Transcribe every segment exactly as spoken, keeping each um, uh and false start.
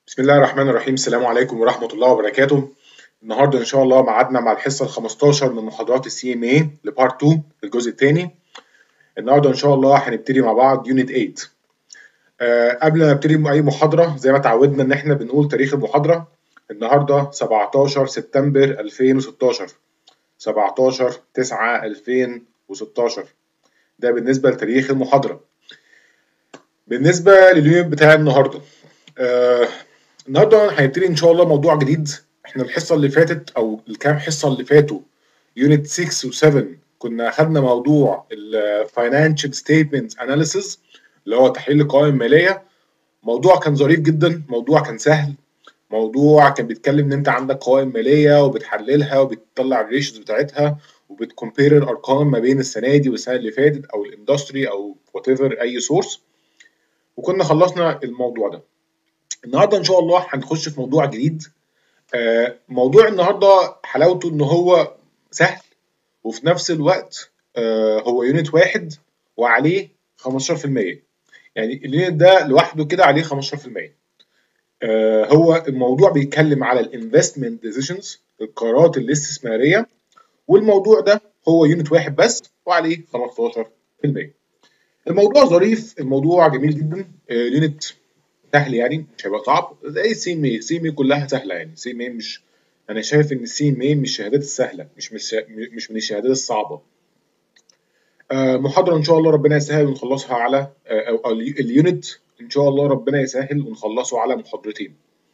بسم الله الرحمن الرحيم. السلام عليكم ورحمة الله وبركاته. النهارده إن شاء الله ميعادنا مع الحصة الخمستاشر من محاضرات السي ام اي لبارت اتنين الجزء الثاني. النهارده إن شاء الله هنبتدي مع بعض يونت تمانية. أه قبل ما نبتدي أي محاضرة زي ما اتعودنا إن إحنا بنقول تاريخ المحاضرة. النهارده سبعتاشر سبتمبر ألفين وستاشر، سبعتاشر تسعة ألفين وستاشر، ده بالنسبة لتاريخ المحاضرة. بالنسبة لليونت بتاع النهارده، أه النهارده هنبتدي ان شاء الله موضوع جديد. احنا الحصه اللي فاتت او الكام حصه اللي فاتوا يونت ستة و سبعة كنا اخدنا موضوع الفاينانشال ستيتمنت اناليسيز اللي هو تحليل القوائم الماليه. موضوع كان ظريف جدا، موضوع كان سهل، موضوع كان بيتكلم ان انت عندك قوائم ماليه وبتحللها وبتطلع الريشيوز بتاعتها وبتكمبير الارقام ما بين السنه دي والسنه اللي فاتت او الاندستري او وات ايفر اي سورس، وكنا خلصنا الموضوع ده. النهارده ان شاء الله هنخش في موضوع جديد. آه موضوع النهارده حلاوته ان هو سهل وفي نفس الوقت آه هو يونت واحد وعليه خمستاشر في المية، يعني اليونت ده لوحده كده عليه خمستاشر في المية. آه هو الموضوع بيتكلم على الانفستمنت ديسيجنز، القرارات الاستثماريه، والموضوع ده هو يونت واحد بس وعليه خمستاشر في المية. الموضوع ظريف، الموضوع جميل جدا. آه اليونت سهل، يعني مش هيبقى صعب زي السي ام اي. السي ام اي كلها سهله، يعني السي ام اي مش، انا شايف ان السي ام اي من الشهادات السهله، مش مش مش من الشهادات الصعبه. آه محاضره ان شاء الله ربنا يسهل ونخلصها على آه او, أو اليونت ان شاء الله ربنا يسهل ونخلصه على محاضرتين.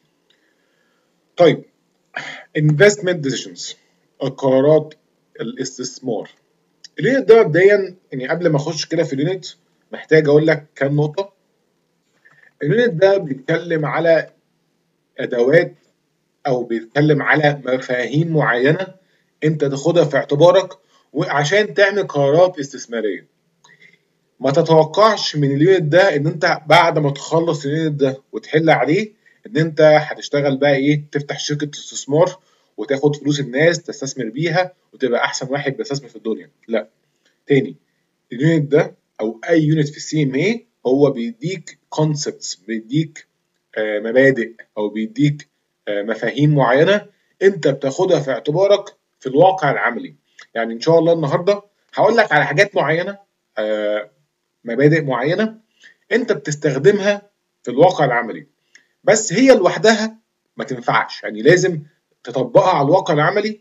طيب، investment decisions، القرارات الاستثمار. اليونت ده مبدئيا يعني قبل ما اخش كده في اليونت محتاج اقول لك كام نقطه. اليونت ده بيتكلم على ادوات او بيتكلم على مفاهيم معينه انت تاخدها في اعتبارك وعشان تعمل قرارات استثماريه. ما تتوقعش من اليونت ده ان انت بعد ما تخلص اليونت ده وتحل عليه ان انت هتشتغل بقى ايه، تفتح شركه استثمار وتاخد فلوس الناس تستثمر بيها وتبقى احسن واحد بيستثمر في الدنيا. لا، تاني، اليونت ده او اي يونت في السي ام اي هو بيديك كونسبتس، بيديك آه مبادئ او بيديك آه مفاهيم معينه انت بتاخدها في اعتبارك في الواقع العملي. يعني ان شاء الله النهارده هقول لك على حاجات معينه، آه مبادئ معينه انت بتستخدمها في الواقع العملي، بس هي لوحدها ما تنفعش، يعني لازم تطبقها على الواقع العملي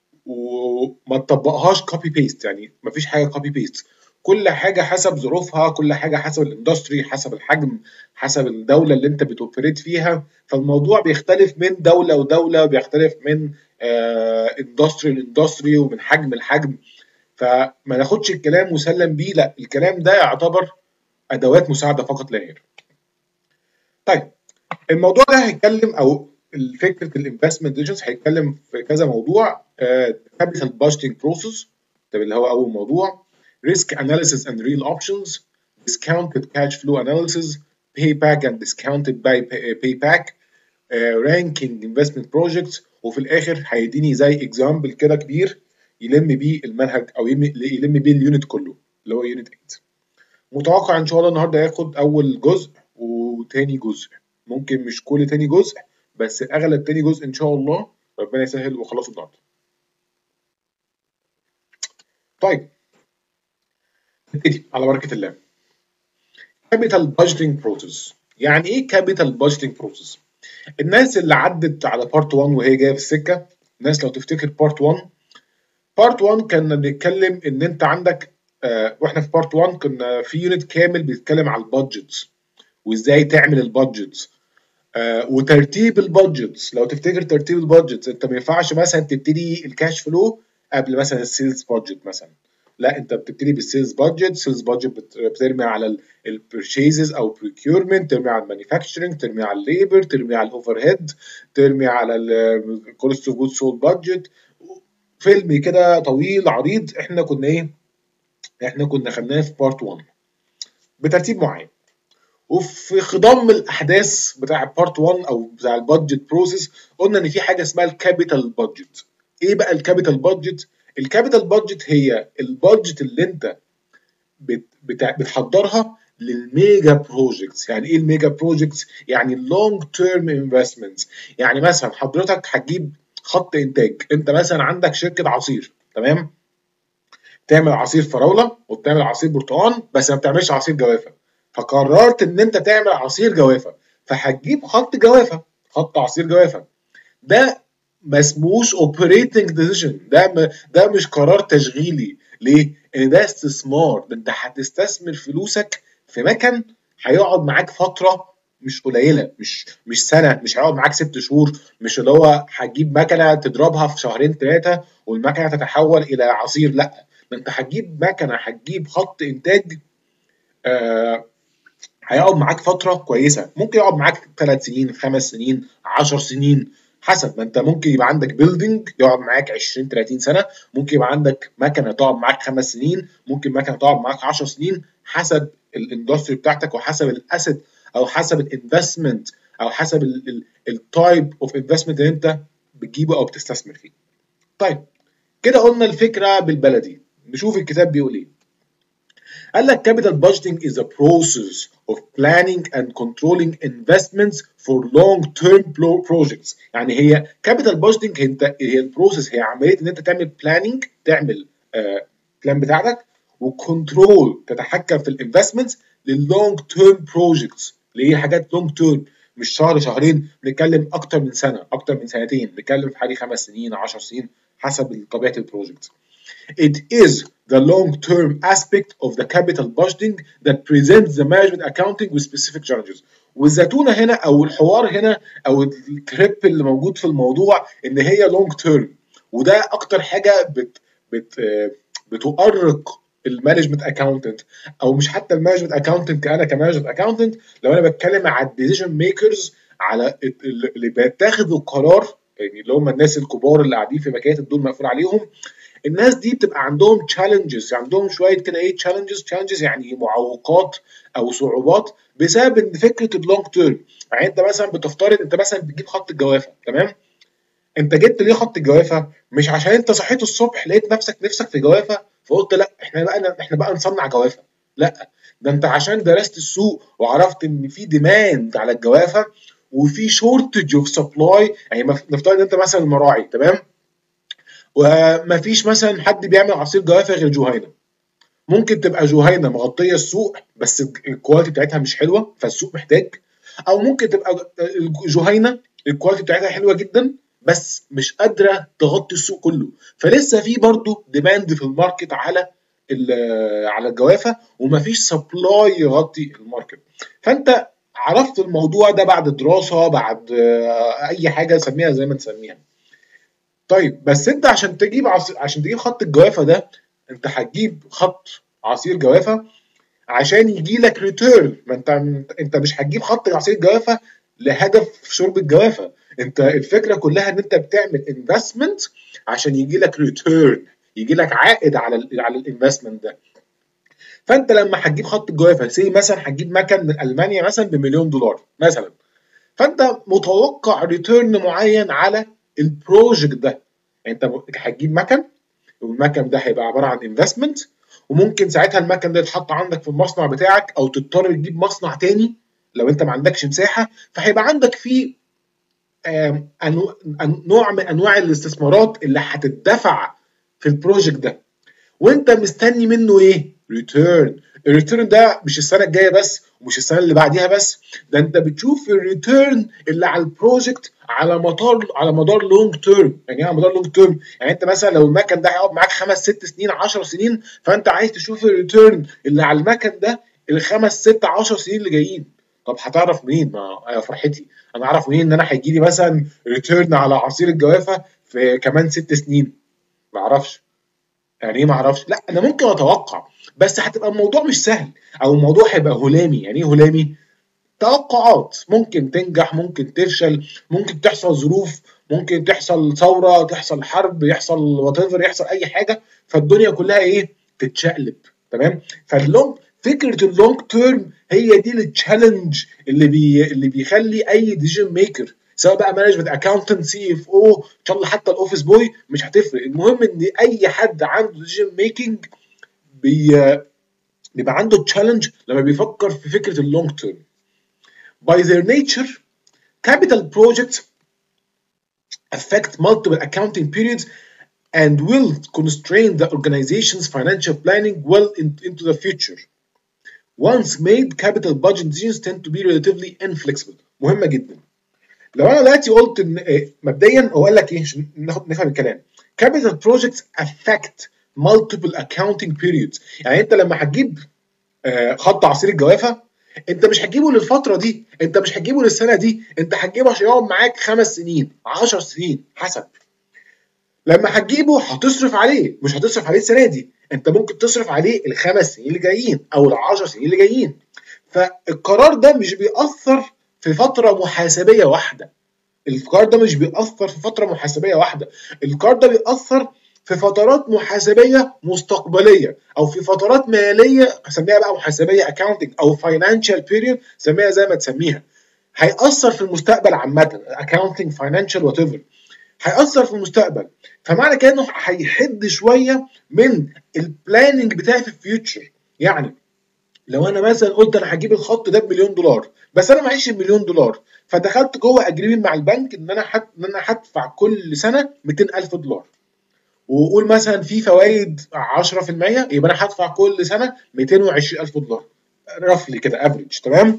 وما تطبقهاش كوبي بيست. يعني مفيش حاجه كوبي بيست، كل حاجه حسب ظروفها، كل حاجه حسب الاندستري، حسب الحجم، حسب الدوله اللي انت بتوبريت فيها. فالموضوع بيختلف من دوله ودوله، وبيختلف من اندستري لاندستري ومن حجم لحجم. فما ناخدش الكلام مسلم بيه، لا، الكلام ده يعتبر ادوات مساعده فقط لا غير. طيب، الموضوع ده هيتكلم او فكره الانفستمنت ديسيجنز هيتكلم في كذا موضوع. كابيتال بادجيتنج بروسيس ده اللي هو اول موضوع، ريسك اناليسيس اند ريل اوبشنز، discounted cash flow analysis، payback and discounted by payback، ranking investment projects، وفي الاخر هيديني زي اكزامبل كده كبير يلم بيه المنهج او يلم بيه اليونت كله اللي هو يونت تمانية. متوقع ان شاء الله النهارده ياخد اول جزء وتاني جزء، ممكن مش كل تاني جزء بس اغلب تاني جزء ان شاء الله ربنا يسهل وخلصوا النهارده. طيب، نبتدي على بركه الله. كابيتال بادجيتنج بروسيس. يعني ايه كابيتال بادجيتنج بروسيس؟ الناس اللي عدت على بارت واحد وهي جايه في السكه، الناس لو تفتكر بارت واحد، بارت واحد كنا بنتكلم ان انت عندك آه واحنا في بارت واحد كنا في يونت كامل بيتكلم على البادجتس وازاي تعمل البادجتس آه وترتيب البادجتس. لو تفتكر ترتيب البادجتس، انت ما ينفعش مثلا تبتدي الكاش فلو قبل مثلا السيلز بادجت مثلا، لا، انت بتبتدي بالسيلز بادجت. السيلز بادجت بترمي على البرشيزز او بريكيورمنت، ترمي على المانيفاكتشرنج، ترمي على الليبر، ترمي على الاوفر هيد، ترمي على الكوست اوف جود سولد بادجت. فيلم كده طويل عريض احنا كنا ايه، احنا كنا خدناه في بارت واحد بترتيب معين. وفي خضم الاحداث بتاع بارت واحد او بتاع البادجت بروسيس قلنا ان في حاجه اسمها الكابيتال بادجت. ايه بقى الكابيتال بادجت؟ الكابيتال بادجت هي البادجت اللي انت بت بتحضرها للميجا بروجكتس. يعني ايه الميجا بروجكتس؟ يعني اللونج تيرم انفستمنتس. يعني مثلا حضرتك هتجيب خط انتاج، انت مثلا عندك شركه عصير، تمام؟ تعمل عصير فراوله وبتعمل عصير برتقال، بس ما بتعملش عصير جوافه. فقررت ان انت تعمل عصير جوافه، فهتجيب خط جوافه، خط عصير جوافه. ده ما اسموش اوبريتنج ديسيجن، ده م... ده مش قرار تشغيلي. ليه؟ ان ده استثمار، ده انت هتستثمر فلوسك في مكن هيقعد معاك فتره مش قليله، مش مش سنه، مش هيقعد معاك ست شهور، مش اللي هو هتجيب مكنه تضربها في شهرين ثلاثه والمكنه تتحول الى عصير، لا، ده انت هتجيب مكنه، هتجيب خط انتاج آه هيقعد معاك فتره كويسه، ممكن يقعد معاك ثلاث سنين، خمس سنين، عشر سنين، حسب ما انت. ممكن يبقى عندك بيلدينج يقعد معاك عشرين ثلاثين سنه، ممكن يبقى عندك مكنه تقعد معاك خمس سنين، ممكن مكنه تقعد معاك عشر سنين، حسب الاندستري بتاعتك وحسب الاسيت او حسب الانفستمنت او حسب التايب اوف انفستمنت اللي انت بتجيبه او بتستثمر فيه. طيب كده قلنا الفكره بالبلدي، نشوف الكتاب بيقول ايه. قال لك capital budgeting is a process of planning and controlling investments for long term projects. يعني هي capital budgeting هي هي البروسيس، هي عمليه ان انت تعمل planning، تعمل بلان بتاعتك، وكنترول تتحكم في الانفستمنتس لللونج تيرم بروجكتس، اللي هي حاجات لونج تيرم، مش شهر شهرين، بنتكلم اكتر من سنه، اكتر من سنتين، بنتكلم في حوالي خمس سنين، عشر سنين، حسب طبيعه البروجكت. It is the long-term aspect of the capital budgeting that presents the management accounting with specific challenges. والزتونه هنا او الحوار هنا او التريب اللي موجود في الموضوع ان هي long term، وده اكتر حاجه بت بت بتؤرق المانجمنت اكاونتنت، او مش حتى المانجمنت اكاونتنت كانا كمانجمنت اكاونتنت، لو انا بتكلم على الديسيجن ميكرز، على اللي بيتخذوا القرار، يعني اللي هم الناس الكبار اللي قاعدين في مكاتب دول مقفول عليهم. الناس دي بتبقى عندهم تشالنجز، عندهم شويه كده ايه تشالنجز، تشالنجز يعني معوقات او صعوبات بسبب ان فكره اللونج تيرم. يعني انت مثلا بتفترض انت مثلا بتجيب خط الجوافه، تمام؟ انت جبت ليه خط الجوافه؟ مش عشان انت صحيت الصبح لقيت نفسك نفسك في جوافه فقلت لا احنا بقى احنا بقى نصنع جوافه، لا، ده انت عشان درست السوق وعرفت ان في ديماند على الجوافه وفي شورتج اوف سبلاي. يعني نفترض ان انت مثلا مراعي، تمام؟ ومفيش مثلا حد بيعمل عصير جوافه غير جهينه. ممكن تبقى جهينه مغطيه السوق بس الكواليتي بتاعتها مش حلوه فالسوق محتاج، او ممكن تبقى جهينه الكواليتي بتاعتها حلوه جدا بس مش قادره تغطي السوق كله، فلسه في برضه ديماند في الماركت على على الجوافه ومفيش سبلاي يغطي الماركت. فانت عرفت الموضوع ده بعد دراسه، بعد اي حاجه سميها زي ما تسميها. طيب بس انت عشان تجيب عصير، عشان تجيب خط الجوافه ده، انت هتجيب خط عصير جوافه عشان يجي لك ريتيرن. ما انت انت مش هتجيب خط عصير جوافه لهدف شرب الجوافه، انت الفكره كلها ان انت بتعمل انفستمنت عشان يجي لك ريتيرن، يجي لك عائد على ال على الانفستمنت ده. فانت لما هتجيب خط الجوافه سي مثلا هتجيب مكن من المانيا مثلا بمليون دولار مثلا، فانت متوقع ريتيرن معين على البروجكت ده. يعني انت هتجيب مكن والمكن ده هيبقى عباره عن انفستمنت، وممكن ساعتها المكن ده يتحط عندك في المصنع بتاعك او تضطر تجيب مصنع تاني لو انت ما عندكش مساحه، فهيبقى عندك فيه نوع من انواع الاستثمارات اللي هتدفع في البروجكت ده، وانت مستني منه ايه؟ ريتيرن. الريتيرن ده مش السنه الجايه بس ومش السنه اللي بعديها بس، ده انت بتشوف الريتيرن اللي على البروجكت على مدار على مدار لونج تيرم. يعني ايه على مدار لونج تيرم؟ يعني انت مثلا لو المكن ده هيقعد معاك خمس ست سنين، عشر سنين، فانت عايز تشوف الريتيرن اللي على المكن ده الخمس ست عشر سنين اللي جايين. طب هتعرف منين؟ ما يا فرحتي انا اعرف منين ان انا هيجي لي مثلا ريتيرن على عصير الجوافه في كمان ست سنين؟ ما اعرفش. يعني ايه ما اعرفش؟ لا انا ممكن اتوقع، بس هتبقى الموضوع مش سهل، او الموضوع هيبقى هلامي. يعني ايه هلامي؟ توقعات، ممكن تنجح ممكن تفشل، ممكن تحصل ظروف، ممكن تحصل ثوره، تحصل حرب، يحصل وات ايفر، يحصل اي حاجه، فالدنيا كلها ايه؟ تتشقلب، تمام؟ فاللونج فكره اللونج تيرم هي دي التشالنج اللي بي اللي بيخلي اي ديسيجن ميكر، سواء بقى مانجمنت اكاونتنت، سي اف او، ان شاء الله حتى الاوفيس بوي، مش هتفرق، المهم ان اي حد عنده ديسيجن ميكنج بي بيبقى عنده تشالنج لما بيفكر في فكره اللونج تيرم. By their nature, capital projects affect multiple accounting periods and will constrain the organization's financial planning well in, into the future. Once made, capital budget decisions tend to be relatively inflexible. مهمة جدا. لو انا دلوقتي قلت ان مبدئيا هو قال لك ايه عشان ناخد نفهم الكلام. capital projects affect multiple accounting periods. يعني انت لما هتجيب خط عصير الجوافه انت مش هتجيبه للفتره دي، انت مش هتجيبه للسنه دي، انت هتجيبه عشان يقعد معاك خمس سنين عشر سنين حسب. لما هتجيبه هتصرف عليه، مش هتصرف عليه السنه دي، انت ممكن تصرف عليه الخمس سنين اللي جايين او العشر سنين اللي جايين. فالقرار ده مش بيأثر في فتره محاسبيه واحده. القرار ده مش بيأثر في فتره محاسبيه واحده، القرار ده بيأثر في فترات محاسبيه مستقبليه او في فترات ماليه هسميها بقى محاسبيه accounting او financial period، سميها زي ما تسميها. هيأثر في المستقبل عامه accounting financial whatever، هيأثر في المستقبل. فمعنى كده انه هيحد شويه من البلاننج بتاعي في الفيوتشر. يعني لو انا مثلا قلت انا هجيب الخط ده بمليون دولار بس انا معيش المليون دولار، فدخلت جوه اجريمنت مع البنك ان انا حت... ان انا هدفع كل سنه مئتين ألف دولار، وقول مثلا في فوائد عشرة في المية، يبقى انا هدفع كل سنه مئتين وعشرين ألف دولار رفلي كده افريج. تمام؟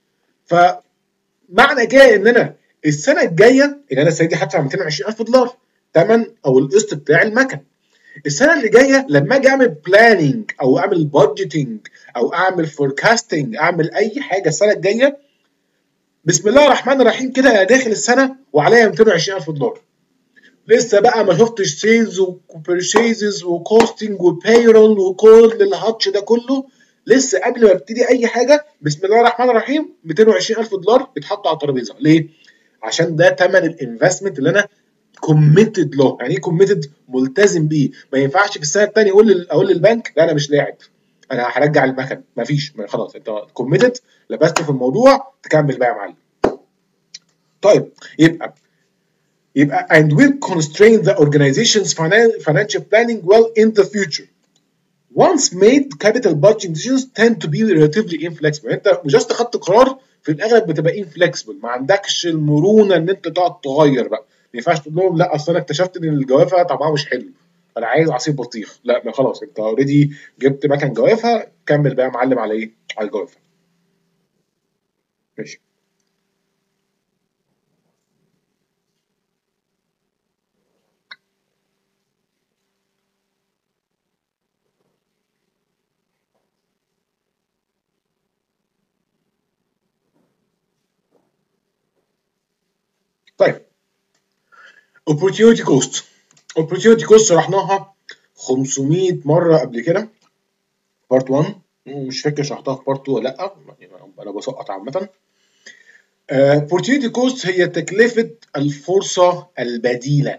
فمعنى كده ان انا السنه الجايه ان انا السنه دي هدفع مئتين وعشرين ألف دولار ثمن او القسط بتاع المكن. السنه اللي جايه لما اجي اعمل بلاننج او اعمل بادجيتنج او اعمل فوركاستنج، اعمل اي حاجه السنه الجايه، بسم الله الرحمن الرحيم كده انا داخل السنه وعليا مئتين وعشرين ألف دولار، لسه بقى ما شفتش سيلز وبيرشيزز وكوستنج وبايرول وكل الهاتش ده كله، لسه قبل ما ابتدي اي حاجه بسم الله الرحمن الرحيم مئتين وعشرين ألف دولار بيتحطوا على الترابيزه. ليه؟ عشان ده ثمن الانفستمنت اللي انا كوميتد له. يعني ايه كوميتد؟ ملتزم بيه. ما ينفعش في السنه الثانيه اقول اقول للبنك لا انا مش لاعب، انا هرجع المكن، مفيش، خلاص انت كوميتد، لبست في الموضوع، تكمل بقى يا معلم. طيب يبقى يبقى and will constrain the organization's financial planning well in the future. Once made, capital budget decisions tend to be relatively inflexible. انت مش جاست خدت قرار في الاغلب بتبقى inflexible، ما عندكش المرونه ان انت تقعد تغير بقى. ما ينفعش تقول لهم لا اصل انا اكتشفت ان الجوافه طعمها مش حلو انا عايز عصير بطيخ، لا ما خلاص انت اوريدي جبت مكان جوافه، كمل بقى يا معلم على ايه؟ على الجوافه. ماشي. طيب opportunity cost. opportunity cost شرحناها خمسمية مره قبل كده بارت واحد، مش فاكر شرحتها في بارت اتنين ولا لا، انا بسقط عامه. opportunity cost هي تكلفه الفرصه البديله.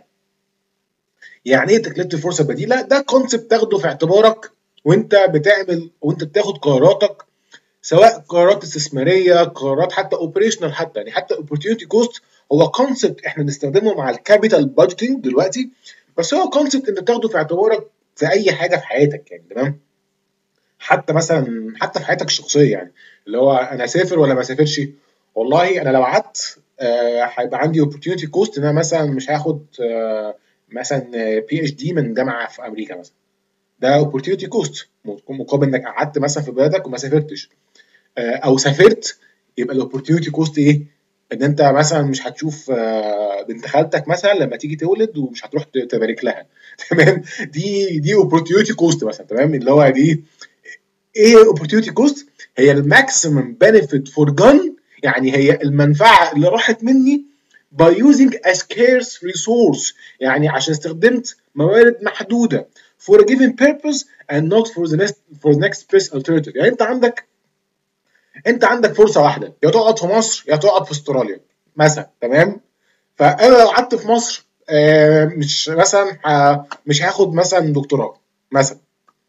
يعني ايه تكلفه الفرصه البديله؟ ده كونسبت تاخده في اعتبارك وانت بتعمل وانت بتاخد قراراتك، سواء قرارات استثماريه، قرارات حتى اوبريشنال، حتى يعني حتى opportunity cost هو كونسبت احنا بنستخدمه مع الكابيتال بادجيتنج دلوقتي، بس هو كونسبت انت بتاخده في اعتبارك في اي حاجه في حياتك يعني. تمام؟ حتى مثلا حتى في حياتك الشخصيه، يعني اللي هو انا اسافر ولا ما اسافرش؟ والله انا لو قعدت هيبقى آه عندي opportunity cost ان انا مثلا مش هاخد آه مثلا بي اتش دي من جامعه في امريكا مثلا، ده opportunity cost مقابل انك قعدت مثلا في بلدك وما سافرتش. آه او سافرت يبقى الاوبورتيونيتي كوست ايه؟ ان انت مثلا مش هتشوف آه بنت خالتك مثلا لما تيجي تولد ومش هتروح تبارك لها. تمام؟ دي دي opportunity cost مثلا. تمام؟ اللي هو دي ايه opportunity cost؟ هي الماكسيمم بنفيت فور جون، يعني هي المنفعه اللي راحت مني by using a scarce resource، يعني عشان استخدمت موارد محدوده for a given purpose and not for the next for the next best alternative. يعني انت عندك انت عندك فرصه واحده، يا تقعد في مصر يا تقعد في استراليا مثلا. تمام؟ فانا لو قعدت في مصر آه مش مثلا مش هاخد مثلا دكتوراه مثلا،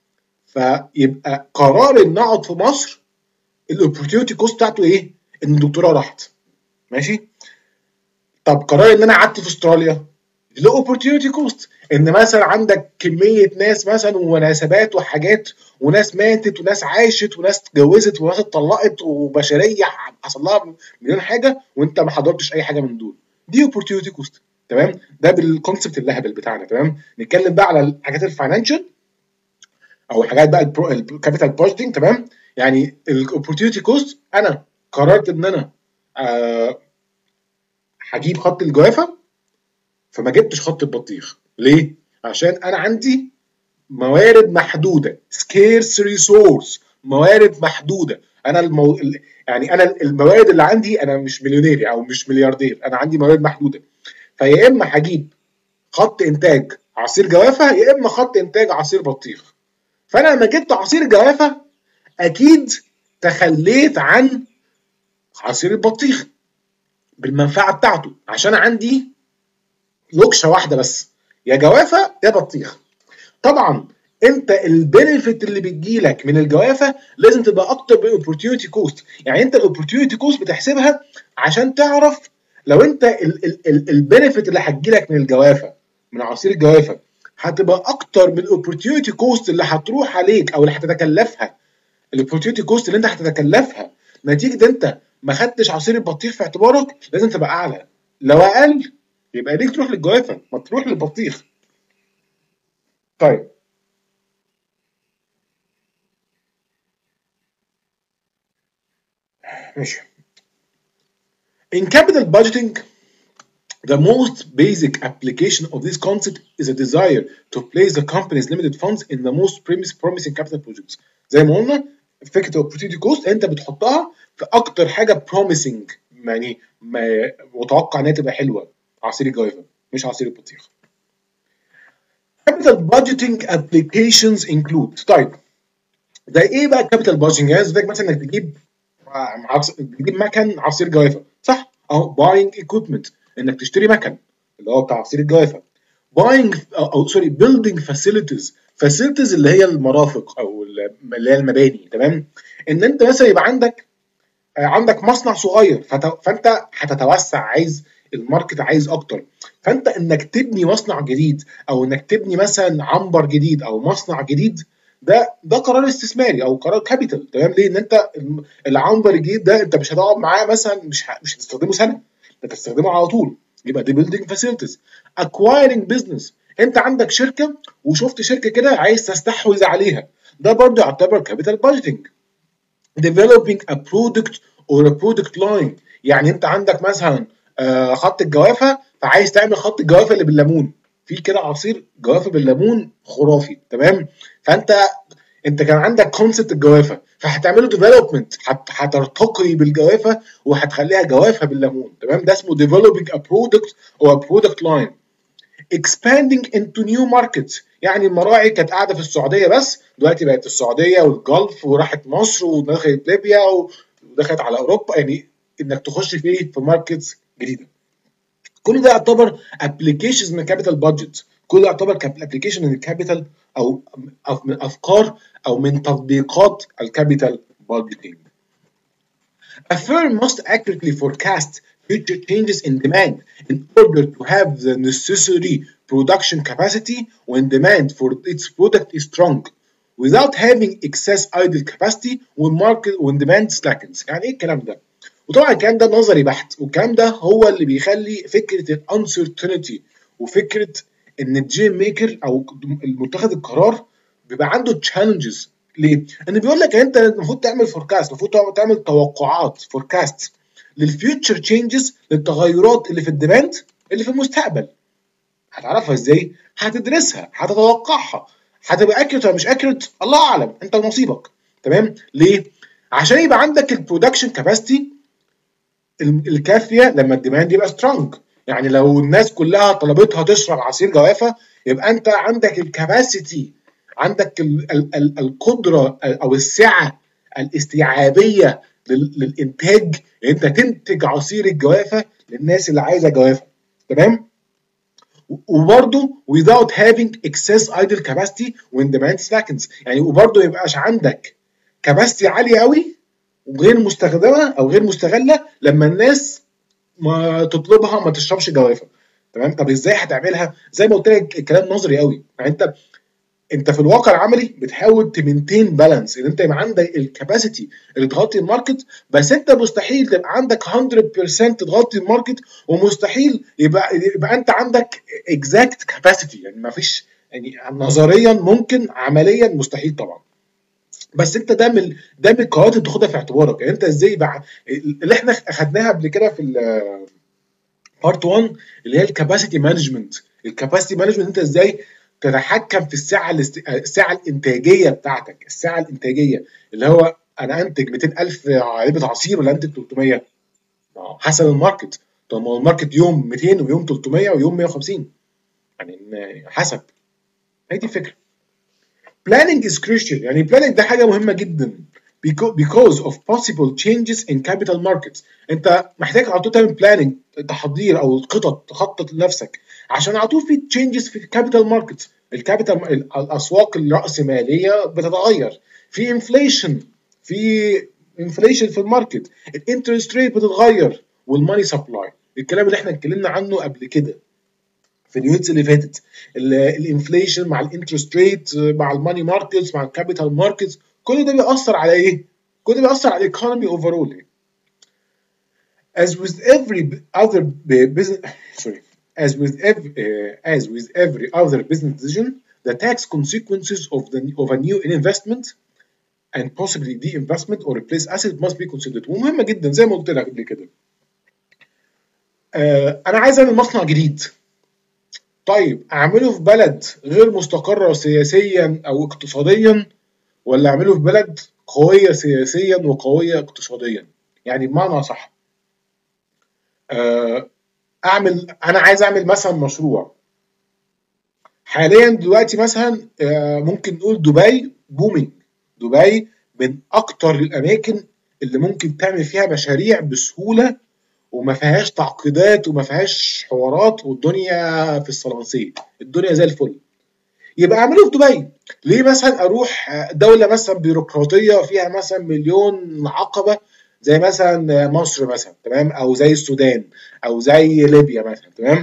فيبقى قرار ان اقعد في مصر الاوبورتيونيتي كوست بتاعته ايه؟ ان الدكتوراه راحت. ماشي؟ طب قرار ان انا قعدت في استراليا له اوبورتيونيتي كوست، ان مثلا عندك كميه ناس مثلا ومناسبات وحاجات، وناس ماتت وناس عاشت وناس اتجوزت وناس اتطلقت وبشريه حصل لها مليون حاجه وانت ما حضرتش اي حاجه من دول. دي اوبورتيونيتي كوست. تمام، ده بالكونسبت اللهبل بتاعنا. تمام، نتكلم بقى على الحاجات الفاينانشال او حاجات بقى الكابيتال بادجيتنج. تمام، يعني الاوبورتيونيتي كوست، انا قررت ان انا آه، هجيب خط الجوافه فما جبتش خط البطيخ. ليه؟ عشان انا عندي موارد محدوده، سكيرس ريسورس، موارد محدوده. انا المو... يعني انا الموارد اللي عندي، انا مش مليونير او مش ملياردير، انا عندي موارد محدوده. فيا اما هجيب خط انتاج عصير جوافه يا اما خط انتاج عصير بطيخ. فانا لما جبت عصير جوافه اكيد تخليت عن عصير البطيخ بالمنفعه بتاعته، عشان عندي لوكشه واحده بس، يا جوافه يا بطيخ. طبعا انت البينفيت اللي بتجيلك من الجوافه لازم تبقى اكتر من الاوبورتيونيتي كوست. يعني انت الاوبورتيونيتي كوست بتحسبها عشان تعرف لو انت البينفيت اللي هتجيلك من الجوافه، من عصير الجوافه، هتبقى اكتر من الاوبورتيونيتي كوست اللي هتروح عليك او اللي هتتكلفها. الاوبورتيونيتي كوست اللي انت هتتكلفها نتيجه انت ما خدتش عصير البطيخ في اعتبارك لازم تبقى اعلى. لو اقل يبقى ليك تروح للجوافه ما تروح للبطيخ. طيب، ماشي. In capital budgeting, the most basic application of this concept is a desire to place the company's limited funds in the most promising capital projects. زي ما قلنا فكره opportunity cost انت بتحطها في اكتر حاجه promising، يعني ما متوقع انها تبقى حلوه. عصير الجوافه مش عصير البطيخ. Capital budgeting applications include، طيب ده ايه بقى capital budgeting؟ يعني زي مثلا انك تجيب تجيب مكن عصير جوافه، صح؟ اهو buying equipment، انك تشتري مكن اللي هو بتاع عصير الجوافه. buying او سوري building facilities، facilities اللي هي المرافق او اللي هي المباني. تمام، ان انت مثلا يبقى عندك عندك مصنع صغير فانت هتتوسع، عايز الماركت عايز اكتر، فانت انك تبني مصنع جديد او انك تبني مثلا عنبر جديد او مصنع جديد، ده ده قرار استثماري او قرار كابيتال. تمام، ليه؟ ان انت العنبر الجديد ده انت مش هتقعد معاه مثلا، مش مش هتستخدمه سنه، انت هتستخدمه على طول. يبقى دي بيلدينج فاسيلتيز. اكوايرنج بزنس، انت عندك شركه وشفت شركه كده عايز تستحوذ عليها، ده برضه يعتبر كابيتال بادجيتنج. developing a product or a product line، يعني انت عندك مثلا آه خط الجوافه فعايز تعمل خط الجوافه اللي بالليمون، في كده عصير جوافه بالليمون خرافي. تمام، فانت انت كان عندك كونسبت الجوافه فهتعمله ديفلوبمنت، هترتقي بالجوافه وهتخليها جوافه بالليمون. تمام، ده اسمه developing a product or a product line. expanding into new markets، يعني المراعي كانت قاعده في السعوديه بس، دلوقتي بقت السعوديه والجلف وراحت مصر ودخلت ليبيا ودخلت على اوروبا، يعني انك تخش في ايه؟ في ماركتس جديده. كل ده يعتبر ابلكيشنز من كابيتال بادجت، كل ده يعتبر ابلكيشن من الكابيتال او من افكار او من تطبيقات الكابيتال بادجيتنج. A firm must accurately forecast future changes in demand in order to have the necessary production capacity when demand for its product is strong, without having excess idle capacity when market when demand slackens. يعني ايه الكلام ده؟ وطبعا الكلام ده نظري بحت، والكلام ده هو اللي بيخلي فكره الانسرتينتي وفكره ان الجيم ميكر او المتخذ القرار بيبقى عنده تشالنجز. ليه؟ ان بيقول لك انت المفروض تعمل فوركاست، المفروض تعمل توقعات فوركاست للفيوتشر تشينجز، للتغيرات اللي في الديماند اللي في المستقبل. هتعرفها ازاي؟ هتدرسها، هتتوقعها، هتبقى اكيوريت ولا مش اكيوريت الله اعلم، انت ونصيبك. تمام؟ ليه؟ عشان يبقى عندك البرودكشن كاباسيتي الكافيه لما الديماند يبقى سترونج. يعني لو الناس كلها طلبتها تشرب عصير جوافه يبقى انت عندك الكاباسيتي، عندك ال ال ال القدره او السعه الاستيعابيه للانتاج، انت تنتج عصير الجوافه للناس اللي عايزه جوافه. تمام، وبرده without having excess idle capacity when demand slackens، يعني وبرده يبقاش عندك كاباسيتي عاليه قوي وغير مستخدمه او غير مستغله لما الناس ما تطلبها ما تشربش جوافه. تمام. طب ازاي هتعملها؟ زي ما قلت لك الكلام نظري قوي، يعني انت انت في الواقع العملي بتحاول تمنتين بالانس ان انت يبقى عندك الكباسيتي اللي تغطي الماركت، بس انت مستحيل تبقى عندك مية بالمية تغطي الماركت، ومستحيل يبقى يبقى انت عندك اكزاكت كاباسيتي، يعني ما فيش، يعني نظريا ممكن، عمليا مستحيل طبعا. بس انت ده من ده من القرارات اللي تاخدها في اعتبارك، يعني انت ازاي بقى اللي احنا اخدناها قبل كده في بارت واحد اللي هي الكاباسيتي مانجمنت. الكاباسيتي مانجمنت انت ازاي تتحكم في السعه الاست... السعه الانتاجيه بتاعتك، السعه الانتاجيه اللي هو انا انتج مئتين ألف علبه عصير ولا انتج ثلاثمية، حسب الماركت. طب ما هو الماركت يوم مئتين ويوم ثلاثمية ويوم مية وخمسين، يعني حسب. هي دي الفكره. planning is crucial، يعني planning ده حاجه مهمه جدا because of possible changes in capital markets. انت محتاج على طول تعمل planning، تحضير او خطط، تخطط لنفسك عشان على طول في changes في الكابيتال ماركتس. الكابيتال الاسواق الراسماليه بتتغير، في انفليشن، في انفليشن في الماركت، الانترست ريت بتتغير، والماني سبلاي، الكلام اللي احنا اتكلمنا عنه قبل كده في اليونتس اللي فاتت. الانفليشن مع الانترست ريت مع الماني ماركتس مع الكابيتال ماركتس، كل ده بيأثر على ايه؟ كل ده بيأثر على الايكونومي اوفرول. As with every other business sorry as with every uh, as with every other business decision, the tax consequences of the of a new investment and possibly de-investment or replace asset must be considered. ومهمة جدا زي ما قلت لك قبل كده. آه انا عايز اعمل مصنع جديد، طيب اعمله في بلد غير مستقرة سياسيا او اقتصاديا، ولا اعمله في بلد قوية سياسيا وقوية اقتصاديا؟ يعني بمعنى صح، اعمل انا عايز اعمل مثلا مشروع حاليا دلوقتي مثلا، ممكن نقول دبي بومينج. دبي من اكتر الاماكن اللي ممكن تعمل فيها مشاريع بسهولة، وما فيهاش تعقيدات وما فيهاش حوارات، والدنيا في الصلانسية، الدنيا زي الفل. يبقى اعمله في دبي. ليه مثلا اروح دوله مثلا بيروقراطيه فيها مثلا مليون عقبه زي مثلا مصر مثلا، تمام، او زي السودان، او زي ليبيا مثلا، تمام،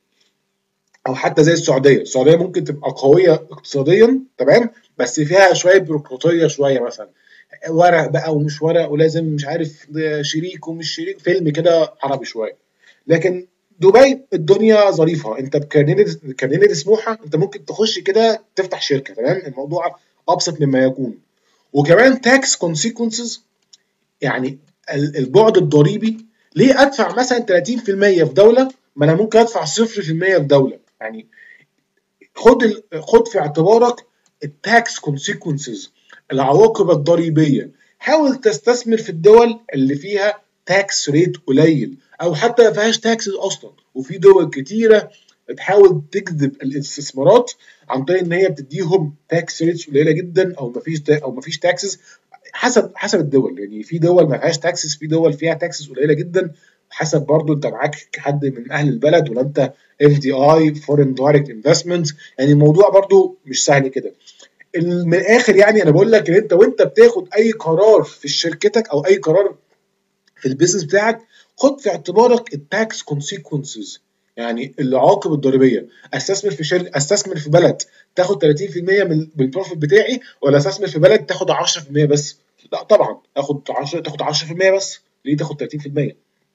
او حتى زي السعوديه. السعوديه ممكن تبقى قويه اقتصاديا، تمام، بس فيها شويه بيروقراطيه شويه، مثلا ورق بقى ومش ورق، ولازم مش عارف شريك ومش شريك، فيلم كده عربي شويه. لكن دبي الدنيا ظريفه، انت بكارنيه سموحه انت ممكن تخش كده تفتح شركه، تمام، الموضوع ابسط مما يكون. وكمان تاكس كونسيكونسز، يعني البعد الضريبي. ليه ادفع مثلا ثلاثين بالمية في دوله ما انا ممكن ادفع صفر بالمية في دوله؟ يعني خد ال... خد في اعتبارك التاكس كونسيكونسز، العواقب الضريبيه. حاول تستثمر في الدول اللي فيها تاكس ريت قليل، او حتى ما فيهاش تاكسز اصلا. وفي دول كتيره تحاول تجذب الاستثمارات عن طريق ان هي بتديهم تاكس ريتس قليله جدا، او ما فيش او ما فيش تاكسز، حسب حسب الدول. يعني في دول ما فيهاش تاكسز، في دول فيها تاكسز قليله جدا، حسب برضو انت معاك حد من اهل البلد ولا انت اف دي اي فورين دايركت انفستمنت. يعني الموضوع برضو مش سهل كده. من الاخر يعني انا بقول لك ان انت وانت بتاخد اي قرار في شركتك او اي قرار في البيزنس بتاعك، خد في اعتبارك التاكس كونسيكونسز، يعني العواقب الضريبيه. استثمر في شركه، استثمر في بلد تاخد ثلاثين بالمية من البروفيت بتاعي، ولا استثمر في بلد تاخد عشرة بالمية بس؟ لا طبعا اخد عشرة، تاخد عشرة بالمية بس. ليه تاخد ثلاثين بالمية؟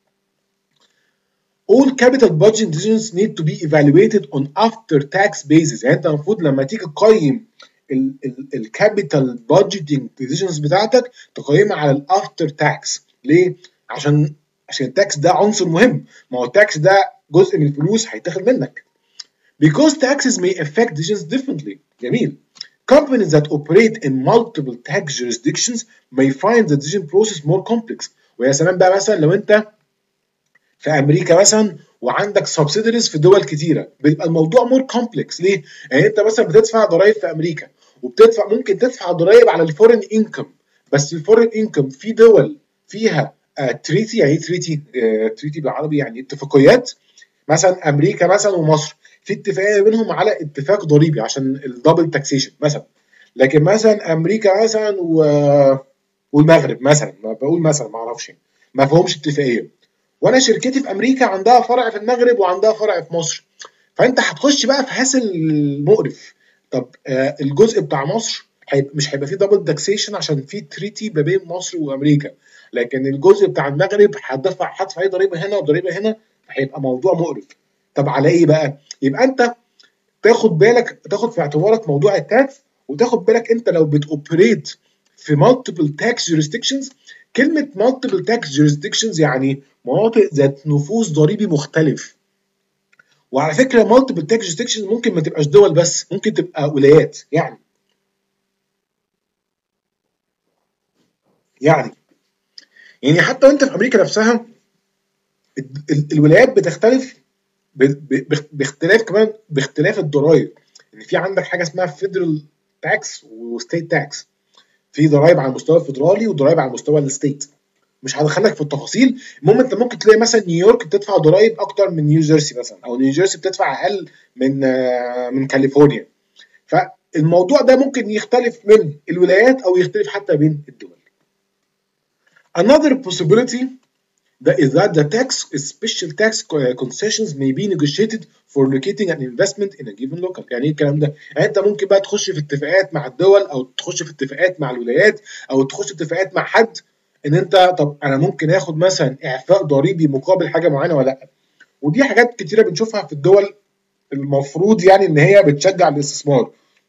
All capital budget decisions need to be evaluated on after tax basis. يعني انت المفروض لما تيجي تقيم الكابيتال بادجيتنج ديسيجنز بتاعتك تقيمها على الافتر تاكس. ليه؟ عشان عشان التاكس ده عنصر مهم. ما هو التاكس ده جزء من الفلوس هيتاخد منك. Because taxes may affect decisions differently. جميل. Companies that operate in multiple tax jurisdictions may find the decision process more complex. ويا سلام بقى مثلا لو انت في امريكا مثلا وعندك سبسيدريز في دول كتيره، بيبقى الموضوع مور كومبلكس. ليه؟ يعني انت مثلا بتدفع ضرائب في امريكا، وبتدفع ممكن تدفع ضرائب على الفورين انكم، بس الفورين انكم في دول فيها تريتي. يعني ايه تريتي؟ تريتي بالعربي يعني اتفاقيات. مثلا امريكا مثلا ومصر في اتفاقيه بينهم على اتفاق ضريبي عشان الدبل تاكسيشن مثلا. لكن مثلا امريكا مثلا و... والمغرب مثلا، بقول مثلا ما اعرفش، ما فيهمش اتفاقيه. وانا شركتي في امريكا عندها فرع في المغرب وعندها فرع في مصر. فانت هتخش بقى في هاسل مقرف. طب آه الجزء بتاع مصر هيبقى مش هيبقى فيه دبل تاكسيشن عشان في تريتي ما بين مصر وامريكا، لكن الجزء بتاع المغرب هتدفع هتدفع ايه ضريبه هنا وضريبه هنا، هيبقى موضوع مقرف. طب على ايه بقى؟ يبقى انت تاخد بالك، تاخد في اعتبارك موضوع التاكس، وتاخد بالك انت لو بتوبريت في multiple tax jurisdictions. كلمه multiple tax jurisdictions يعني مناطق ذات نفوذ ضريبي مختلف. وعلى فكره multiple tax jurisdictions ممكن ما تبقاش دول بس، ممكن تبقى ولايات. يعني يعني يعني حتى وانت في امريكا نفسها الولايات بتختلف باختلاف كمان باختلاف الضرائب. يعني في عندك حاجه اسمها فيدرال تاكس وستيت تاكس، في ضرائب على المستوى الفيدرالي وضرائب على المستوى الستيت. مش هدخلك في التفاصيل. المهم انت ممكن تلاقي مثلا نيويورك بتدفع ضرائب اكتر من نيوجيرسي مثلا، او نيوجيرسي بتدفع اقل من من كاليفورنيا. فالموضوع ده ممكن يختلف من الولايات او يختلف حتى بين الدول. Another possibility that is that the tax special tax concessions may be negotiated for locating an investment in a given local. يعني ايه الكلام ده؟ يعني انت ممكن بقى تخش في اتفاقات مع الدول، او تخش في اتفاقات مع الولايات، او تخش في اتفاقات مع حد ان انت طب انا ممكن اخد مثلا اعفاء ضريبي مقابل حاجه معينه ولا لا. ودي حاجات كتيره بنشوفها في الدول المفروض يعني ان هي بتشجع الاستثمار.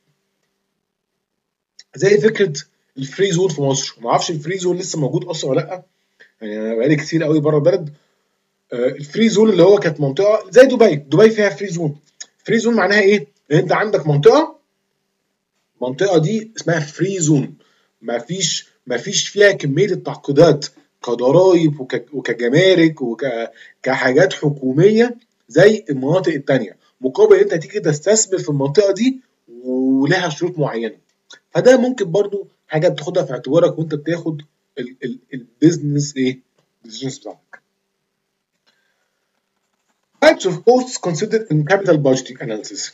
زي فكره الفري زون في مصر. ما اعرفش الفري زون لسه موجود اصلا ولا لا، يعني انا بقالي كتير قوي بره البلد. الفري زون اللي هو كانت منطقه زي دبي، دبي فيها فري زون. فري زون معناها ايه؟ ان انت عندك منطقه، المنطقه دي اسمها فري زون، ما فيش ما فيش فيها كميه التعقيدات كضرايب وكجمارك وكحاجات حكوميه زي المناطق الثانيه، مقابل انت تيجي تستثمر في المنطقه دي ولها شروط معينه. فده ممكن برضو حاجه بتاخدها في اعتبارك وانت بتاخد البيزنس ايه؟ البيزنس بتاعك. Types of costs considered in capital budgeting analysis.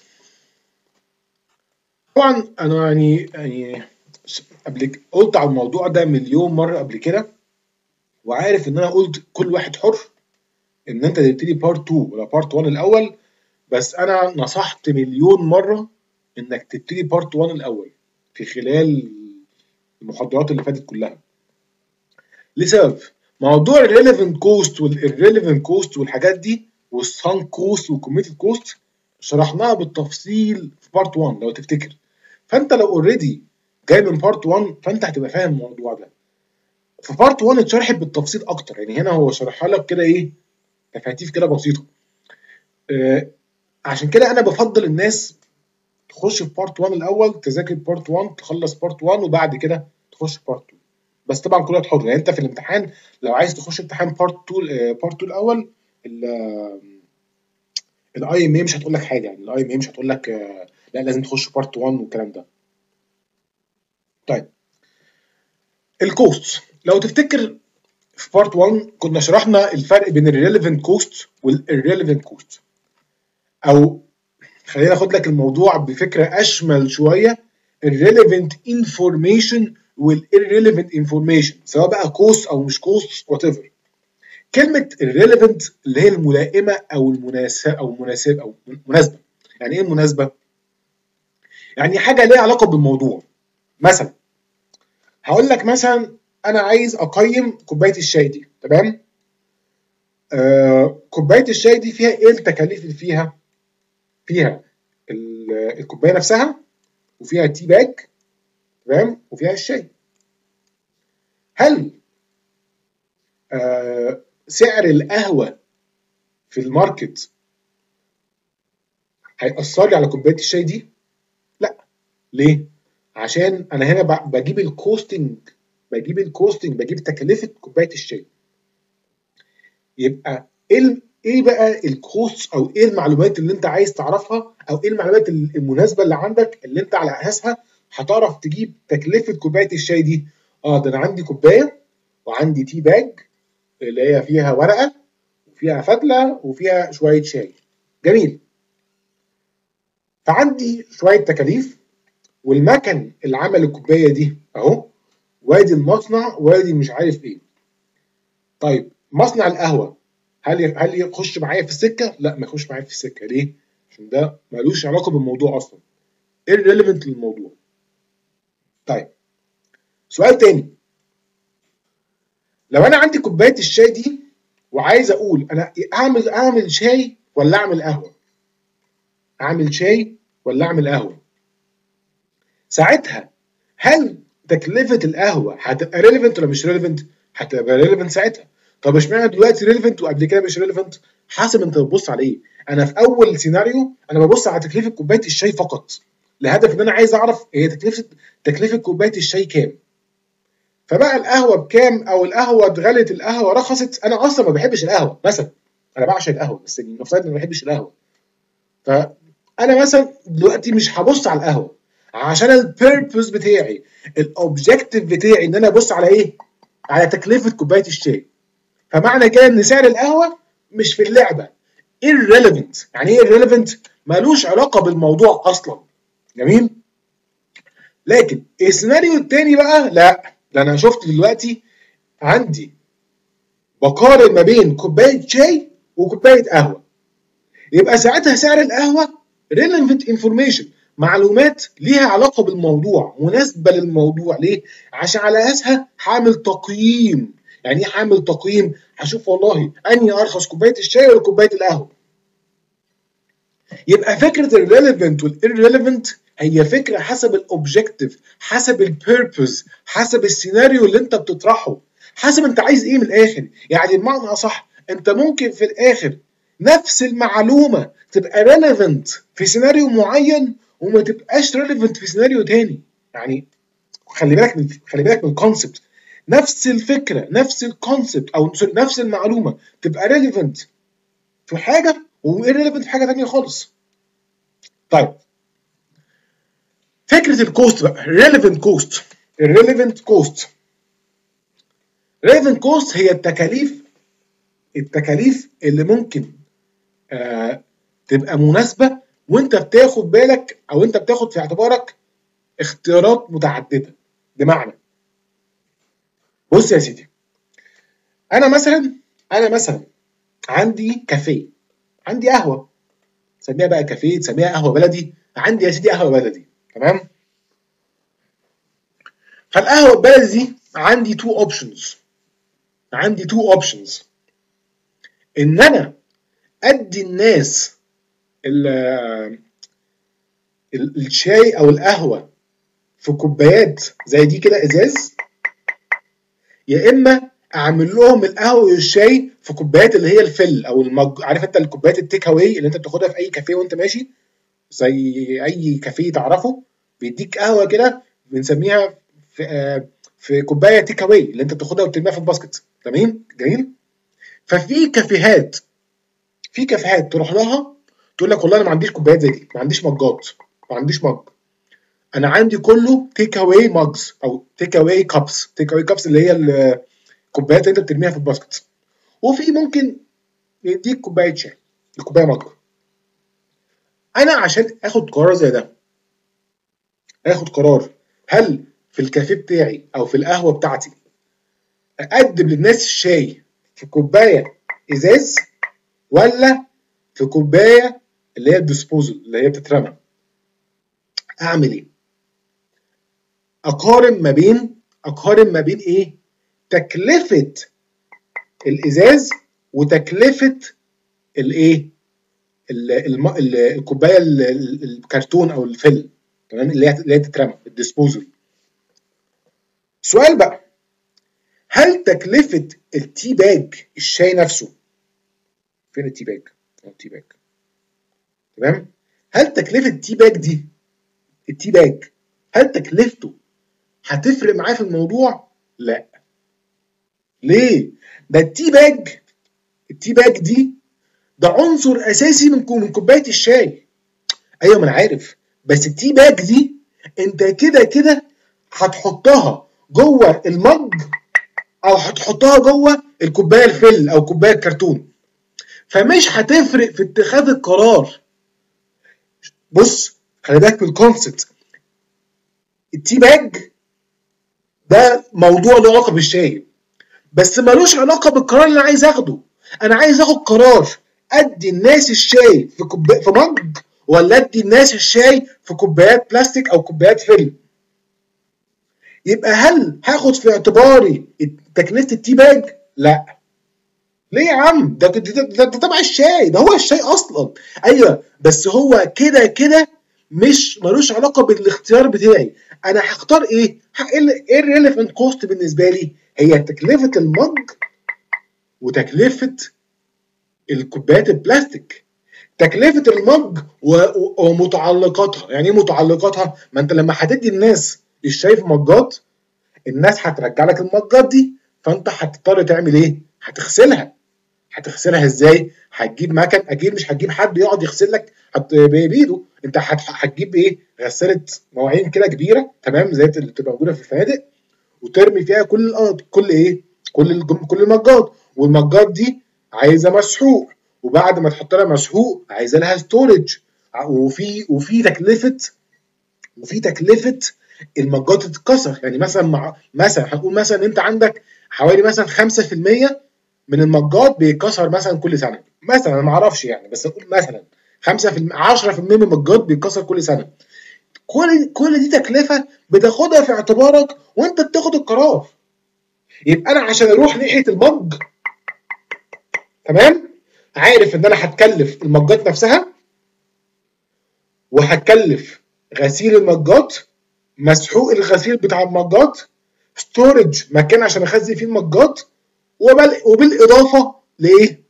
طبعا انا يعني يعني قبل قلت على الموضوع ده مليون مره قبل كده، وعارف ان انا قلت كل واحد حر ان انت تبتدي بارت اتنين ولا بارت واحد الاول، بس انا نصحت مليون مره انك تبتدي بارت واحد الاول في خلال المحاضرات اللي فاتت كلها. لسبب موضوع الريليفنت كوست والirrelevant كوست والحاجات دي والسانك كوست والكوميتد كوست شرحناها بالتفصيل في بارت واحد لو تفتكر. فانت لو اوريدي جاي من بارت واحد فانت هتبقى فاهم الموضوع ده. في بارت واحد اتشرحت بالتفصيل اكتر، يعني هنا هو شرحها لك كده ايه تفاتيف كده بسيطه. آه عشان كده انا بفضل الناس تخش في بارت واحد الاول، تذاكر بارت واحد، تخلص بارت واحد وبعد كده تخش بارت اتنين. بس طبعا كل واحد حر، يعني انت في الامتحان لو عايز تخش امتحان بارت اتنين بارت اتنين الاول الاي ام اي مش هتقول لك حاجه، يعني الاي ام اي مش هتقول لك آه لا لازم تخش بارت واحد والكلام ده. طيب الكوست لو تفتكر في بارت واحد كنا شرحنا الفرق بين الريليفنت كوست والirrelevant كوست، او خلينا ناخد لك الموضوع بفكره اشمل شويه، الريليفنت انفورميشن والirrelevant انفورميشن سواء بقى كوست او مش كوست وات ايفر. كلمه الريليفنت اللي هي الملائمه او المناسبه او مناسب او مناسبه. يعني ايه المناسبه؟ يعني حاجه ليها علاقه بالموضوع. مثلا هقول لك مثلا انا عايز اقيم كوبايه الشاي دي، تمام؟ آه كوبايه الشاي دي فيها ايه التكاليف اللي فيها؟ فيها الكوبايه نفسها، وفيها تي باج، تمام، وفيها الشاي. هل آه سعر القهوه في الماركت هيأثر لي على كوبايه الشاي دي؟ لا. ليه؟ عشان انا هنا بجيب الكوستنج بجيب الكوستنج بجيب تكلفه كوبايه الشاي. يبقى ايه ايه بقى الكوست او ايه المعلومات اللي انت عايز تعرفها، او ايه المعلومات المناسبه اللي عندك اللي انت على اساسها هتعرف تجيب تكلفه كوبايه الشاي دي. اه ده انا عندي كوبايه وعندي تي باج اللي هي فيها ورقه وفيها فتله وفيها شويه شاي. جميل. فعندي شويه تكاليف، والمكن اللي عمل الكوبايه دي اهو، وادي المصنع وادي مش عارف ايه. طيب مصنع القهوه هل هل يخش معايا في السكه؟ لا ما يخش معايا في السكه. ليه؟ عشان ده ملوش علاقه بالموضوع اصلا، irrelevant للموضوع. طيب سؤال تاني، لو انا عندي كوبايه الشاي دي وعايز اقول انا اعمل اعمل شاي ولا اعمل قهوه؟ اعمل شاي ولا اعمل قهوه؟ ساعتها هل تكلفه القهوه هتبقى ريليفنت ولا مش ريليفنت؟ هتبقى ريليفنت ساعتها. طب اشمعنى دلوقتي ريليفنت وقبل كده مش ريليفنت؟ حسب انت بتبص على ايه. انا في اول سيناريو انا ببص على تكلفه كوبايه الشاي فقط، لهدف ان انا عايز اعرف هي تكلفه تكلفه كوبايه الشاي كام. فبقى القهوه بكام او القهوه اتغلت القهوه رخصت، انا اصلا ما بحبش القهوه مثلا، انا بعشق القهوه بس نفترض اني ما بحبش القهوه. فانا مثلا دلوقتي مش هبص على القهوه عشان البيربز بتاعي الاوبجيكتيف بتاعي ان انا ابص على ايه؟ على تكلفه كوبايه الشاي. فمعنى كده ان سعر القهوه مش في اللعبه، irrelevant. يعني ايه irrelevant؟ مالوش علاقه بالموضوع اصلا. جميل. لكن السيناريو التاني بقى لا، ده انا شفت دلوقتي عندي بقارن ما بين كوبايه شاي وكوبايه قهوه، يبقى ساعتها سعر القهوه relevant information، معلومات ليها علاقه بالموضوع، مناسبه للموضوع. ليه؟ عشان على اساسها هعمل تقييم. يعني ايه هعمل تقييم؟ هشوف والله انهي ارخص، كوبايه الشاي ولا كوبايه القهوه. يبقى فكره الريليفنت والirrelevant هي فكره حسب الاوبجيكتيف، حسب البيربز، حسب السيناريو اللي انت بتطرحه، حسب انت عايز ايه من الاخر. يعني بمعنى اصح انت ممكن في الاخر نفس المعلومه تبقى ريليفنت في سيناريو معين وما تبقاش ريليفنت في سيناريو تاني. يعني خلي بالك من خلي بالك من الكونسبت، نفس الفكره نفس الكونسبت او نفس المعلومه تبقى ريليفنت في حاجه وirrelevant في حاجه ثانيه خالص. طيب فكره الكوست بقى، relevant cost. relevant cost relevant cost هي التكاليف التكاليف اللي ممكن آه تبقى مناسبه وانت بتاخد بالك او انت بتاخد في اعتبارك اختيارات متعدده. بمعنى بص يا سيدي، انا مثلا انا مثلا عندي كافيه، عندي قهوه، تسميها بقى كافيه تسميها قهوه بلدي، عندي يا سيدي قهوه بلدي. تمام. فالقهوه البلدي دي عندي تو اوبشنز عندي تو اوبشنز ان انا ادي الناس الشاي او القهوه في كوبايات زي دي كده ازاز، يا اما اعمل لهم القهوه والشاي في كوبايات اللي هي الفل او المج. عارف انت الكوبايات التيك اواي اللي انت بتاخدها في اي كافيه وانت ماشي، زي اي كافيه تعرفه بيديك قهوه كده بنسميها في آه في كوبايه تيك اواي اللي انت بتاخدها وترميها في الباسكت. تمام جميل. ففي كافيهات في كافيهات تروح لها تقول لك والله انا ما عنديش كوبايات زي دي، ما عنديش مجات، ما عنديش مج، انا عندي كله تيك اواي ماجز او تيك اواي كابس. تيك اواي كابس اللي هي الكوبايات اللي انت بترميها في الباسكت. وفي ممكن يديك كوبايه شاي، الكوبايه مج. انا عشان اخد قرار زي ده، اخد قرار هل في الكافيه بتاعي او في القهوه بتاعتي اقدم للناس الشاي في كوبايه ازاز ولا في كوبايه اللي هي الديسبوزل اللي هي بتترمى، اعمل ايه؟ اقارن ما بين اقارن ما بين ايه؟ تكلفه الازاز وتكلفه الايه؟ الكوبايه الكرتون او الفل. تمام، اللي هي اللي هي تترمى الديسبوزل. سؤال بقى، هل تكلفه التي باج الشاي نفسه، فين التي باج؟ التي باج تمام، هل تكلفه التي باج دي التي باج هل تكلفته هتفرق معايا في الموضوع؟ لا. ليه؟ ده التي باج التي باج دي ده عنصر اساسي من من كوبايه الشاي. ايوه ما انا عارف، بس التي باج دي انت كده كده هتحطها جوه المج او هتحطها جوه الكوبايه الفل او كوبايه الكرتون، فمش هتفرق في اتخاذ القرار. بص خلي بالك من الكونسبت، التي باج ده موضوع له علاقه بالشاي بس ملوش علاقه بالقرار اللي انا عايز اخده. انا عايز اخد قرار ادي الناس الشاي في كوبايه في مج ولا ادي الناس الشاي في كوبايات بلاستيك او كوبايات فيلم. يبقى هل هاخد في اعتباري تكلفه التي باج؟ لا. ليه يا عم؟ ده ده, ده, ده تبع الشاي، ده هو الشاي اصلا. ايوه بس هو كده كده مش ملوش علاقه بالاختيار بتاعي. انا هختار ايه؟ ايه الريليفنت كوست بالنسبه لي؟ هي تكلفه المج وتكلفه الكوبايات البلاستيك. تكلفه المج ومتعلقاتها. يعني ايه متعلقاتها؟ ما انت لما هتدي الناس الشاي في مجات، الناس هترجع لك المجات دي، فانت هتضطر تعمل ايه؟ هتغسلها. هتغسلها ازاي؟ هتجيب مكن، اكيد مش هتجيب حد يقعد يغسل لك بايده، انت هتجيب ايه؟ غساله مواعين كده كبيره، تمام، زي اللي بتبقى موجوده في الفنادق، وترمي فيها كل الارض، كل ايه؟ كل كل المجات، والمجات دي عايزه مسحوق، وبعد ما تحط لها مسحوق عايزه لها ستورج، وفي وفي تكلفه وفي تكلفه المجات تتكسر. يعني مثلا مع مثلا هنقول مثلا انت عندك حوالي مثلا خمسة في المية من المجات بيتكسر مثلا كل سنه، مثلا انا ما اعرفش يعني، بس اقول مثلا خمسة في المية عشرة في المية من المجات بيتكسر كل سنه. كل كل دي تكلفه بتاخدها في اعتبارك وانت بتاخد القرار. يبقى انا عشان اروح ناحيه المج، تمام، عارف ان انا هتكلف المجات نفسها، وهتكلف غسيل المجات، مسحوق الغسيل بتاع المجات، ستورج مكان عشان اخزن فيه المجات، وبالاضافه لايه؟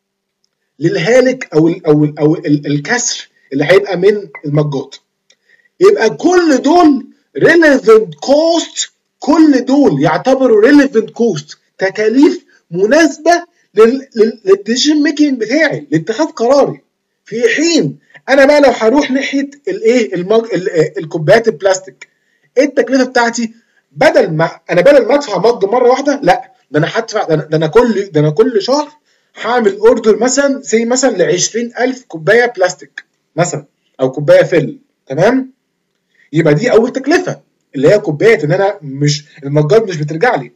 للهالك او ال او ال او ال الكسر اللي هيبقى من المجات. يبقى كل دول relevant cost، كل دول يعتبروا relevant cost، تكاليف مناسبه للديسيجن ميكنج بتاعي، لاتخاذ قراري. في حين انا بقى لو هروح ناحيه الايه؟ المج... الكوبايات البلاستيك، ايه التكلفه بتاعتي؟ بدل ما انا بدل ما ادفع مج مره واحده، لا، ده انا هدفع، ده انا كل ده انا كل شهر هعمل اوردر مثلا زي مثلا ل عشرين ألف كوبايه بلاستيك مثلا، او كوبايه فيل، تمام. يبقى دي اول تكلفه، اللي هي كوبايات، ان انا مش المجات مش بترجع لي.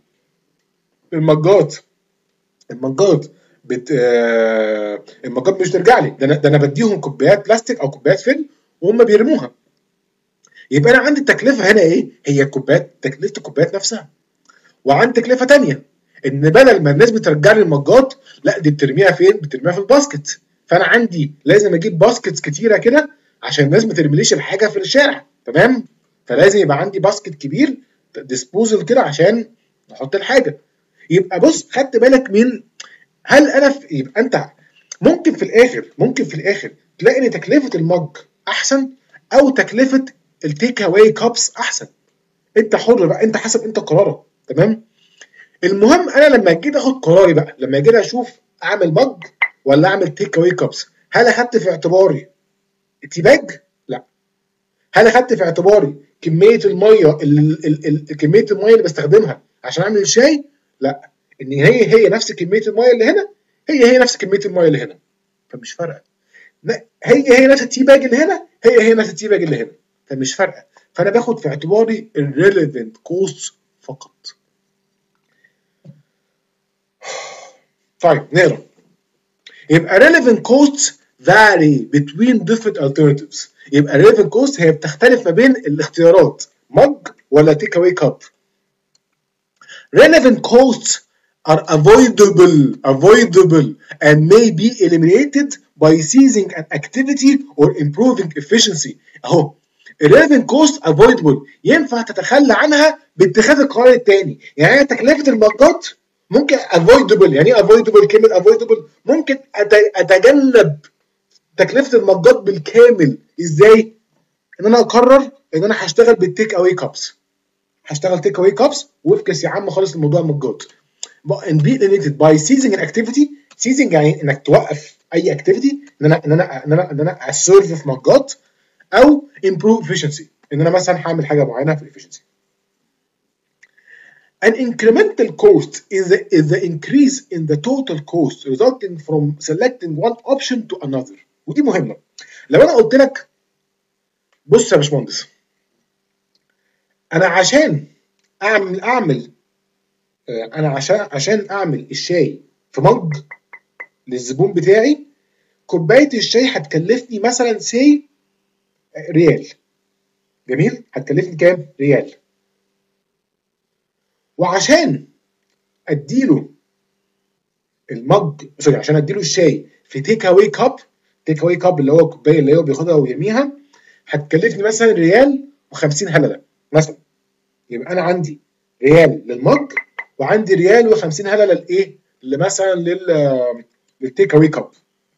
المجات المجات بت آه المجات مش بترجع لي، ده انا ده انا بديهم كوبايات بلاستيك او كوبايات فيل وهم بيرموها. يبقى انا عندي التكلفه هنا ايه؟ هي الكوبايات، تكلفه الكوبايات نفسها. وعندي تكلفه ثانيه، ان بدل ما الناس بترجع لي المجات، لا، دي بترميها فين؟ بترميها في الباسكت. فانا عندي لازم اجيب باسكتس كتيره كده عشان الناس ما ترميليش الحاجه في الشارع، تمام. فلازم يبقى عندي باسكت كبير ديسبوزل كده عشان نحط الحاجه. يبقى بص، خدت بالك من هل انا في، يبقى انت ممكن في الاخر ممكن في الاخر تلاقي ان تكلفه المج احسن او تكلفه التيك اواي كابس احسن. انت حر بقى، انت حسب انت قرارك، تمام. المهم انا لما جيت اخد قراري بقى، لما جيت اشوف اعمل مج ولا اعمل تيك اواي كابس، هل اخدت في اعتباري التيباج؟ لا. هل اخدت في اعتباري كميه الميه اللي كميه الميه اللي بستخدمها عشان اعمل الشاي؟ لا. ان هي هي نفس كميه الميه اللي هنا، هي هي نفس كميه الميه اللي هنا، فمش فارقه. هي هي نفس التي باج اللي هنا، هي هي نفس التي باج اللي هنا، فمش فارقه. فانا باخد في اعتباري الريليفنت كوست فقط. طيب نقرا. يبقى relevant costs vary between different alternatives. يبقى relevant cost هي بتختلف ما بين الاختيارات، مج ولا تيك اواي كاب. relevant costs are avoidable avoidable and may be eliminated by ceasing an activity or improving efficiency. اهو relevant cost avoidable، ينفع تتخلى عنها باتخاذ القرار الثاني. يعني تكلفه المجات ممكن avoidable. يعني ايه avoidable؟ كلمه avoidable ممكن اتجنب تكلفه المجات بالكامل. ازاي؟ ان انا اقرر ان انا هشتغل بالتيك اواي كابس، هشتغل تيك اواي كابس وافكس يا عم خالص الموضوع المجات. and be eliminated by ceasing an activity. ceasing يعني انك توقف اي activity، ان انا ان انا ان انا ان انا اسيرف في مجات، او improve efficiency، ان انا مثلا هعمل حاجه معينه في efficiency. An incremental cost is the, is the increase in the total cost resulting from selecting one option to another. ودي مهمه. لو انا قلت لك بص يا باشمهندس، انا عشان اعمل اعمل انا عشان عشان اعمل الشاي في مج، للزبون بتاعي كوبايه الشاي هتكلفني مثلا سي ريال. جميل؟ هتكلفني كام؟ ريال. وعشان اديله المج سوري عشان اديله الشاي في تيك اواي كاب، تيك اواي كاب اللي هو الكوبايه اللي هو بياخدها ويرميها، هتكلفني مثلا ريال وخمسين هلله مثلا. يبقى انا عندي ريال للمج وعندي ريال وخمسين هلله للايه؟ اللي مثلا لل للتيك اواي كاب.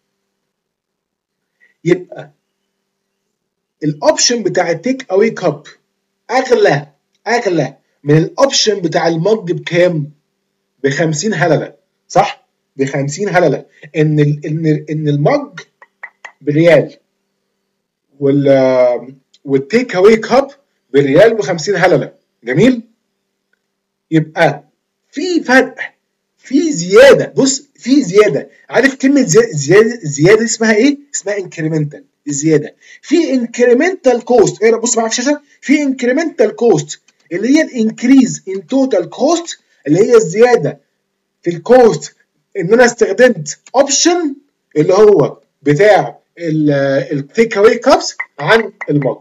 يبقى الاوبشن بتاع التيك اواي كاب اغلى اغلى من الاوبشن بتاع المج بكام؟ ب خمسين هلله، صح؟ ب خمسين هلله. ان ال ان ان المج بريال وال والتيك اواي كاب بريال وخمسين هلله. جميل؟ يبقى في فرق، في زياده. بص في زياده. عارف كلمه زياده زياده اسمها ايه؟ اسمها انكريمنتال. الزياده في انكريمنتال كوست. ايه بص معايا في الشاشه، في انكريمنتال كوست اللي هي الانكريز ان توتال كوست، اللي هي الزياده في الكوست ان انا استخدمت اوبشن اللي هو بتاع التيك اواي كابس عن المج.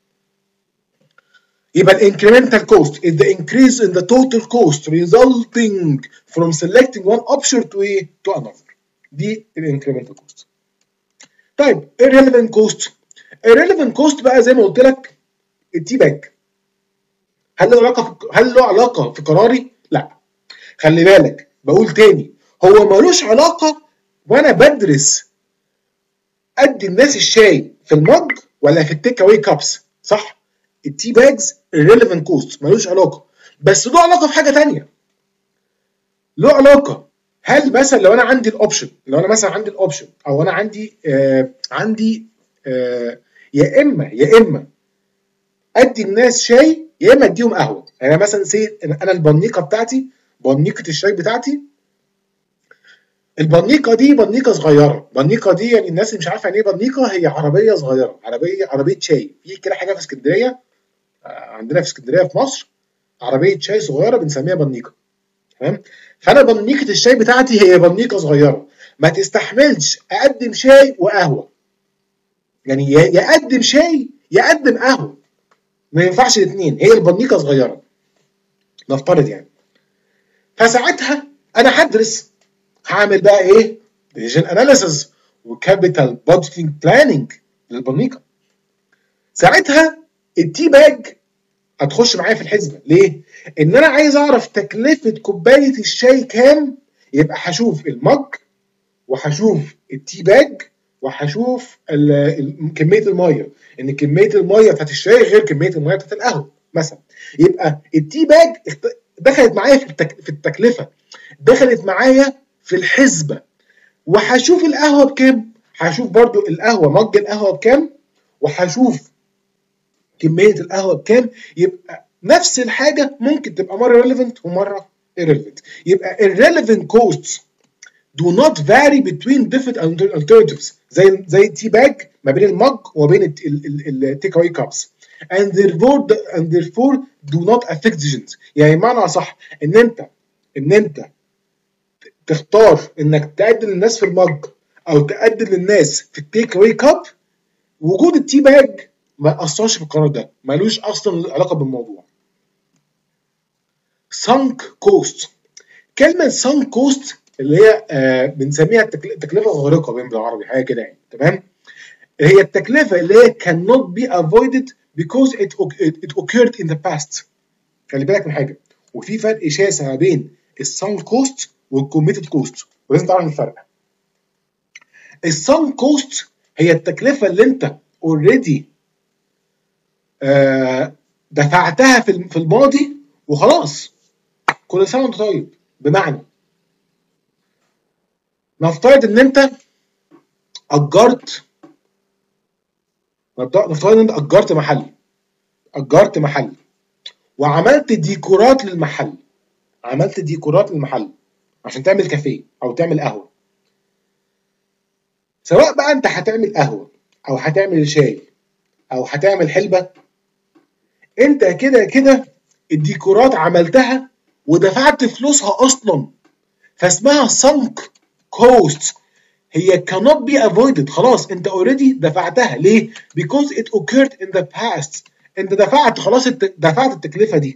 يبقى الانكريمنتال كوست is the increase in the total cost resulting from selecting one option to a to another. دي الانكريمنتال كوست. طيب irrelevant cost. irrelevant cost بقى زي ما قلت لك التي باج. هل له علاقه في هل له علاقه في قراري؟ لا. خلي بالك بقول تاني، هو ملوش علاقه وانا بدرس ادي الناس الشاي في المج ولا في التيك اواي كابس، صح؟ التي باجز irrelevant cost ملوش علاقه، بس له علاقه في حاجه ثانيه. له علاقه هل مثلا لو انا عندي الاوبشن، لو انا مثلا عندي الاوبشن او انا عندي آه عندي آه يا اما يا اما ادي الناس شاي يا اما اديهم قهوه. يعني مثلا سي انا البنيقه بتاعتي، بنيقه الشاي بتاعتي، البنيقه دي بنيقه صغيره. بنيقه دي يعني الناس اللي مش عارفه يعني ايه بنيقه، هي عربيه صغيره، عربيه عربيه شاي. في كده حاجه في اسكندريه، عندنا في اسكندريه في مصر عربيه شاي صغيره بنسميها بنيقه. تمام؟ فانا بنيقه الشاي بتاعتي هي بنيقه صغيره ما تستحملش اقدم شاي وقهوه. يعني يا اقدم شاي يا اقدم قهوه، ما ينفعش الاثنين. هي البنيقه صغيره نفترض يعني. فساعتها انا هدرس، هعمل بقى ايه؟ ديسيجن اناليسيس وكابيتال بادجيتنج بلاننج للبنيقه. ساعتها التي باج هتخش معايا في الحسبه. ليه؟ ان انا عايز اعرف تكلفه كوبايه الشاي كام. يبقى هشوف المج وهشوف التي باج وهشوف كميه الميه، ان كميه الميه بتاعت الشاي غير كميه الميه بتاعت القهوه مثلا. يبقى التي باج دخلت معايا في التك... في التكلفه، دخلت معايا في الحسبه. وهشوف القهوه بكام، هشوف برضو القهوه مج القهوه بكام، وهشوف كميه القهوه بكام. يبقى نفس الحاجه ممكن تبقى مره relevant ومره irrelevant. يبقى irrelevant costs do not vary between different alternatives زي زي التي باج ما بين المج وما بين التيك اواي كابس and therefore and therefore do not affect decisions. يعني معنى صح ان انت ان انت تختار انك تقدم للناس في المج او تقدم للناس في التيك اواي كاب، وجود التي باج ما اثرش في القرار ده، مالوش اصلا علاقه بالموضوع. sunk cost. كلمه sunk cost اللي هي آه بنسميها التكلفه الغارقه بالعربي، حاجه كده يعني. تمام؟ هي التكلفه اللي هي cannot be avoided because it it occurred in the past. خلي بالك من حاجه، وفي فرق شاسع ما بين السانك كوست والكوميتد كوست، ولازم تعرف الفرق. السانك كوست هي التكلفه اللي انت اوريدي آه دفعتها في في الماضي وخلاص، كل سنه وانت طيب. بمعنى نفترض ان انت اجرت نفترض ان انت اجرت محل اجرت محل وعملت ديكورات للمحل عملت ديكورات للمحل عشان تعمل كافيه او تعمل قهوه. سواء بقى انت هتعمل قهوه او هتعمل شاي او هتعمل حلبه، انت كده كده الديكورات عملتها ودفعت فلوسها اصلا، فاسمها سانك كوست. هي cannot be avoided. خلاص انت already دفعتها. ليه؟ because it occurred in the past. انت دفعت خلاص، دفعت التكلفه دي.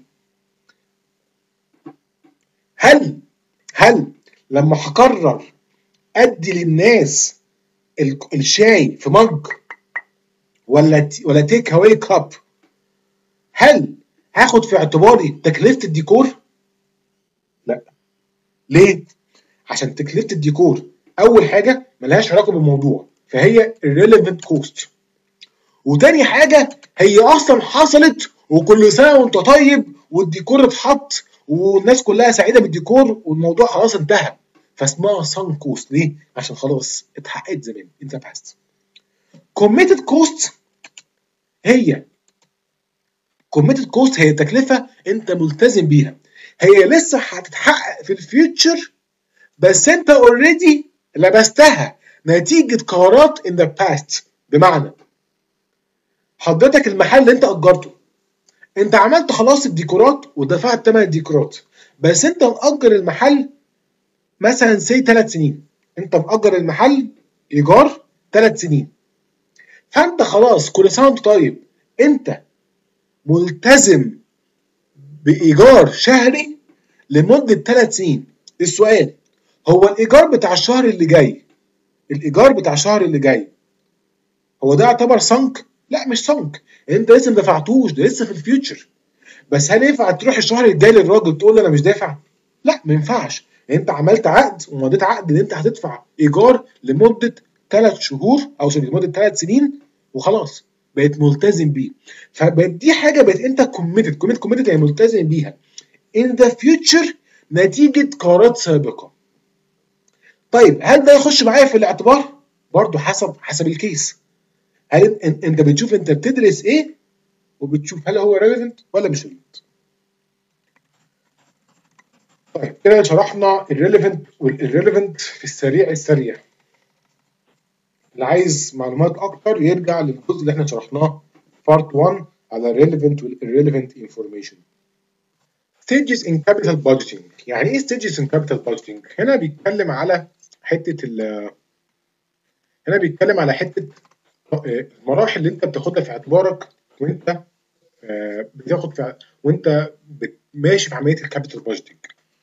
هل هل لما هقرر ادي للناس الشاي في مج ولا ولا تيك اواي كاب، هل هاخد في اعتباري تكلفه الديكور؟ لا. ليه؟ عشان تكلفه الديكور اول حاجه ملهاش علاقه بالموضوع، فهي irrelevant cost. وتاني حاجه هي اصلا حصلت وكل سنه وانت طيب والديكور اتحط والناس كلها سعيده بالديكور والموضوع خلاص انتهى، فاسمها sunk cost. ليه؟ عشان خلاص اتحققت زمان in the past. committed cost هي committed cost هي تكلفه انت ملتزم بيها، هي لسه هتتحقق في الفيوتشر بس انت اوريدي لبستها نتيجه قرارات in the past. بمعنى حضرتك المحل اللي انت اجرته، انت عملت خلاص الديكورات ودفعت ثمن الديكورات، بس انت مأجر المحل مثلا سي ثلاث سنين، انت مأجر المحل ايجار ثلاث سنين، فانت خلاص كل سنه وانت طيب انت ملتزم بايجار شهري لمده ثلاث سنين. السؤال هو الايجار بتاع الشهر اللي جاي، الايجار بتاع الشهر اللي جاي هو ده يعتبر سانك؟ لا مش سانك، انت لسه ما دفعتوش، ده لسه في الفيوتشر. بس هل ينفع تروح الشهر الجاي للراجل تقول له انا مش دافع؟ لا ما ينفعش. انت عملت عقد ومضيت عقد ان انت هتدفع ايجار لمده ثلاث شهور او سوري لمده ثلاث سنين وخلاص بقيت ملتزم بيه. فبقت دي حاجه بقت انت كوميتد كوميتد كوميتد يعني ملتزم بيها in the future نتيجه قرارات سابقه. طيب هل ده يخش معايا في الاعتبار؟ برضه حسب حسب الكيس. هل انت بتشوف انت بتدرس ايه وبتشوف هل هو relevant ولا مش relevant. طيب كده شرحنا الريليفنت والirrelevant في السريع السريع. اللي عايز معلومات اكتر يرجع للجزء اللي احنا شرحناه part واحد على relevant والirrelevant information. stages in capital budgeting. يعني ايه stages in capital budgeting؟ هنا بيتكلم على حته ال هنا بيتكلم على حته المراحل اللي انت بتاخدها في اعتبارك وانت بتاخد في وانت ماشي في عمليه الكابيتال بادجيتنج.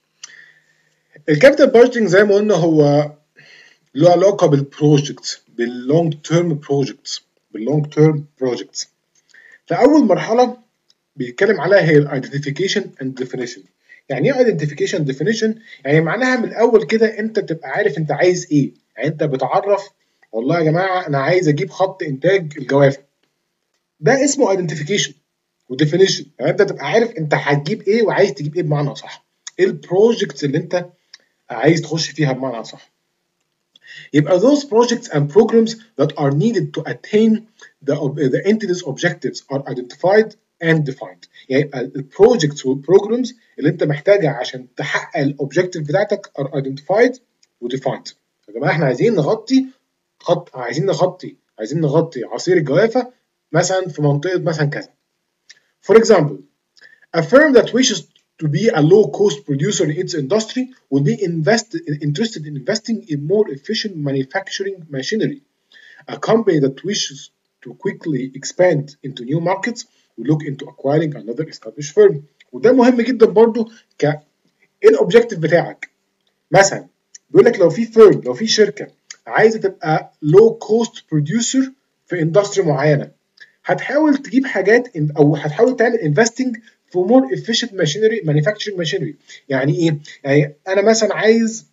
الكابيتال بادجيتنج زي ما قلنا هو له علاقه بالبروجكتس، باللونج تيرم بروجكتس باللونج تيرم بروجكتس. فاول مرحله بيتكلم عليها هي الايدنتيفيكيشن اند ديفينيشن. يعني ايه ايدنتيفيكيشن ديفينيشن؟ يعني معناها من الاول كده انت تبقى عارف انت عايز ايه. يعني انت بتعرف والله يا جماعه انا عايز اجيب خط انتاج الجوافه، ده اسمه ايدنتيفيكيشن وديفينيشن. يعني انت تبقى عارف انت هتجيب ايه وعايز تجيب ايه بمعنى صح، ايه البروجكتس اللي انت عايز تخش فيها بمعنى صح. يبقى those projects and programs that are needed to attain the, the entity's objectives are identified and defined. يعني يبقى البروجكتس والبروجرامز اللي انت محتاجها عشان تحقق الاوبجكتيف بتاعتك are identified وdefined. يا جماعه احنا عايزين نغطي خط عايزين نغطي عايزين نغطي عصير الجوافه مثلا في منطقه مثلا كذا. For example, a firm that wishes to be a low-cost producer in its industry will be invest, interested in investing in more efficient manufacturing machinery. A company that wishes to quickly expand into new markets will look into acquiring another established firm. وده مهم جدا برضو ك ايه الاوبجيكتيف بتاعك. مثلا بيقول لك لو في فيرم لو في شركه عايزه تبقى low-cost producer في اندستري معينه، هتحاول تجيب حاجات او هتحاول تعمل انفستنج في مور efficient ماشينري مانيفاكتشرنج ماشينري. يعني ايه؟ يعني انا مثلا عايز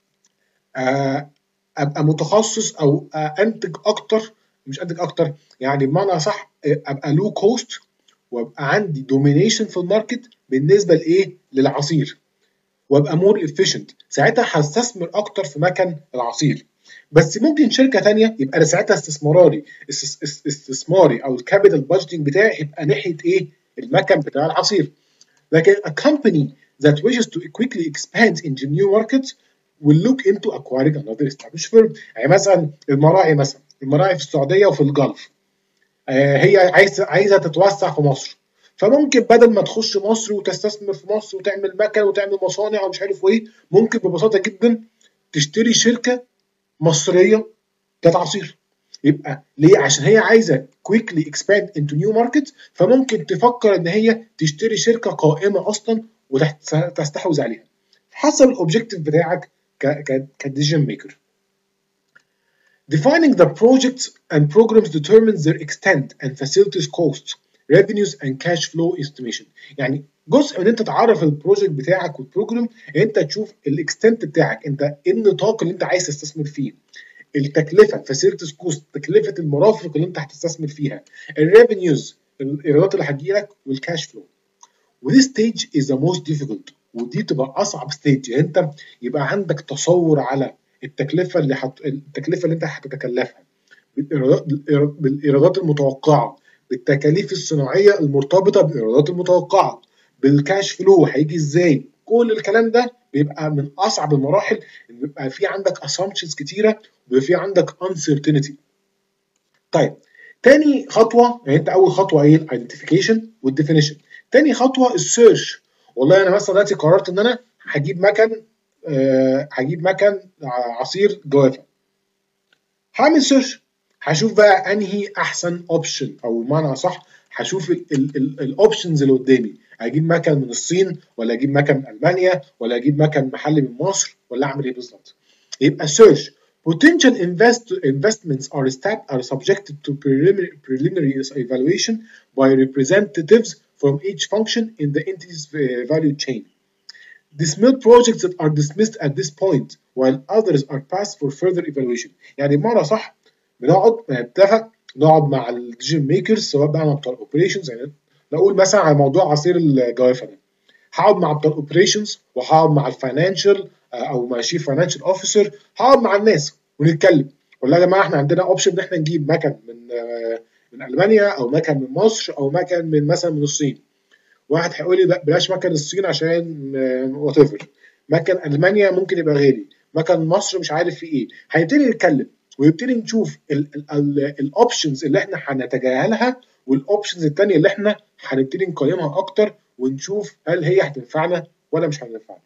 ابقى متخصص او انتج اكتر، مش انتج اكتر يعني بمعنى صح ابقى لو كوست وابقى عندي دومينيشن في الماركت بالنسبه لايه؟ للعصير، وابقى مور efficient. ساعتها هستثمر اكتر في مكن العصير. بس ممكن شركه ثانيه يبقى ساعتها استثماري استثماري او الكابيتال بادجيتنج بتاعي يبقى ناحيه ايه؟ المكن بتاع العصير. لكن a company that wishes to quickly expand into new markets will look into acquiring another established firm. يعني مثلا المراعي مثلا المراعي في السعوديه وفي الجلف آه هي عايزه عايزه تتوسع في مصر، فممكن بدل ما تخش مصر وتستثمر في مصر وتعمل مكن وتعمل مصانع ومش عارف ايه، ممكن ببساطه جدا تشتري شركه مصريه كانت عصير. يبقى ليه؟ عشان هي عايزه quickly expand into new market، فممكن تفكر ان هي تشتري شركه قائمه اصلا وتستحوذ عليها حسب الاوبجيكتيف بتاعك كديسيجن ميكر. Defining the projects and programs determines their extent and facilities costs, revenues and cash flow estimation. يعني جزء من انت تعرف البروجكت بتاعك والبروجرام، انت تشوف الاكستنت بتاعك، انت ايه النطاق اللي انت عايز تستثمر فيه، التكلفه فاسيلتيز كوست، تكلفه المرافق اللي انت هتستثمر فيها، الريفينيوز الايرادات اللي هتجيلك، والكاش فلو. ودي ستيج از ذا موست ديفيكولت، ودي تبقى اصعب ستيج. يعني انت يبقى عندك تصور على التكلفه اللي حت... التكلفه اللي انت هتتكلفها، بالايرادات بالايرادات المتوقعه، بالتكاليف الصناعيه المرتبطه بالايرادات المتوقعه، بالكاش فلو هيجي ازاي. كل الكلام ده بيبقى من اصعب المراحل، ان بيبقى في عندك assumptions كتيره وبيبقى في عندك uncertainty. طيب تاني خطوه، يعني انت اول خطوه ايه؟ الايدنتيفيكيشن والديفينيشن. تاني خطوه السيرش. والله انا مثلا دلوقتي قررت ان انا هجيب مكن أه هجيب مكن عصير جوافه. هعمل سيرش، هشوف بقى انهي احسن اوبشن، او بمعنى صح هشوف الاوبشنز اللي قدامي. اجيب مكن من الصين، ولا اجيب مكن من المانيا، ولا اجيب مكن محلي من مصر، ولا اعمل ايه بالظبط؟ يبقى سيرش. Potential invest investments are, are subjected to preliminary, preliminary evaluation by representatives from each function in the entity's value chain. Dismiss projects that are dismissed at this point while others are passed for further evaluation. يعني بمعنى صح بنقعد نتفق، نقعد مع الديسيجن ميكرز سواء بقى مع بتوع الاوبريشنز. يعني نقول مثلا على موضوع عصير الجوافه ده، هقعد مع بتوع الاوبريشنز وهقعد مع الفاينانشال او مع شيف فاينانشال اوفيسر، هقعد مع الناس ونتكلم. والله يا جماعه احنا عندنا اوبشن ان احنا نجيب مكن من من المانيا، او مكن من مصر، او مكن من مثلا من الصين. واحد هيقول لي بلاش مكن الصين عشان وات ايفر، مكن المانيا ممكن يبقى غالي، مكن مصر مش عارف في ايه. هنبتدي نتكلم ونبتدي نشوف الاوبشنز اللي احنا هنتجاهلها، والاوبشنز الثانيه اللي احنا هنبتدي نقيمها اكتر، ونشوف هل هي هتنفعنا ولا مش هتنفعنا.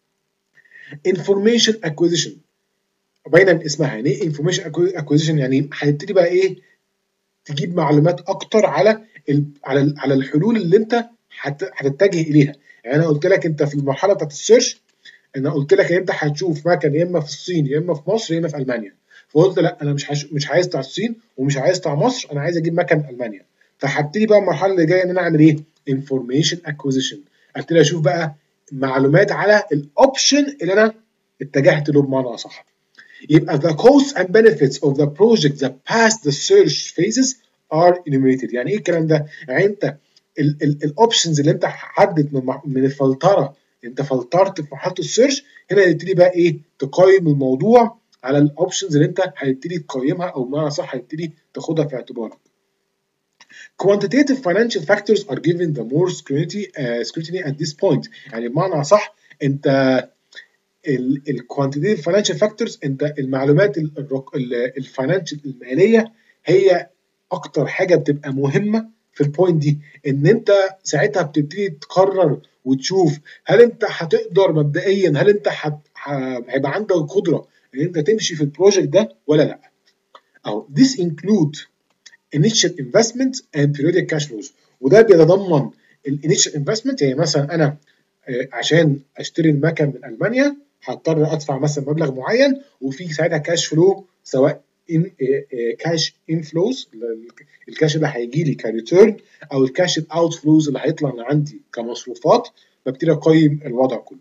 انفورميشن اكوزيشن، باينه من اسمها. يعني ايه انفورميشن اكوزيشن؟ يعني هنبتدي بقى ايه؟ تجيب معلومات اكتر على ال على ال على الحلول اللي انت هتتجه اليها. يعني انا قلت لك انت في المرحله بتاعت السيرش، انا قلت لك ان انت هتشوف مكن يا اما في الصين، يا اما في مصر، يا اما في المانيا. فقلت لا انا مش هش... مش عايز بتاع الصين ومش عايز بتاع مصر، انا عايز اجيب مكن المانيا. فهبتدي بقى المرحله اللي جايه ان انا اعمل ايه؟ انفورميشن اكوزيشن. ابتدي اشوف بقى معلومات على الاوبشن اللي انا اتجهت له بمعنى اصح. يبقى the costs and benefits of the project that pass the search phases are enumerated. يعني ايه الكلام ده؟ يعني انت الاوبشنز اللي انت حددت من من الفلتره، انت فلترت في مرحله السيرش، هنا هتبتدي بقى ايه؟ تقيم الموضوع على الاوبشنز اللي انت هتبتدي تقيمها، او بمعنى صح هتبتدي تاخدها في اعتبارك. Quantitative financial factors are given the more scrutiny, uh, scrutiny at this point. يعني بمعنى صح انت الكوانتيتيف فاينانشال فاكتورز، انت المعلومات الفاينانشال الماليه هي اكتر حاجه بتبقى مهمه في البوينت دي. ان انت ساعتها بتبتدي تقرر وتشوف هل انت هتقدر مبدئيا، هل انت هيبقى عندك القدره ان انت تمشي في البروجكت ده ولا لا. او this include initial investment and periodic cash flows. وده بيتضمن الانيشال انفستمنت. يعني مثلا انا عشان اشتري المكن من المانيا هضطر ادفع مثلا مبلغ معين، وفي ساعتها كاش فلو، سواء ان كاش انفلوز الكاش اللي هيجي لي كريتيرن، او الكاش الاوت فلوز اللي هيطلع من عندي كمصروفات. ببتدي اقيم الوضع كله.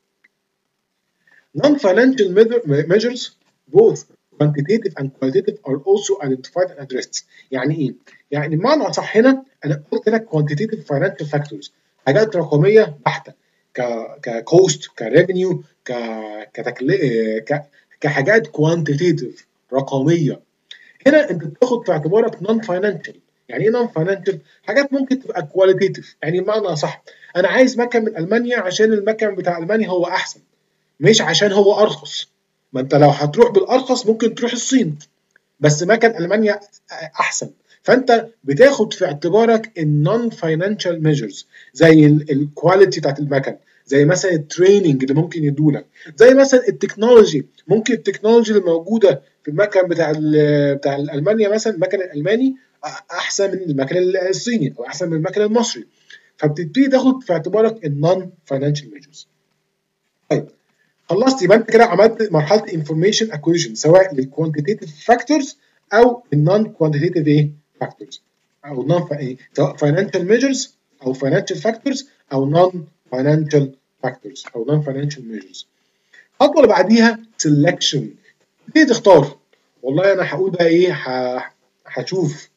Non-financial measures both quantitative and qualitative are also identified and addressed. يعني ايه؟ يعني بمعنى اصح هنا انا قلت لك quantitative financial factors، حاجات رقميه بحته، ك ككوست، كريفينيو، ك كتكلفه، ك كحاجات كوانتيتيف رقميه. هنا انت بتاخد في اعتبارك نون فاينانشال. يعني ايه نون فاينانشال؟ حاجات ممكن تبقى كواليتيف. يعني بمعنى صح انا عايز مكن من المانيا عشان المكن بتاع المانيا هو احسن، مش عشان هو ارخص. ما انت لو هتروح بالارخص ممكن تروح الصين، بس مكن المانيا احسن. فانت بتاخد في اعتبارك النون فاينانشال ميجرز، زي الكواليتي بتاعت المكن، زي مثلا التريننج اللي ممكن يدولك، زي مثلا التكنولوجي. ممكن التكنولوجي اللي موجوده في المكن بتاع بتاع المانيا مثلا، المكن الالماني احسن من المكن الصيني او احسن من المكن المصري، فبتبتدي تاخد في اعتبارك النون فاينانشال ميجرز. طيب خلصت، يبقى انت كده عملت مرحله انفورميشن اكويزيشن سواء للكوانتيتيف فاكتورز او النون كوانتيتيف ايه فاكتورز، او نون ايه سواء فاينانشال ميجرز او فاينانشال فاكتورز او نون فاينانشال فاكتورز او نون فاينانشال ميجرز. الخطوه اللي بعديها سelection، تبتدي تختار. والله انا هقول بقى ايه، هشوف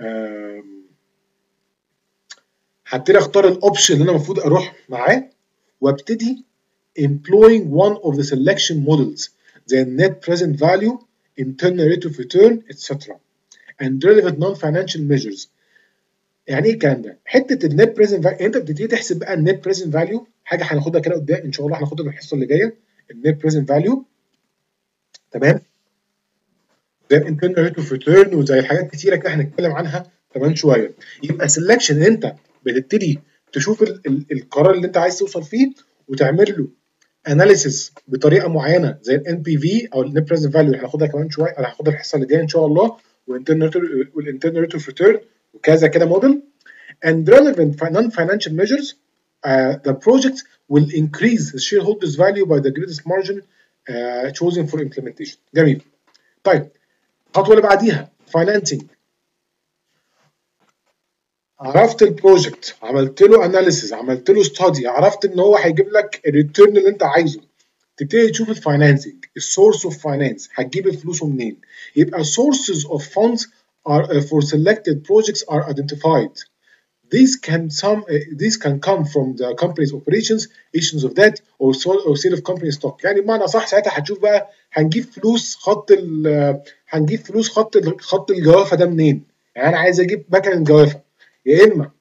هبتدي اختار الاوبشن اللي انا المفروض اروح معاه، وابتدي employing one of the selection models زي net present value, internal rate of return, et cetera and relevant non-financial measures. يعني ايه الكلام ده؟ حته النت بريزنت فاليو، انت بتبتدي تحسب بقى النت بريزنت فاليو، حاجه هناخدها كده قدام ان شاء الله، هناخدها في الحصه اللي جايه. النت بريزنت فاليو تمام، زي الانترنال ريت اوف ريتيرن وزي حاجات كتيره كده هنتكلم عنها كمان شويه. يبقى سelection ان انت بتبتدي تشوف ال ال القرار اللي انت عايز توصل فيه وتعمل له اناليسيس بطريقه معينه زي الان بي في او النت بريزنت فاليو، هناخدها كمان شويه، انا هاخدها الحصه اللي جايه ان شاء الله، والانترنال ريت اوف ريتيرن وكذا كده موديل. And relevant non-financial measures, uh, the project will increase the shareholders value by the greatest margin uh, chosen for implementation. جميل. طيب الخطوه اللي بعديها financing. عرفت البروجكت، عملت له اناليسيز، عملت له ستادي، عرفت ان هو هيجيب لك الريتيرن اللي انت عايزه، تبتدي تشوف الفاينانسنج، السورس اوف فاينانس، هتجيب الفلوس منين. يبقى sources of funds are uh, for selected projects are identified. These can some uh, these can come from the company's operations, issues of debt, or sale or sale of company stock. يعني بمعنى صح ساعتها هتشوف بقى هنجيب فلوس خط ال هنجيب فلوس خط ال خط الجوافه ده منين. يعني انا عايز اجيب مكنه جوافه، يا اما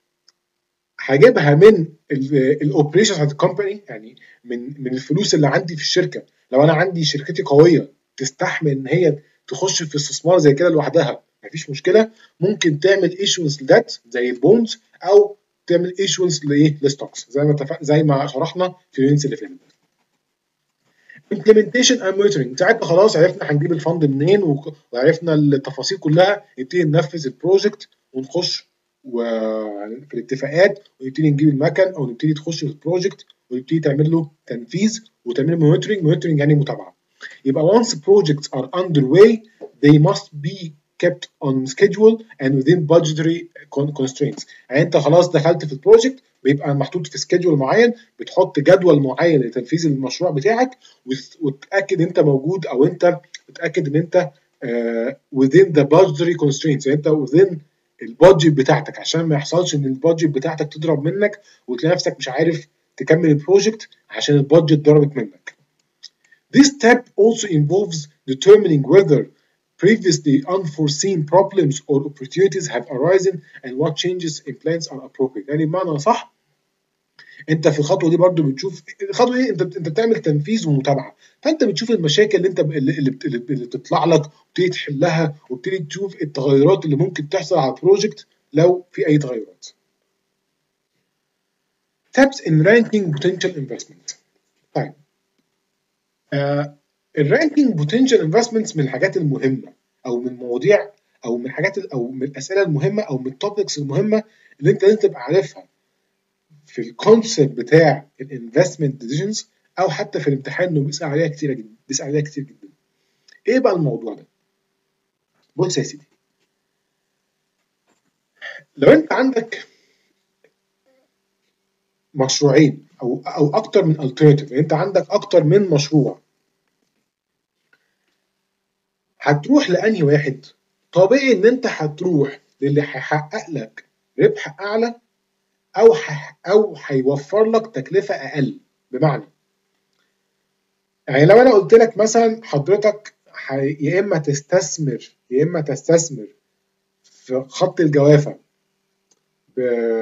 هجيبها من الاوبريشنز بتاعت الكومباني، يعني من من الفلوس اللي عندي في الشركه. لو انا عندي شركتي قويه تستحمل ان هي تخش في استثمار زي كده لوحدها مفيش مشكله، ممكن تعمل ايشونس لدات زي البونز، او تعمل ايشونس لايه لستوكس زي ما اتفقنا زي ما شرحنا في اليونتس اللي فاتت. implementation and monitoring، ساعتها خلاص عرفنا هنجيب الفند منين وعرفنا التفاصيل كلها، نبتدي ننفذ البروجكت ونخش وفي الاتفاقات ونبتدي نجيب المكن او نبتدي تخش في البروجكت ونبتدي تعمل له تنفيذ وتعمل مونيتورنج. مونيتورنج يعني متابعه. يبقى once projects are underway they must be kept on schedule and within budgetary constraints. يعني انت خلاص دخلت في البروجكت بيبقى محطوط في سكيدول معين، بتحط جدول معين لتنفيذ المشروع بتاعك وتتاكد انت موجود او انت تتاكد ان انت uh, within the budgetary constraints، يعني انت within البادجت بتاعتك عشان ما يحصلش ان البادجت بتاعتك تضرب منك وتلاقي نفسك مش عارف تكمل البروجكت عشان البادجت ضربت منك. This step also involves determining whether previously unforeseen problems or opportunities have arisen and what changes in plans are appropriate. يعني بمعنى صح انت في الخطوه دي برضو بتشوف الخطوه دي انت انت بتعمل تنفيذ ومتابعه، فانت بتشوف المشاكل اللي انت اللي, اللي, اللي بتطلع لك وبتبتدي تحلها وبتبتدي تشوف التغيرات اللي ممكن تحصل على البروجكت لو في اي تغيرات. Steps in ranking potential investment. طيب آه الرانكينج potential investments من الحاجات المهمه او من مواضيع او من الحاجات او من الاسئله المهمه او من التوبكس المهمه اللي انت لازم تبقى عارفها في الكونسيبت بتاع الانفستمنت ديسيجنز، او حتى في الامتحان انه بيسال عليها كتير جدا بيسال عليها كتير جدا. ايه بقى الموضوع ده؟ بص يا سيدي، لو انت عندك مشروعين او او اكتر من الترناتيف، يعني انت عندك اكتر من مشروع، هتروح لانهي واحد؟ طبيعي ان انت هتروح للي هيحقق لك ربح اعلى او ح... او هيوفر لك تكلفه اقل. بمعنى يعني لو انا قلت لك مثلا حضرتك ح... يا اما تستثمر يا اما تستثمر في خط الجوافه ب...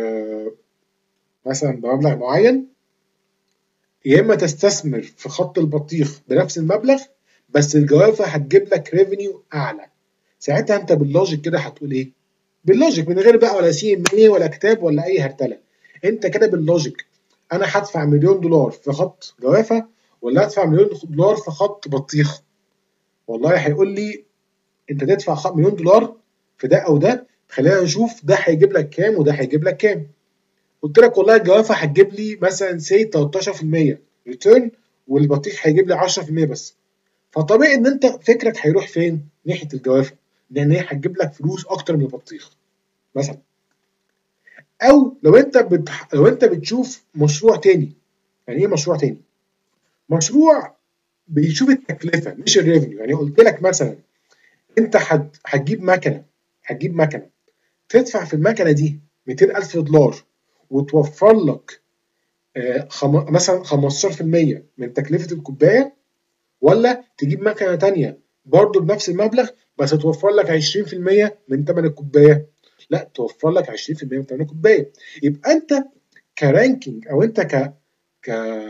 مثلا بمبلغ معين، يا اما تستثمر في خط البطيخ بنفس المبلغ بس الجوافه هتجيب لك ريفينيو اعلى، ساعتها انت باللوجيك كده هتقول ايه؟ باللوجيك من غير بقى ولا سي ام اي ولا كتاب ولا اي هرتله، انت كده باللوجيك انا هدفع مليون دولار في خط جوافه ولا هدفع مليون دولار في خط بطيخ؟ والله هيقول لي انت تدفع مليون دولار في ده او ده، خلينا نشوف ده هيجيب لك كام وده هيجيب لك كام. قلت لك والله الجوافه هتجيب لي مثلا سي تلتاشر في المية ريتيرن والبطيخ هيجيب لي عشرة في المية بس، فطبيعي ان انت فكرك هيروح فين؟ ناحيه الجوافه، لان هي هتجيب لك فلوس اكتر من البطيخ مثلا. او لو انت بت... لو انت بتشوف مشروع تاني. يعني ايه مشروع تاني؟ مشروع بيشوف التكلفه مش الريفنيو. يعني قلت لك مثلا انت هت... هتجيب مكنه هتجيب مكنه تدفع في المكنه دي مئتين ألف دولار وتوفر لك آه خم... مثلا خمستاشر في المية من تكلفه الكوبايه، ولا تجيب مكنه تانيه برضه بنفس المبلغ بس توفر لك عشرين في المية من ثمن الكوبايه؟ لا، توفر لك عشرين في المية من ثمن الكوبايه. يبقى انت كرانكينج او انت ك ك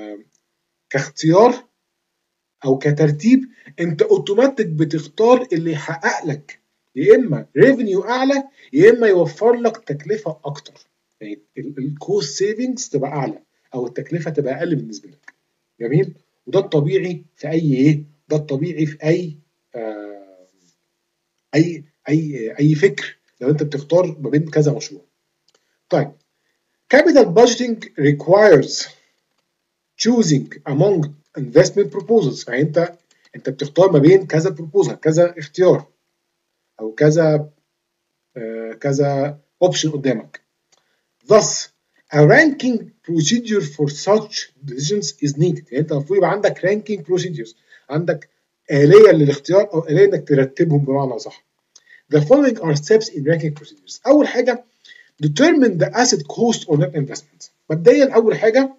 كاختيار او كترتيب، انت اوتوماتيك بتختار اللي يحقق لك يا اما ريفينيو اعلى يا اما يوفر لك تكلفه اكتر. يعني الكوست سيفنجز تبقى اعلى او التكلفه تبقى اقل بالنسبه لك. جميل. وده الطبيعي في اي ايه ده الطبيعي في اي آه اي اي اي فكر لو انت بتختار ما بين كذا مشروع. طيب capital budgeting requires choosing among investment proposals. يعني انت انت بتختار ما بين كذا بروبوزال، كذا اختيار او كذا آه كذا اوبشن قدامك. Thus a ranking procedure for such decisions is needed. يعني انت المفروض يبقى عندك ranking procedures، عندك آلية للاختيار او آلية انك ترتبهم بمعنى صح. The following are steps in ranking procedures. اول حاجة determine the asset cost or net investment. مبدئيا اول حاجة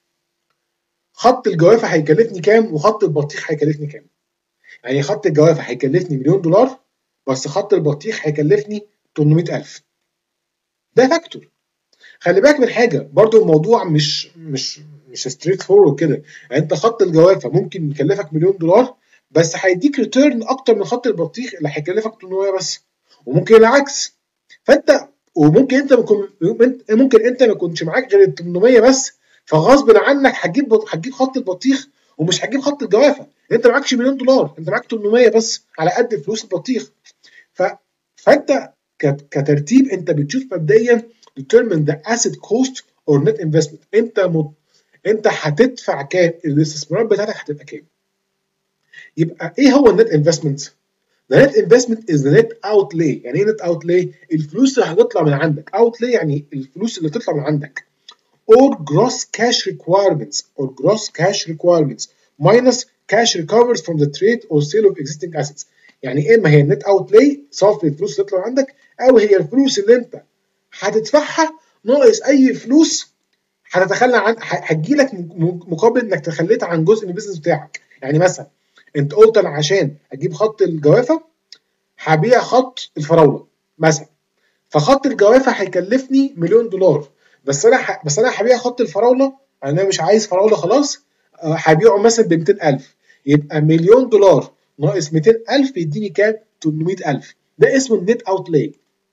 خط الجوافه هيكلفني كام وخط البطيخ هيكلفني كام. يعني خط الجوافه هيكلفني مليون دولار بس خط البطيخ هيكلفني تمنمية ألف. ده فاكتور. خلي بالك من حاجه برضو، الموضوع مش مش مش ستريت فورورد كده. يعني انت خط الجوافه ممكن يكلفك مليون دولار بس هيديك ريتيرن اكتر من خط البطيخ اللي هيكلفك تمنمية بس، وممكن العكس. فانت وممكن انت ممكن ممكن انت ما يكونش معاك غير ال تمنمية بس، فغصب عنك هتجيب هتجيب خط البطيخ ومش هتجيب خط الجوافه. انت معكش مليون دولار، انت معاك تمنمية بس على قد فلوس البطيخ. ف... فانت كترتيب انت بتشوف مبدئيا determine the asset cost or net investment. انت مت... انت هتدفع كام، الاستثمارات بتاعتك هتبقى كام. يبقى ايه هو النت انفستمنت؟ The net investment is the net outlay. يعني ايه net outlay؟ الفلوس اللي هتطلع من عندك. outlay يعني الفلوس اللي تطلع من عندك. or gross cash requirements or gross cash requirements minus cash recovered from the trade or sale of existing assets. يعني ايه؟ ما هي النت outlay صافي الفلوس اللي تطلع عندك، او هي الفلوس اللي انت هتدفعها ناقص اي فلوس هتتخلى عن هتجي لك مقابل انك تخليت عن جزء من البيزنس بتاعك. يعني مثلا انت قلت انا عشان اجيب خط الجوافه هبيع خط الفراوله مثلا، فخط الجوافه هيكلفني مليون دولار بس انا ح... بس انا هبيع خط الفراوله، انا مش عايز فراوله خلاص، هبيعه مثلا ب مئتين ألف. يبقى مليون دولار ناقص مئتين ألف يديني كام؟ تمنمية ألف. ده اسمه النت اوتلاي.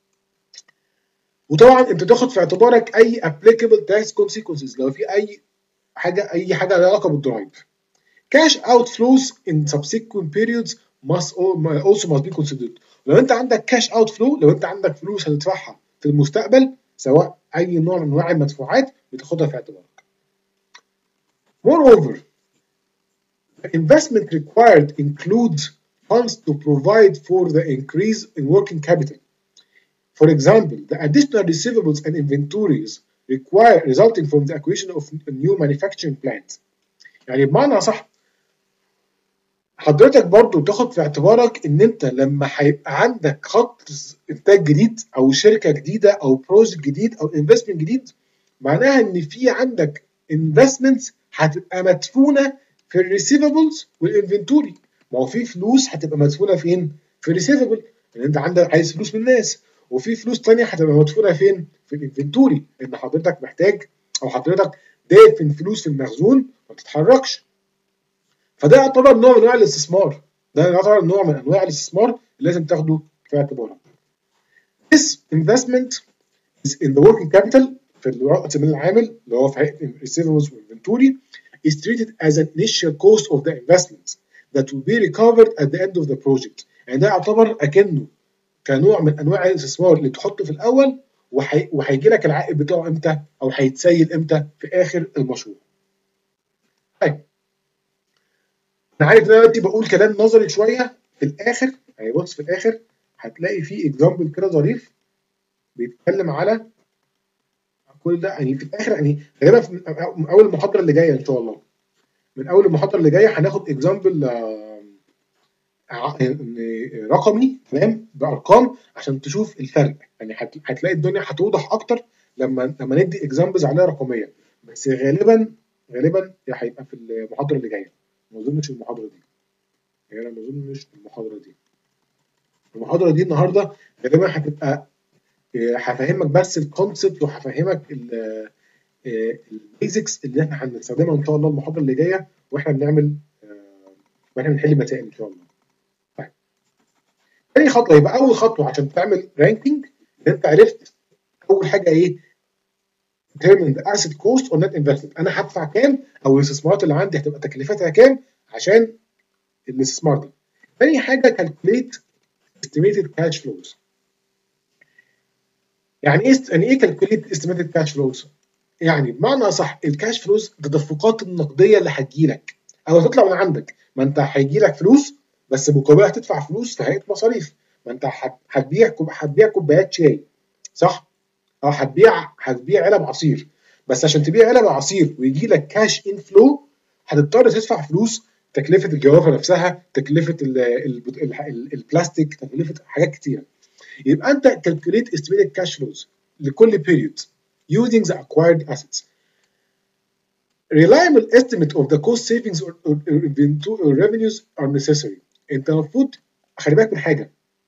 وطبعا انت تاخد في اعتبارك اي applicable tax consequences لو في اي حاجه اي حاجه لها علاقه بالضرايب. Cash outflows in subsequent periods must also must be considered. لو انت عندك cash outflow، لو انت عندك فلوس هتدفعها في المستقبل سواء اي نوع من انواع المدفوعات بتاخدها في اعتبارك. Moreover, the investment required includes funds to provide for the increase in working capital. For example, the additional receivables and inventories required resulting from the acquisition of a new manufacturing plant. يعني بمعنى صح حضرتك برضو تاخد في اعتبارك ان انت لما هيبقى عندك خط انتاج جديد او شركه جديده او بروجكت جديد او انفستمنت جديد، معناها ان في عندك انفستمنت هتبقى مدفونه في الريسيفبلز والانفنتوري. ما هو في فلوس هتبقى مدفونه فين؟ في الريسيفبل، لان انت عندك عايز فلوس من الناس، وفي فلوس ثانيه هتبقى مدفونه فين؟ في الانفنتوري، ان حضرتك محتاج او حضرتك دافن فلوس في المخزون ما بتتحركش. فده يعتبر نوع من انواع الاستثمار، ده يعتبر نوع من انواع الاستثمار اللي لازم تاخده في اعتبارك. This investment is in the working capital في رأس المال العامل اللي هو في هيئة receivables inventory is treated as an initial cost of the investment that will be recovered at the end of the project. يعني ده يعتبر اكنه كنوع من انواع الاستثمار اللي تحطه في الاول وهي- وهيجي لك العائد بتاعه امتى او هيتسيل امتى في اخر المشروع. طيب انا عارف ان انا دلوقتي بقول كلام نظري شويه، في الاخر يعني بص في الاخر هتلاقي في اكزامبل كده ظريف بيتكلم على كل ده. يعني في الاخر يعني غالبا في- من اول المحاضره اللي جايه ان شاء الله، من اول المحاضره اللي جايه هناخد اكزامبل رقمي تمام بارقام عشان تشوف الفرق. يعني هت- هتلاقي الدنيا هتوضح اكتر لما لما ندي اكزامبلز عليها رقميه. بس غالبا غالبا هيبقى في المحاضره اللي جايه، ما اظنش المحاضره دي، يعني انا ما اظنش المحاضره دي. المحاضره دي النهارده غالبا هتبقى آه، هفهمك بس الكونسبت وهفهمك البيزكس اللي احنا هنستخدمها ان شاء الله المحاضره اللي جايه واحنا بنعمل آه، واحنا بنحل مسائل ان شاء الله. طيب تاني خطوه، يبقى اول خطوه عشان تعمل رانكينج ان انت عرفت اول حاجه ايه؟ determine the asset cost or net investment. انا هدفع كام او الاستثمارات اللي عندي هتبقى تكلفتها كام عشان الاستثمار ده. تاني حاجه calculate estimated cash flows. يعني ايه يعني ايه calculate estimated cash flows؟ يعني بمعنى اصح الكاش فلوس التدفقات النقديه اللي هتجيلك او هتطلع من عندك. ما انت هيجيلك فلوس بس مقابلها هتدفع فلوس في هيئه مصاريف. ما انت هت- هتبيع كوب- هتبيع كوبايات شاي صح؟ او هتبيع هتبيع علب عصير. بس عشان تبيع علب عصير ويجي لك كاش ان فلو هتضطر تدفع فلوس، تكلفه الجوافه نفسها، تكلفه ال ال ال ال البلاستيك، تكلفه حاجات كتيره. يبقى انت calculate estimated cash flows لكل period using the acquired assets. Reliable estimate of the cost savings or, or, or, or revenues are necessary. انت المفروض خلي بالك من حاجه،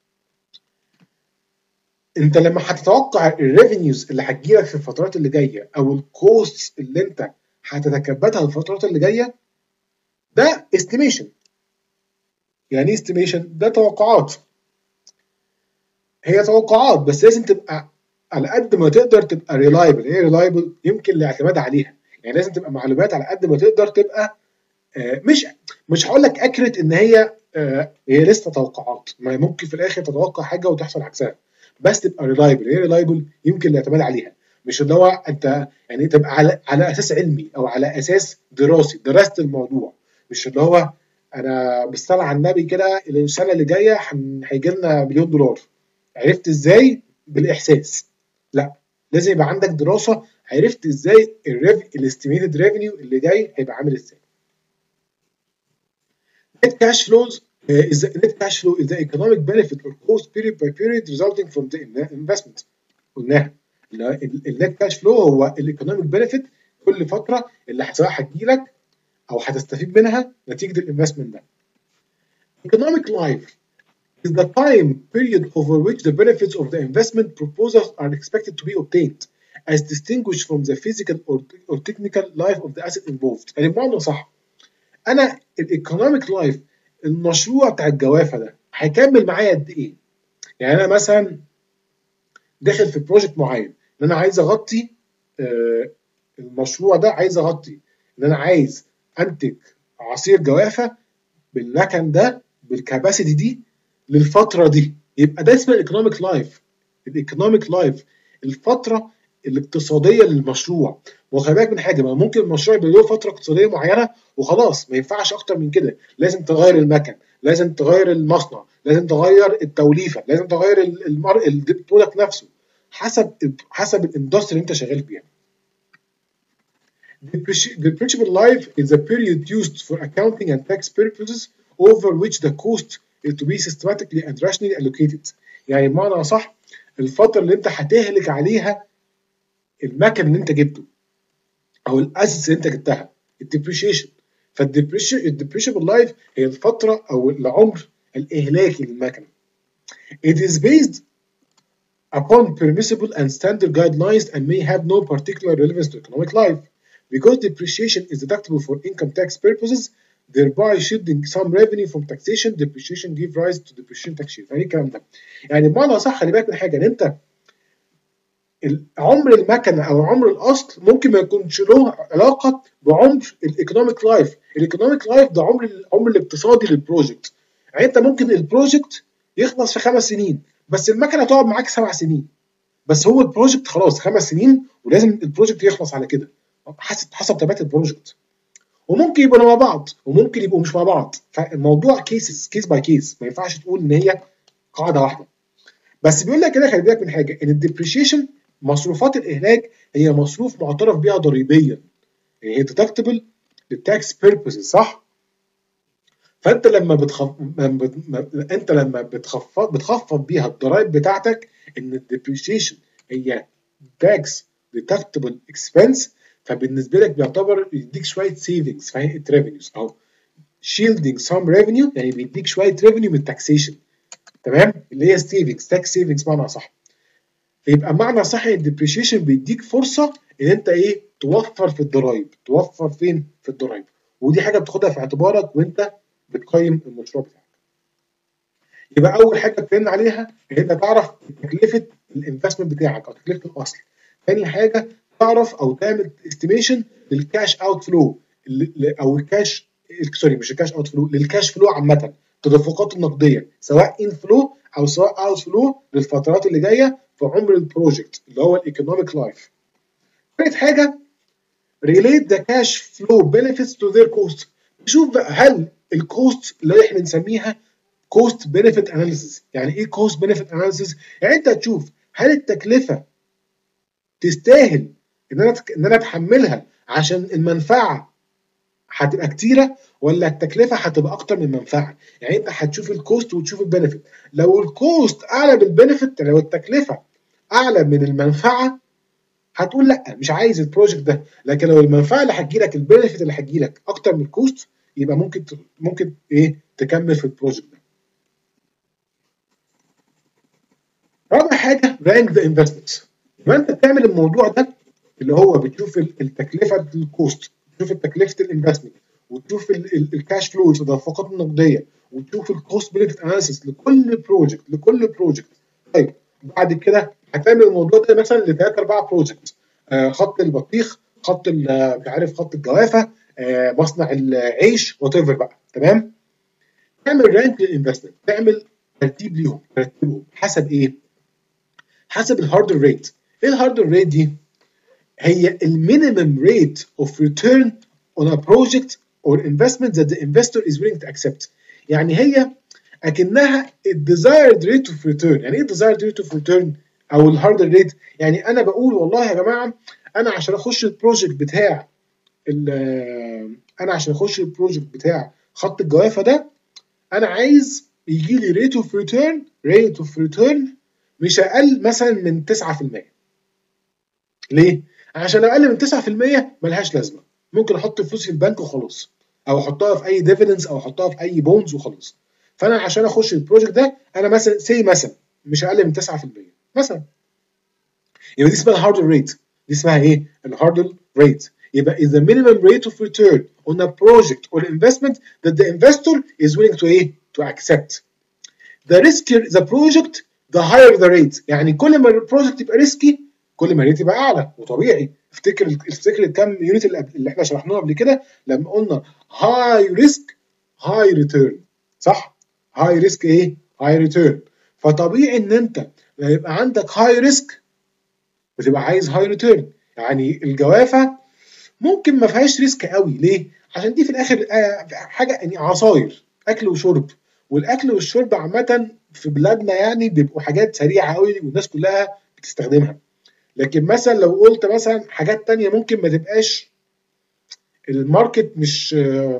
انت لما هتتوقع الريفينيوز اللي هتجيلك في الفترات اللي جايه او الكوست اللي انت هتتكبدها في الفترات اللي جايه، ده استيميشن. يعني ايه استيميشن؟ ده توقعات. هي توقعات بس لازم تبقى على قد ما تقدر تبقى ريلايبل. ايه ريلايبل؟ يمكن الاعتماد عليها. يعني لازم تبقى معلومات على قد ما تقدر تبقى آه، مش مش هقول لك اكريت ان هي آه، هي لسه توقعات، ما ممكن في الاخر تتوقع حاجه وتحصل عكسها، بس تبقى ريلايبل. ايه ريلايبل؟ يمكن الاعتماد عليها. مش اللي هو انت يعني تبقى على على اساس علمي او على اساس دراسي درست الموضوع. مش اللي هو انا بالصلاه على النبي كده السنه اللي جايه هيجي لنا مليون دولار، عرفت ازاي؟ بالاحساس. لا، لازم يبقى عندك دراسه، عرفت ازاي الاستيميتد ريفينيو اللي جاي هيبقى عامل ازاي. Net cash flows uh, is the net cash flow is the economic benefit or cost period by period resulting from the investment. قلناها النت كاش فلو هو الايكونوميك بنفيت كل فتره اللي سواء هتجيلك او هتستفيد منها نتيجه الانفستمنت ده. Economic life is the time period over which the benefits of the investment proposals are expected to be obtained as distinguished from the physical or, or technical life of the asset involved. يعني بمعنى صح، انا الايكونوميك لايف المشروع بتاع الجوافه ده هيكمل معايا قد ايه؟ يعني انا مثلا داخل في بروجكت معين ان انا عايز اغطي آه المشروع ده، عايز اغطي ان انا عايز انتج عصير جوافه بالمكن ده بالكاباسيتي دي للفتره دي. يبقى ده اسمه الايكونوميك لايف. الايكونوميك لايف الفتره الاقتصاديه للمشروع. وخلي بالك من حاجه، ما ممكن المشروع يبقى له فتره اقتصاديه معينه وخلاص ما ينفعش اكتر من كده، لازم تغير المكن، لازم تغير المصنع، لازم تغير التوليفه، لازم تغير المر... البرودكت نفسه حسب حسب الاندستري اللي انت شغال فيها. Depreciable life is a period used for accounting and tax purposes over which the cost is to be systematically and rationally allocated. يعني بمعنى صح الفتره اللي انت هتهلك عليها المكن اللي انت جبته او الاسيتس اللي انت جبتها، الديبريشيشن. فالديبريشيبل لايف هي الفتره او العمر الاهلاكي للمكنه. It is based upon permissible and standard guidelines and may have no particular relevance to economic life. Because depreciation is deductible for income tax purposes, thereby shielding some revenue from taxation, depreciation give rise to depreciation tax shield. يعني ايه الكلام ده؟ يعني بمعنى صح خلي بالك من حاجه، ان انت عمر المكنه او عمر الاصل ممكن ما يكونش له علاقه بعمر الايكونوميك لايف. الايكونوميك لايف ده عمر العمر الاقتصادي للبروجكت. يعني انت ممكن البروجكت يخلص في خمس سنين بس المكنه تقعد معاك سبع سنين، بس هو البروجكت خلاص خمس سنين ولازم البروجكت يخلص على كده حسب حسب طبيعه البروجكت. وممكن يبقوا مع بعض وممكن يبقوا مش مع بعض، فالموضوع كيسز كيس باي كيس، ما ينفعش تقول ان هي قاعده واحده. بس بيقول لك كده خلي بالك من حاجه، ان الديبريشيشن مصروفات الاهلاك هي مصروف معترف بها ضريبيا، يعني هي ديدكتبل للتاكس بيربزز، صح؟ فانت لما بتخف... انت لما بتخفض بتخفض بيها الضرائب بتاعتك، ان الديبريشيشن هي تاكس ديدكتبل اكسبنس، فبالنسبه لك بيعتبر يديك شويه سيفنجز في هيئه ريفينيوز، او شيلدنج سام ريفينيو، يعني بيديك شويه ريفينيو من التاكسيشن، تمام؟ اللي هي سيفنجز، تاكس سيفنجز بمعنى صح. فيبقى معنى صح الديبريشيشن بيديك فرصه ان انت ايه توفر في الضرايب. توفر فين؟ في الضرايب. ودي حاجه بتاخدها في اعتبارك وانت بتقيم المشروع بتاعك. يبقى اول حاجه اتكلمنا عليها ان انت تعرف تكلفه الانفستمنت بتاعك او تكلفه الاصل. ثاني حاجه تعرف او تعمل استيميشن للكاش اوت فلو او الكاش سوري مش الكاش اوت فلو، للكاش فلو عامه، التدفقات النقديه سواء ان فلو او سواء اوت فلو للفترات اللي جايه في عمر البروجكت اللي هو الايكونوميك لايف. ثالث حاجه relate the cash flow benefits to their cost. نشوف بقى هل الكوست اللي احنا بنسميها كوست بنفيت اناليسيس. يعني ايه كوست بنفيت اناليسيس؟ يعني انت تشوف هل التكلفه تستاهل ان انا ان انا اتحملها عشان المنفعه هتبقى كتيره، ولا التكلفه هتبقى اكتر من المنفعه. يعني انت هتشوف الكوست وتشوف البنفيت. لو الكوست اعلى من البنفيت، لو التكلفه اعلى من المنفعه، هتقول لا مش عايز البروجكت ده. لكن لو المنفعه اللي هتجيلك، البنفيت اللي هتجيلك اكتر من الكوست، يبقى ممكن ممكن ايه تكمل في البروجكت ده. رابع حاجه رانك ذا انفستمنتس. يبقى انت بتعمل الموضوع ده اللي هو بتشوف التكلفه الكوست، تشوف تكلفه الانفستمنت، وتشوف الكاش فلو التدفقات النقديه، وتشوف الكوست بنفيت اناليسيس لكل بروجكت لكل بروجكت. طيب بعد كده هتعمل الموضوع ده مثلا لثلاثه اربعه بروجكت، آه خط البطيخ، خط مش عارف خط الجوافه، آه مصنع العيش، وات ايفر بقى، تمام؟ تعمل رانك للانفستمنت، تعمل ترتيب ليهم، ترتبهم حسب ايه؟ حسب الهاردر ريت. ايه الهاردر ريت دي؟ هي المينيمم ريت اوف ريتيرن on a project or investment that the investor is willing to accept. يعني هي اكنها الديزايرد ريت اوف ريتيرن. يعني ايه الديزايرد ريت اوف ريتيرن او الهاردر ريت؟ يعني انا بقول والله يا جماعه انا عشان اخش البروجكت بتاع انا عشان اخش البروجكت بتاع خط الجوافه ده، انا عايز يجي لي ريت اوف ريتيرن ريت اوف ريتيرن مش اقل مثلا من تسعة في المية. ليه؟ عشان لو اقل من تسعة في المية ملهاش لازمه، ممكن احط فلوسي في البنك وخلاص، او احطها في اي ديفيدنز، او احطها في اي بونز وخلاص. فانا عشان اخش البروجكت ده انا مثلا سي مثلا مش اقل من تسعة في المية مثلا. يبقى دي اسمها الهاردر ريت. دي اسمها ايه؟ الهاردر ريت. يبقى is the minimum rate of return on a project or investment that the investor is willing to ايه؟ to accept. The riskier the project the higher the rate. يعني كل ما البروجكت يبقى ريسكي كل ما الريت يبقى اعلى، وطبيعي. افتكر افتكر الكام يونت اللي احنا شرحناها قبل كده لما قلنا هاي ريسك هاي ريتيرن، صح؟ هاي ريسك ايه؟ هاي ريتيرن. فطبيعي ان انت لما يبقى عندك هاي ريسك بتبقى عايز هاي ريتيرن. يعني الجوافه ممكن ما فيهاش ريسك قوي، ليه؟ عشان دي في الاخر حاجه يعني عصاير، اكل وشرب، والاكل والشرب عامه في بلادنا يعني بيبقوا حاجات سريعه قوي والناس كلها بتستخدمها. لكن مثلا لو قلت مثلا حاجات تانية ممكن ما تبقاش الماركت مش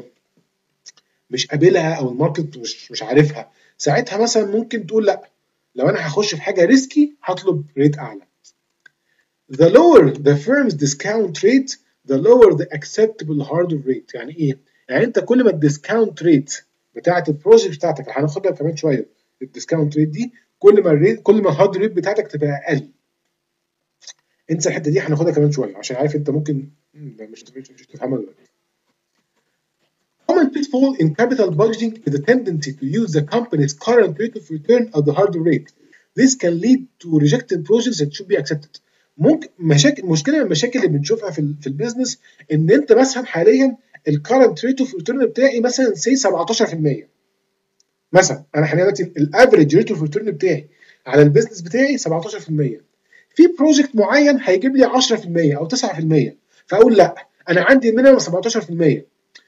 مش قابلها، او الماركت مش مش عارفها، ساعتها مثلا ممكن تقول لا، لو انا هخش في حاجه ريسكي هطلب ريت اعلى. The lower the firm's discount rate the lower the acceptable hardware rate. يعني ايه؟ يعني انت كل ما الديسكاونت ريت بتاعت البروجكت بتاعتك هناخدها كمان شويه، الديسكاونت ريت دي كل ما الريت كل ما الهاردوير ريت بتاعتك تبقى اقل. انسى الحته دي هناخدها كمان شويه عشان عارف انت ممكن مش مش تفهمها دلوقتي. Common pitfall in capital budgeting is the tendency to use the company's current rate of return as the hardware rate. This can lead to rejecting projects that should be accepted. ممكن مشاكل مشكله من المشاكل اللي بنشوفها في ال في البيزنس ان انت مثلا حاليا الكرنت ريت اوف ريتيرن بتاعي مثلا سي سبعتاشر في المية مثلا. انا حاليا دلوقتي الافريج ريت اوف ريتيرن بتاعي على البيزنس بتاعي سبعتاشر في المية. في بروجكت معين هيجيب لي عشرة في المية او تسعة في المية، فاقول لا انا عندي مينيمم سبعتاشر في المية.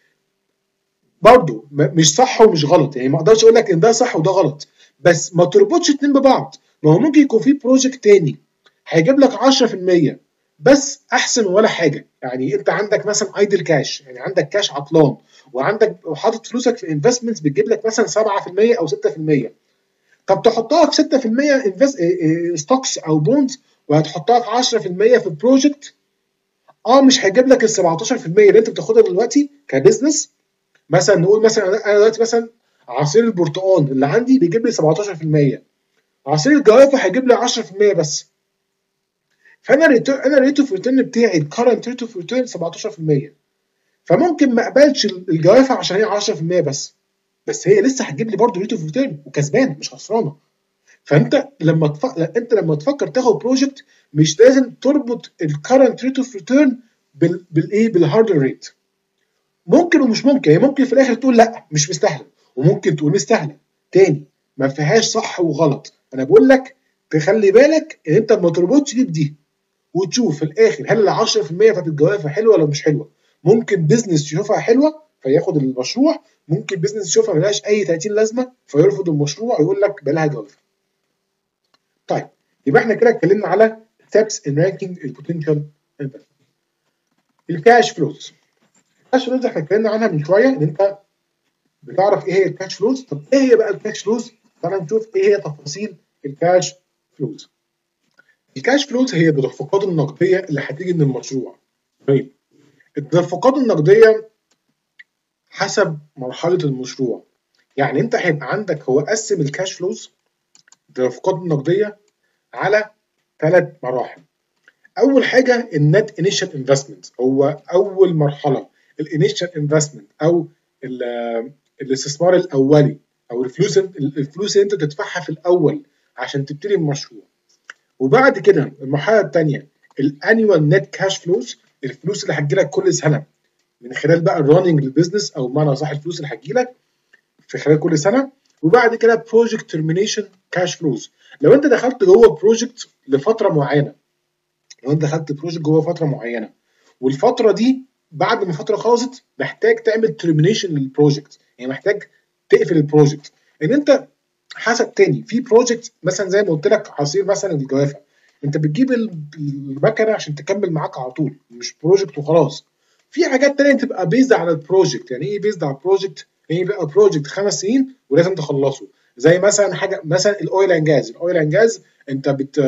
برضه مش صح ومش غلط، يعني ما اقدرش اقول لك ان ده صح وده غلط، بس ما تربطش اتنين ببعض. ما هو ممكن يكون في بروجكت تاني هيجيب لك عشرة في المية بس احسن ولا حاجه. يعني انت عندك مثلا ايدل كاش، يعني عندك كاش عطلان وعندك وحاطط فلوسك في انفستمنتس بتجيب لك مثلا سبعة في المية او ستة في المية. طب تحطها في ستة في المية انفست ستوكس او بوندز وهتحطها في عشرة في المية في بروجكت، اه مش هيجيب لك ال سبعتاشر في المية اللي انت بتاخدها دلوقتي كبزنس. مثلا نقول مثلا انا دلوقتي مثلا عصير البرتقال اللي عندي بيجيب لي سبعتاشر في المية، عصير الجوافه هيجيب لي عشرة في المية بس. فانا ريتر انا ريت اوف ريتيرن بتاعي الكرنت ريت اوف ريتيرن سبعتاشر في المية، فممكن ما اقبلش الجوافه عشان هي عشرة في المية بس، بس هي لسه هتجيب لي برضه ريت اوف ريتيرن وكسبانه مش خسرانه. فانت لما تف... انت لما تفكر تاخد بروجكت مش لازم تربط الكرنت ريت اوف ريتيرن بال بالايه بالهاردر ريت. ممكن ومش ممكن، يعني ممكن في الاخر تقول لا مش مستاهله، وممكن تقول مستاهله. تاني ما فيهاش صح وغلط، انا بقول لك تخلي بالك ان انت ما تربطش دي بدي وتشوف في الاخر هل ال عشرة في المية بتاعت الجوافه حلوه ولا مش حلوه. ممكن بيزنس يشوفها حلوه فياخد المشروع، ممكن بيزنس يشوفها ملهاش اي تلاتين لازمه فيرفض المشروع ويقول لك بقى لها جوافه. طيب يبقى احنا كده اتكلمنا على steps in ranking البوتنشال investment. الكاش فلوز، الكاش فلوز احنا اتكلمنا عنها من شويه ان انت بتعرف ايه هي الكاش فلوز. طب ايه هي بقى الكاش فلوز؟ تعالى نشوف ايه هي تفاصيل الكاش فلوز. الكاش فلوز هي التدفقات النقديه اللي هتيجي من المشروع. طيب التدفقات النقديه حسب مرحله المشروع. يعني انت هيبقى عندك، هو قسم الكاش فلوز التدفقات النقديه على ثلاث مراحل. اول حاجه النت انيشال انفستمنت، هو اول مرحله الانيشال انفستمنت او الاستثمار الاولي او الفلوس الفلوس اللي انت تدفعها في الاول عشان تبتدي المشروع. وبعد كده المرحله الثانيه الانيوال نت كاش فلوس، الفلوس اللي هتجيلك كل سنه من خلال بقى الراننج للبزنس، او بمعنى صح الفلوس اللي هتجيلك في خلال كل سنه. وبعد كده بروجكت ترمينيشن كاش فلوز، لو انت دخلت جوه بروجكت لفتره معينه، لو انت دخلت بروجكت جوه فتره معينه والفتره دي بعد ما الفتره خلصت محتاج تعمل ترمينيشن للبروجكت، يعني محتاج تقفل البروجكت. ان انت حسب تاني في بروجكت مثلا زي ما قلت لك عصير مثلا الجوافه، انت بتجيب المكنه عشان تكمل معاك على طول مش بروجكت وخلاص. في حاجات تانية تبقى بيزد على البروجكت. يعني ايه بيزد على البروجكت؟ يعني بقى بروجكت خمس سنين ولازم تخلصه، زي مثلا حاجه مثلا الاويل اند جاز. الاويل اند جاز انت بت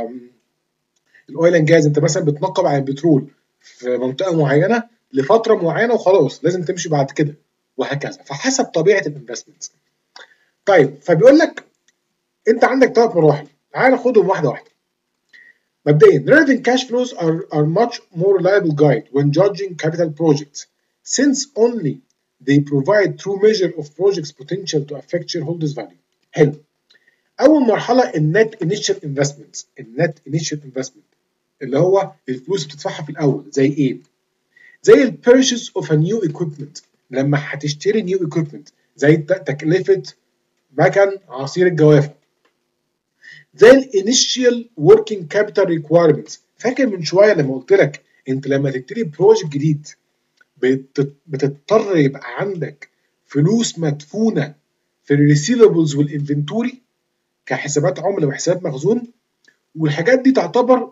الاويل اند جاز انت مثلا بتنقب عن البترول في منطقه معينه لفتره معينه وخلاص لازم تمشي بعد كده، وهكذا. فحسب طبيعه الانفستمنت. طيب فبيقول لك انت عندك ثلاث مراحل، تعال ناخدهم واحده واحده. مبدئيا relevant cash flows are, are much more reliable guide when judging capital projects since only they provide true measure of project's potential to affect shareholders value. حلو. اول مرحله النت انيشال انفستمنت. النت انيشال انفستمنت اللي هو الفلوس بتدفعها في الاول، زي ايه؟ زي البيرشيز اوف ا نيو ايكويبمنت، لما هتشتري نيو ايكويبمنت زي تكلفه مكن عصير الجوافه. زي الانيشال وركينج كابيتال ريكوايرمنتس، فاكر من شويه لما قلت لك انت لما تبتدي بروجكت جديد بتضطر يبقى عندك فلوس مدفونه في الريسيفبلز والانفنتوري كحسابات عمله وحسابات مخزون، والحاجات دي تعتبر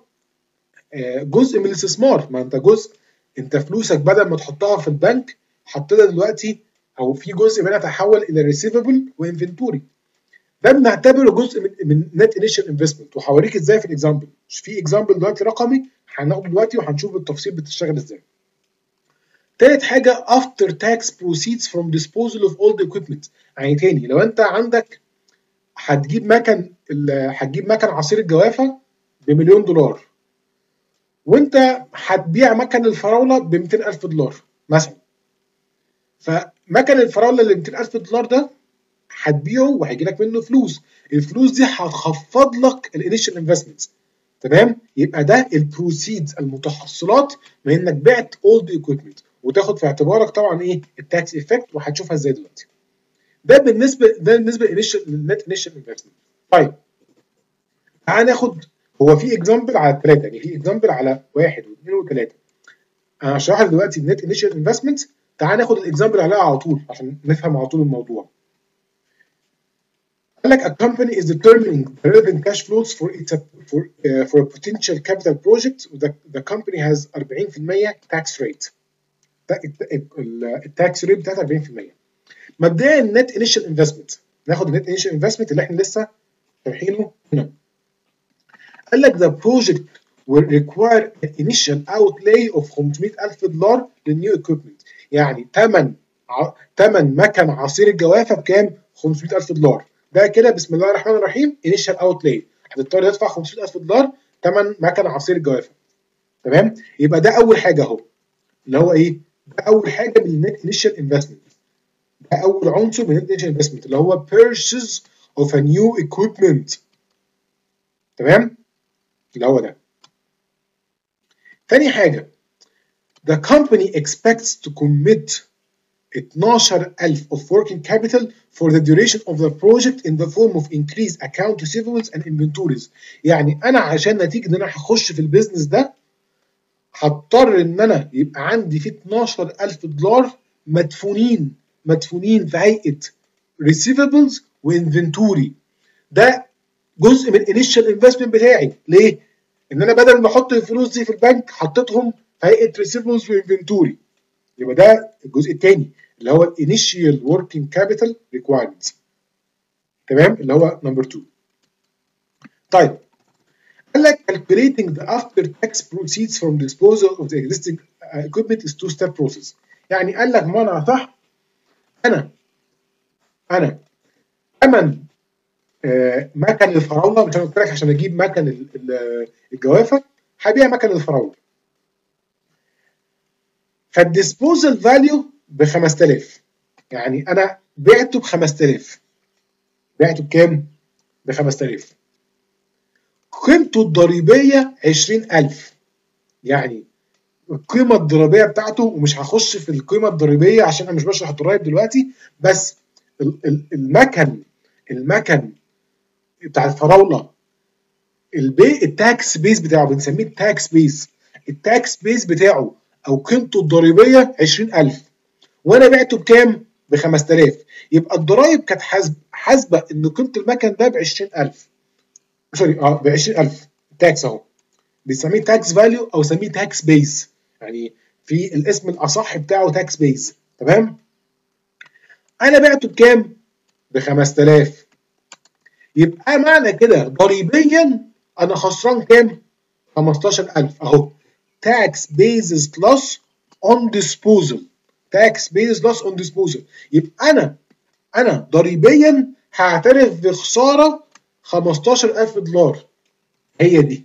جزء من الاستثمار. ما انت جزء، انت فلوسك بدل ما تحطها في البنك حطيتها دلوقتي او في جزء منها تحول الى ريسيفبل وانفنتوري، ده بنعتبره جزء من من نت انيشال انفستمنت. وهوريك ازاي في الاكزامبل. في اكزامبل دلوقتي رقمي هناخده دلوقتي وهنشوف بالتفصيل بتشتغل ازاي. تالت حاجه after tax proceeds from disposal of old equipment. يعني تاني لو انت عندك هتجيب مكن هتجيب مكن عصير الجوافه بمليون دولار، وانت هتبيع مكن الفراوله ب مئتين ألف دولار مثلا، فمكن الفراوله اللي مئتين ألف دولار ده هتبيعه وهيجي لك منه فلوس. الفلوس دي هتخفض لك الانيشال انفستمنت، تمام؟ يبقى ده البروسيدز المتحصلات من انك بعت اولد ايكويبمنت، وتاخد في اعتبارك طبعا ايه التاكس ايفكت، وهتشوفها ازاي دلوقتي. ده بالنسبه ده بالنسبه للنت انيشال انفستمنت. طيب تعال ناخد، هو في اكزامبل على الثلاثه، يعني في اكزامبل على واحد واثنين وثلاثه. انا هشرح لك دلوقتي النت انيشال انفستمنت، تعال ناخد الاكزامبل عليها على طول عشان نفهم على طول الموضوع. قال لك a company is determining the relevant cash flows for its for uh, for a potential capital project. The, the company has أربعين في المية tax rate. التاكس ريت بتاعتها أربعين في المية. مبدئيا النت انيشال انفستمنت، ناخد النت انيشال انفستمنت اللي احنا لسه شارحينه هنا. قال لك the project will require an initial outlay of خمسمية ألف دولار للنيو equipment. يعني ثمن ثمن مكن عصير الجوافه بكام؟ خمسمية ألف دولار. ده كده بسم الله الرحمن الرحيم initial outlay، هتضطر تدفع خمسمية ألف دولار ثمن مكن عصير الجوافه. تمام؟ يبقى ده اول حاجه اهو، اللي هو ايه؟ ده اول حاجه من النت انيشال انفستمنت. ده اول عنصر من النت انيشال انفستمنت اللي هو purchase of a new equipment. تمام؟ اللي هو ده. تاني حاجه the company expects to commit اتناشر ألف of working capital for the duration of the project in the form of increased account receivables and inventories. يعني انا عشان نتيجه ان انا هخش في البيزنس ده هضطر ان انا يبقى عندي فيه اتناشر ألف دولار مدفونين مدفونين في هيئه receivables وانفنتوري. ده جزء من الانيشال انفستمنت بتاعي. ليه؟ ان انا بدل ما احط الفلوس دي في البنك حطيتهم في هيئه receivables وانفنتوري. يبقى ده الجزء الثاني اللي هو الانيشال وركينج كابيتال ريكوايرمنتس. تمام؟ اللي هو نمبر اتنين. طيب قال لك calculating the after tax proceeds from disposal of the existing equipment is two step process. يعني قال لك بمعنى صح، انا انا ثمن آه مكن الفراوله، مش انا قلت لك عشان اجيب مكن الجوافه هبيع مكن الفراوله، فالديسبوزال فاليو ب خمسة آلاف. يعني انا بعته ب خمسة آلاف. بعته بكام؟ ب خمسة آلاف. قيمته الضريبيه عشرين ألف. يعني القيمه الضريبيه بتاعته، ومش هخش في القيمه الضريبيه عشان انا مش بشرح الضرايب دلوقتي، بس المكن المكن بتاع الفراوله البي التاكس بيس بتاعه بنسميه التاكس بيس. التاكس بيس بتاعه او قيمته الضريبيه عشرين ألف، وانا بعته بكام؟ ب خمسة آلاف. يبقى الضرايب كانت حاسبه حاسبه ان قيمه المكن ده ب عشرين ألف، سوري اه ب عشرين ألف. التاكس اهو بنسميه تاكس فاليو او سميه تاكس بيس، يعني في الاسم الاصح بتاعه تاكس بيس. تمام؟ انا بعته بكام؟ ب خمسة آلاف. يبقى معنى كده ضريبيا انا خسران كام؟ خمستاشر ألف اهو. tax basis loss on disposal. tax basis loss on disposal. يبقى انا انا ضريبيا هعترف بخساره خمستاشر ألف دولار. هي دي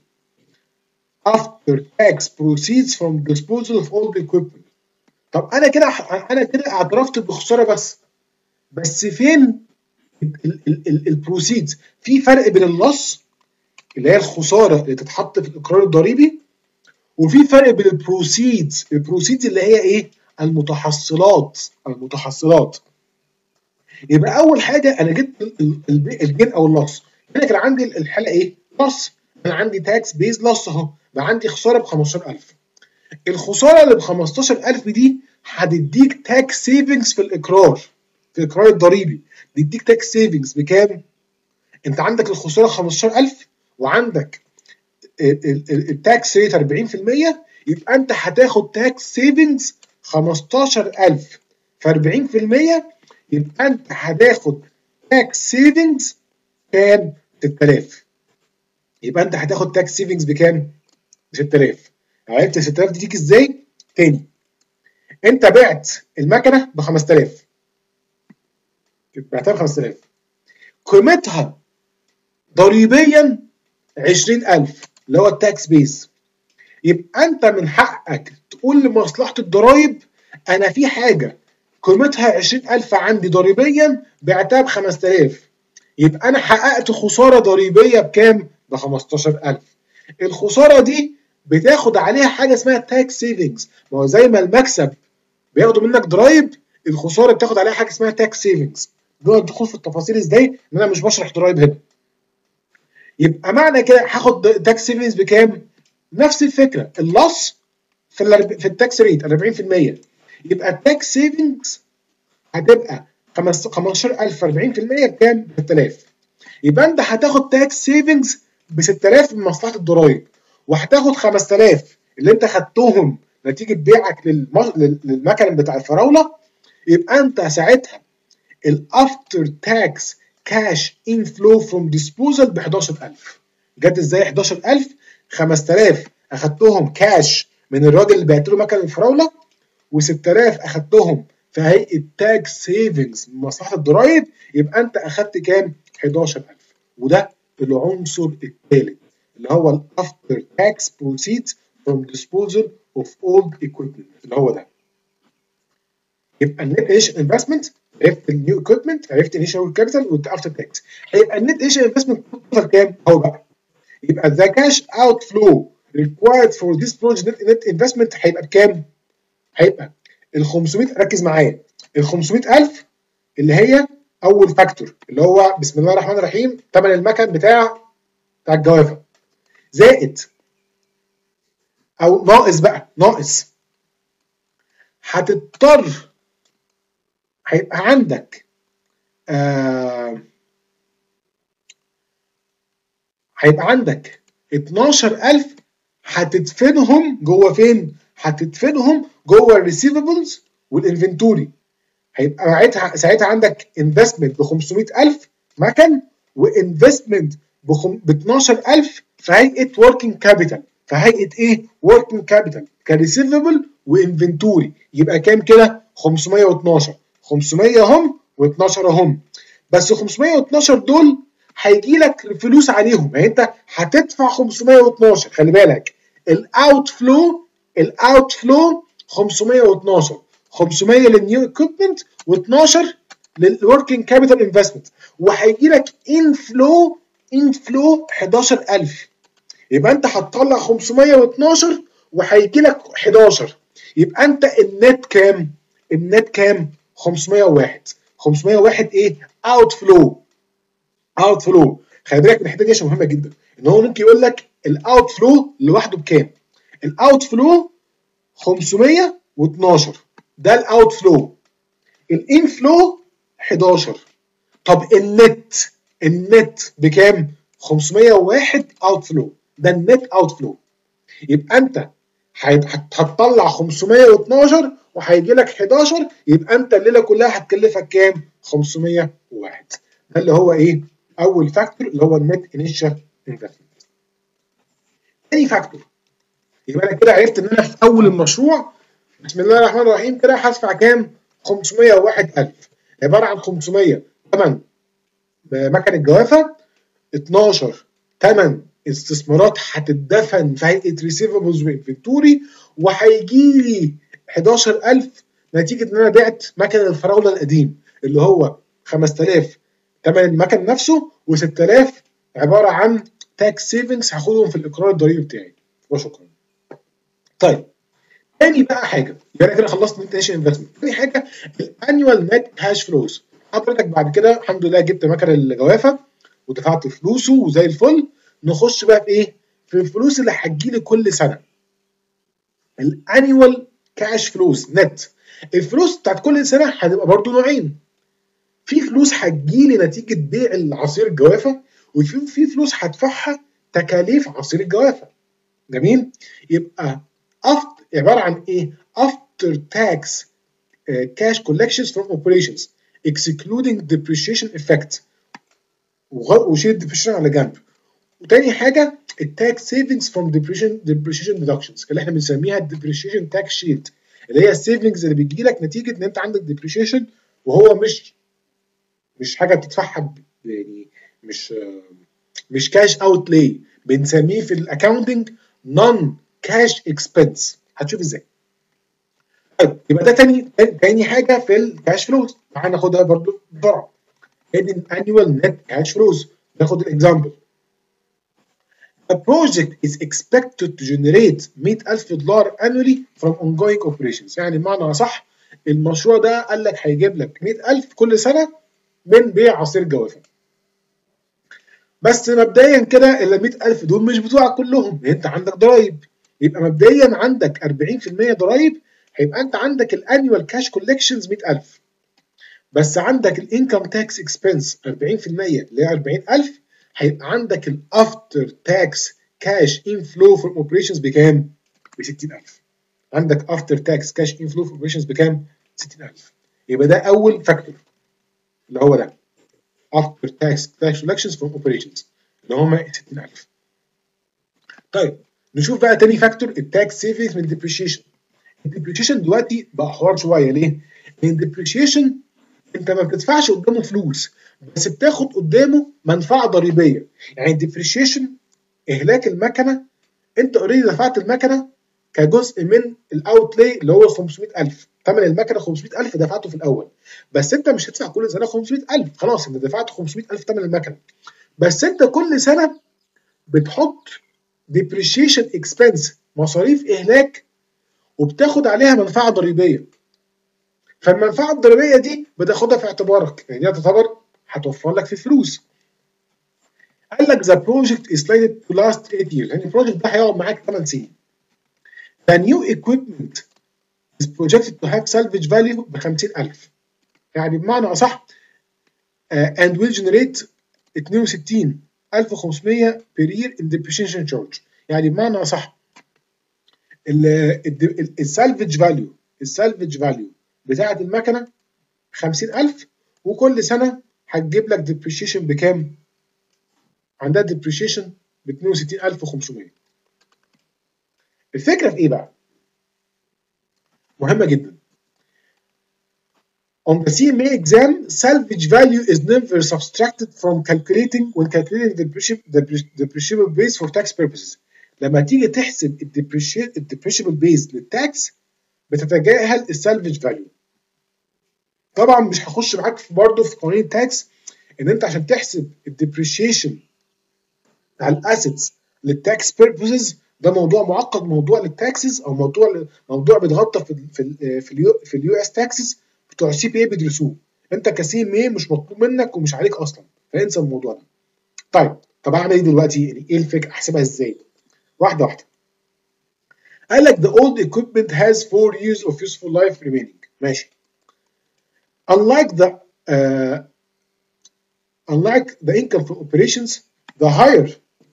after tax proceeds from disposal of all the equipment. طب انا كده انا كده اعترفت بخساره، بس بس فين البروسيدز؟ في فرق بين اللص اللي هي الخساره اللي تتحط في الاقرار الضريبي، وفي فرق بين البروسيدز. البروسيدز اللي هي ايه؟ المتحصلات. المتحصلات. يبقى اول حاجه انا جبت الجين او اللص. هنا كان عندي الحاله ايه؟ لص. انا عندي تاكس بيز لص اهو، بقى عندي خساره ب خمستاشر ألف. الخساره اللي ب خمستاشر ألف دي هتديك تاكس سيفنجز في الاقرار، في الاقرار الضريبي بيديك تاكس سيفنجز بكام؟ انت عندك الخساره خمستاشر ألف وعندك التاكس ريت أربعين في المية، يبقى انت هتاخد تاكس سيفنجز خمستاشر ألف في أربعين في المية، يبقى انت هتاخد تاكس سيفنجز كام؟ ستة آلاف. يبقى انت هتاخد تاكس سيفنجز بكام؟ ب ستة آلاف. عرفت ال ستة آلاف دي تيجي ازاي؟ تاني، انت بعت المكنه ب خمسة آلاف، بعتها ب خمسة آلاف، قيمتها ضريبيا عشرين ألف اللي هو التاكس بيس. يبقى انت من حقك تقول لمصلحه الضرايب انا في حاجه قيمتها عشرين ألف عندي ضريبيا بعتها ب خمسة آلاف، يبقى انا حققت خساره ضريبيه بكام؟ ب خمستاشر ألف. الخساره دي بتاخد عليها حاجه اسمها تاكس سيفنجز. ما هو زي ما المكسب بياخدوا منك ضرايب، الخساره بتاخد عليها حاجه اسمها تاكس سيفنجز. دون الدخول في التفاصيل ازاي، ان انا مش بشرح ضرايب هنا. يبقى معنى كده هاخد تاكس سيفنجز بكام؟ نفس الفكره، اللص في ال في التاكس ريت أربعين في المية، يبقى التاكس سيفنجز هتبقى خمستاشر ألف في أربعين في المية بكام؟ ب ستة آلاف. يبقى انت هتاخد تاكس سيفنجز ب ستة آلاف من مصلحه الضرايب، وهتاخد خمسة آلاف اللي انت خدتهم نتيجه بيعك للمكن بتاع الفراوله. يبقى انت ساعتها الافتر تاكس كاش انفلو فروم ديسبوزال ب حداشر ألف. جت ازاي حداشر ألف؟ خمسة آلاف اخدتهم كاش من الراجل اللي بعت له مكن الفراوله، و6000 اخدتهم في هيئه تاكس سيفنجز من مصلحه الضرايب. يبقى انت اخدت كام؟ حداشر ألف. وده العنصر الثالث اللي هو الافتر تاكس بروسيدز فروم ديسبوزال اوف اولد ايكويبمنت، اللي هو ده. يبقى النت انيشال انفستمنت، عرفت النيو ايكويبمنت، عرفت انيشال كابيتال والافتر تاكس. هيبقى النت انيشال انفستمنت توتال كام؟ اهو بقى. يبقى ذا كاش اوت فلو required for this project net investment هيبقى بكام؟ هيبقى ال خمسمية. ركز معايا، ال خمسمية ألف اللي هي اول فاكتور اللي هو بسم الله الرحمن الرحيم ثمن المكن بتاع بتاع الجوافه، زائد او ناقص بقى، ناقص هتضطر هيبقى عندك آه هيبقى عندك اتناشر ألف هتدفنهم جوه فين؟ هتدفنهم جوه الريسيفبلز والانفنتوري. هيبقى ساعتها ساعتها عندك انفستمنت ب خمسمية ألف مكن، وانفستمنت ب اتناشر ألف في هيئه وركينج كابيتال. في هيئه ايه؟ وركينج كابيتال كريسيفبل وانفنتوري. يبقى كام كده؟ خمسمية واتناشر. خمسمية هم و12 هم. بس خمسمية واتناشر دول هيجي لك فلوس عليهم، يعني انت هتدفع خمسمية واتناشر. خلي بالك الاوت فلو الاوت فلو خمسمية واتناشر، خمسمية للنيو ايكويبمنت و12 للوركينج كابيتال انفستمنت، وهيجي لك ان فلو ان فلو حداشر ألف. يبقى انت هتطلع خمسمية واتناشر وهيجي لك حداشر. يبقى انت النت كام؟ النت كام؟ خمسمية وواحد. خمسمية وواحد ايه؟ اوت فلو. اوت فلو. خلي بالك من الحته دي عشان مهمه جدا، ان هو ممكن يقول لك الاوت فلو لوحده بكام؟ الاوت فلو خمسمية واتناشر، ده الاوت فلو. الان فلو حداشر. طب النت، النت بكام؟ خمسمية وواحد اوت فلو، ده النت اوت فلو. يبقى انت هتطلع خمسمية واتناشر وهيجي لك حداشر. يبقى انت الليله كلها هتكلفك كام؟ خمسمية وواحد. ده اللي هو ايه؟ اول فاكتور اللي هو النت انيشال انفستمنت. تاني فاكتور، يبقى انا كده عرفت ان انا في اول المشروع بسم الله الرحمن الرحيم كده هدفع كام؟ خمسمية وواحد ألف، عباره عن خمسمية ثمن مكن الجوافه، اتناشر ثمن استثمارات هتدفن في هيئه ريسيفبلز وانفنتوري، وهيجي لي حداشر ألف نتيجه ان انا بعت مكن الفراوله القديم اللي هو خمسة آلاف ثمن المكن نفسه، وستة آلاف عباره عن تاكس سيفنجز هاخدهم في الاقرار الضريبي بتاعي. وشكرا. طيب تاني بقى حاجه، يبقى انا كده خلصت نت انيشال انفستمنت. تاني حاجه الانيوال نت كاش فلوز. حضرتك بعد كده الحمد لله جبت مكن الجوافه ودفعت فلوسه وزي الفل. نخش بقى في ايه؟ في الفلوس اللي هتجيلي كل سنه. الانيوال كاش فلوز نت. الفلوس بتاعت كل سنه هتبقى برضو نوعين. في فلوس هتجيلي نتيجه بيع العصير الجوافه، وفي في فلوس هدفعها تكاليف عصير الجوافه. جميل؟ يبقى أفت... عباره عن ايه؟ after tax uh, cash collections from operations excluding depreciation effect. وشيل الديبريشن على جنب. وتاني حاجه التاكس سيفنجز فروم ديبريشن ديبريشن ديدكشنز اللي احنا بنسميها الديبريشن تاكس شيت، اللي هي السيفنجز اللي بتجي لك نتيجه ان انت عندك ديبريشن، وهو مش مش حاجه بتدفعها يعني مش مش كاش اوت لاي، بنسميه في الاكونتنج نون كاش اكسبنس. هتشوف ازاي. طيب يبقى ده تاني تاني حاجه في الكاش فلوز. تعالى ناخدها برضو بسرعه. ادي الانيوال نت كاش فلوز. ناخد الاكزامبل. A project is expected to generate مية ألف دولار annually from ongoing operations. يعني بمعنى صح المشروع ده قال لك هيجيب لك مية ألف كل سنه من بيع عصير جوافه. بس مبدئيا كده ال مية ألف دول مش بتوعك كلهم، انت عندك ضرايب، يبقى مبدئيا عندك أربعين في المية ضرايب، هيبقى انت عندك الانيوال كاش كولكشنز مية ألف، بس عندك الانكم تاكس اكسبنس أربعين في المية اللي هي أربعين ألف، هيبقى عندك الافتر تاكس كاش انفلو فروم اوبريشنز بكام؟ ب ستين ألف. عندك افتر تاكس كاش انفلو فروم اوبريشنز بكام؟ ستين ألف. يبقى ده اول فاكتور اللي هو ده after tax cash collections from operations اللي هم ستين ألف. طيب نشوف بقى تاني فاكتور التاكس سيفنجز من الديبريشيشن. الديبريشيشن دلوقتي بقى حوار شويه، ليه؟ لان الديبريشيشن انت ما بتدفعش قدامه فلوس بس بتاخد قدامه منفعه ضريبيه. يعني الديبريشيشن اهلاك المكنه، انت اوريدي دفعت المكنه كجزء من الاوتلاي اللي هو خمسمية ألف، ثمن المكنه خمسمية ألف دفعته في الاول، بس انت مش هتدفع كل سنه خمسمية ألف، خلاص انت دفعت خمسمية ألف ثمن المكنه، بس انت كل سنه بتحط depreciation expense مصاريف اهلاك وبتاخد عليها منفعه ضريبيه. فالمنفعه الضريبيه دي بتاخدها في اعتبارك، يعني دي تعتبر هتوفر لك في فلوس. قال لك the project is slated to last eight years، يعني البروجكت ده هيقعد معاك ثمان سنين. The new equipment is projected to have salvage value ب خمسين ألف، يعني بمعنى اصح uh, and will generate اتنين وستين ألف وخمسمية per year in depreciation charge. يعني بمعنى اصح السالفج فاليو السالفج فاليو بتاعه المكنه خمسين ألف، وكل سنه هتجيب لك depreciation بكام؟ عندها depreciation ب اتنين وستين ألف وخمسمية. الفكره في ايه بقى؟ مهمه جدا. On the C M A exam, salvage value is never subtracted from calculating when calculating the depreciable base for tax purposes. لما تيجي تحسب الديبريشيبل بيز للتاكس بتتجاهل السالفج فاليو. طبعا مش هخش معاك في برضه في قوانين التاكس ان انت عشان تحسب الديبريشيشن على الاسيتس للتاكس بيربوزز ده موضوع معقد، موضوع للتاكسز او موضوع موضوع بيتغطى في ال في ال في اليو في اليو اس تاكسز بتوع السي بي اي بيدرسوه. انت كسي ام اي مش مطلوب منك ومش عليك اصلا، فانسى الموضوع ده. طيب طب اعمل ايه دلوقتي؟ يعني ايه الفكره؟ احسبها ازاي؟ واحده واحده. قال لك the old equipment has four years of useful life remaining. ماشي. Unlike the uh, unlike the income from operations, the higher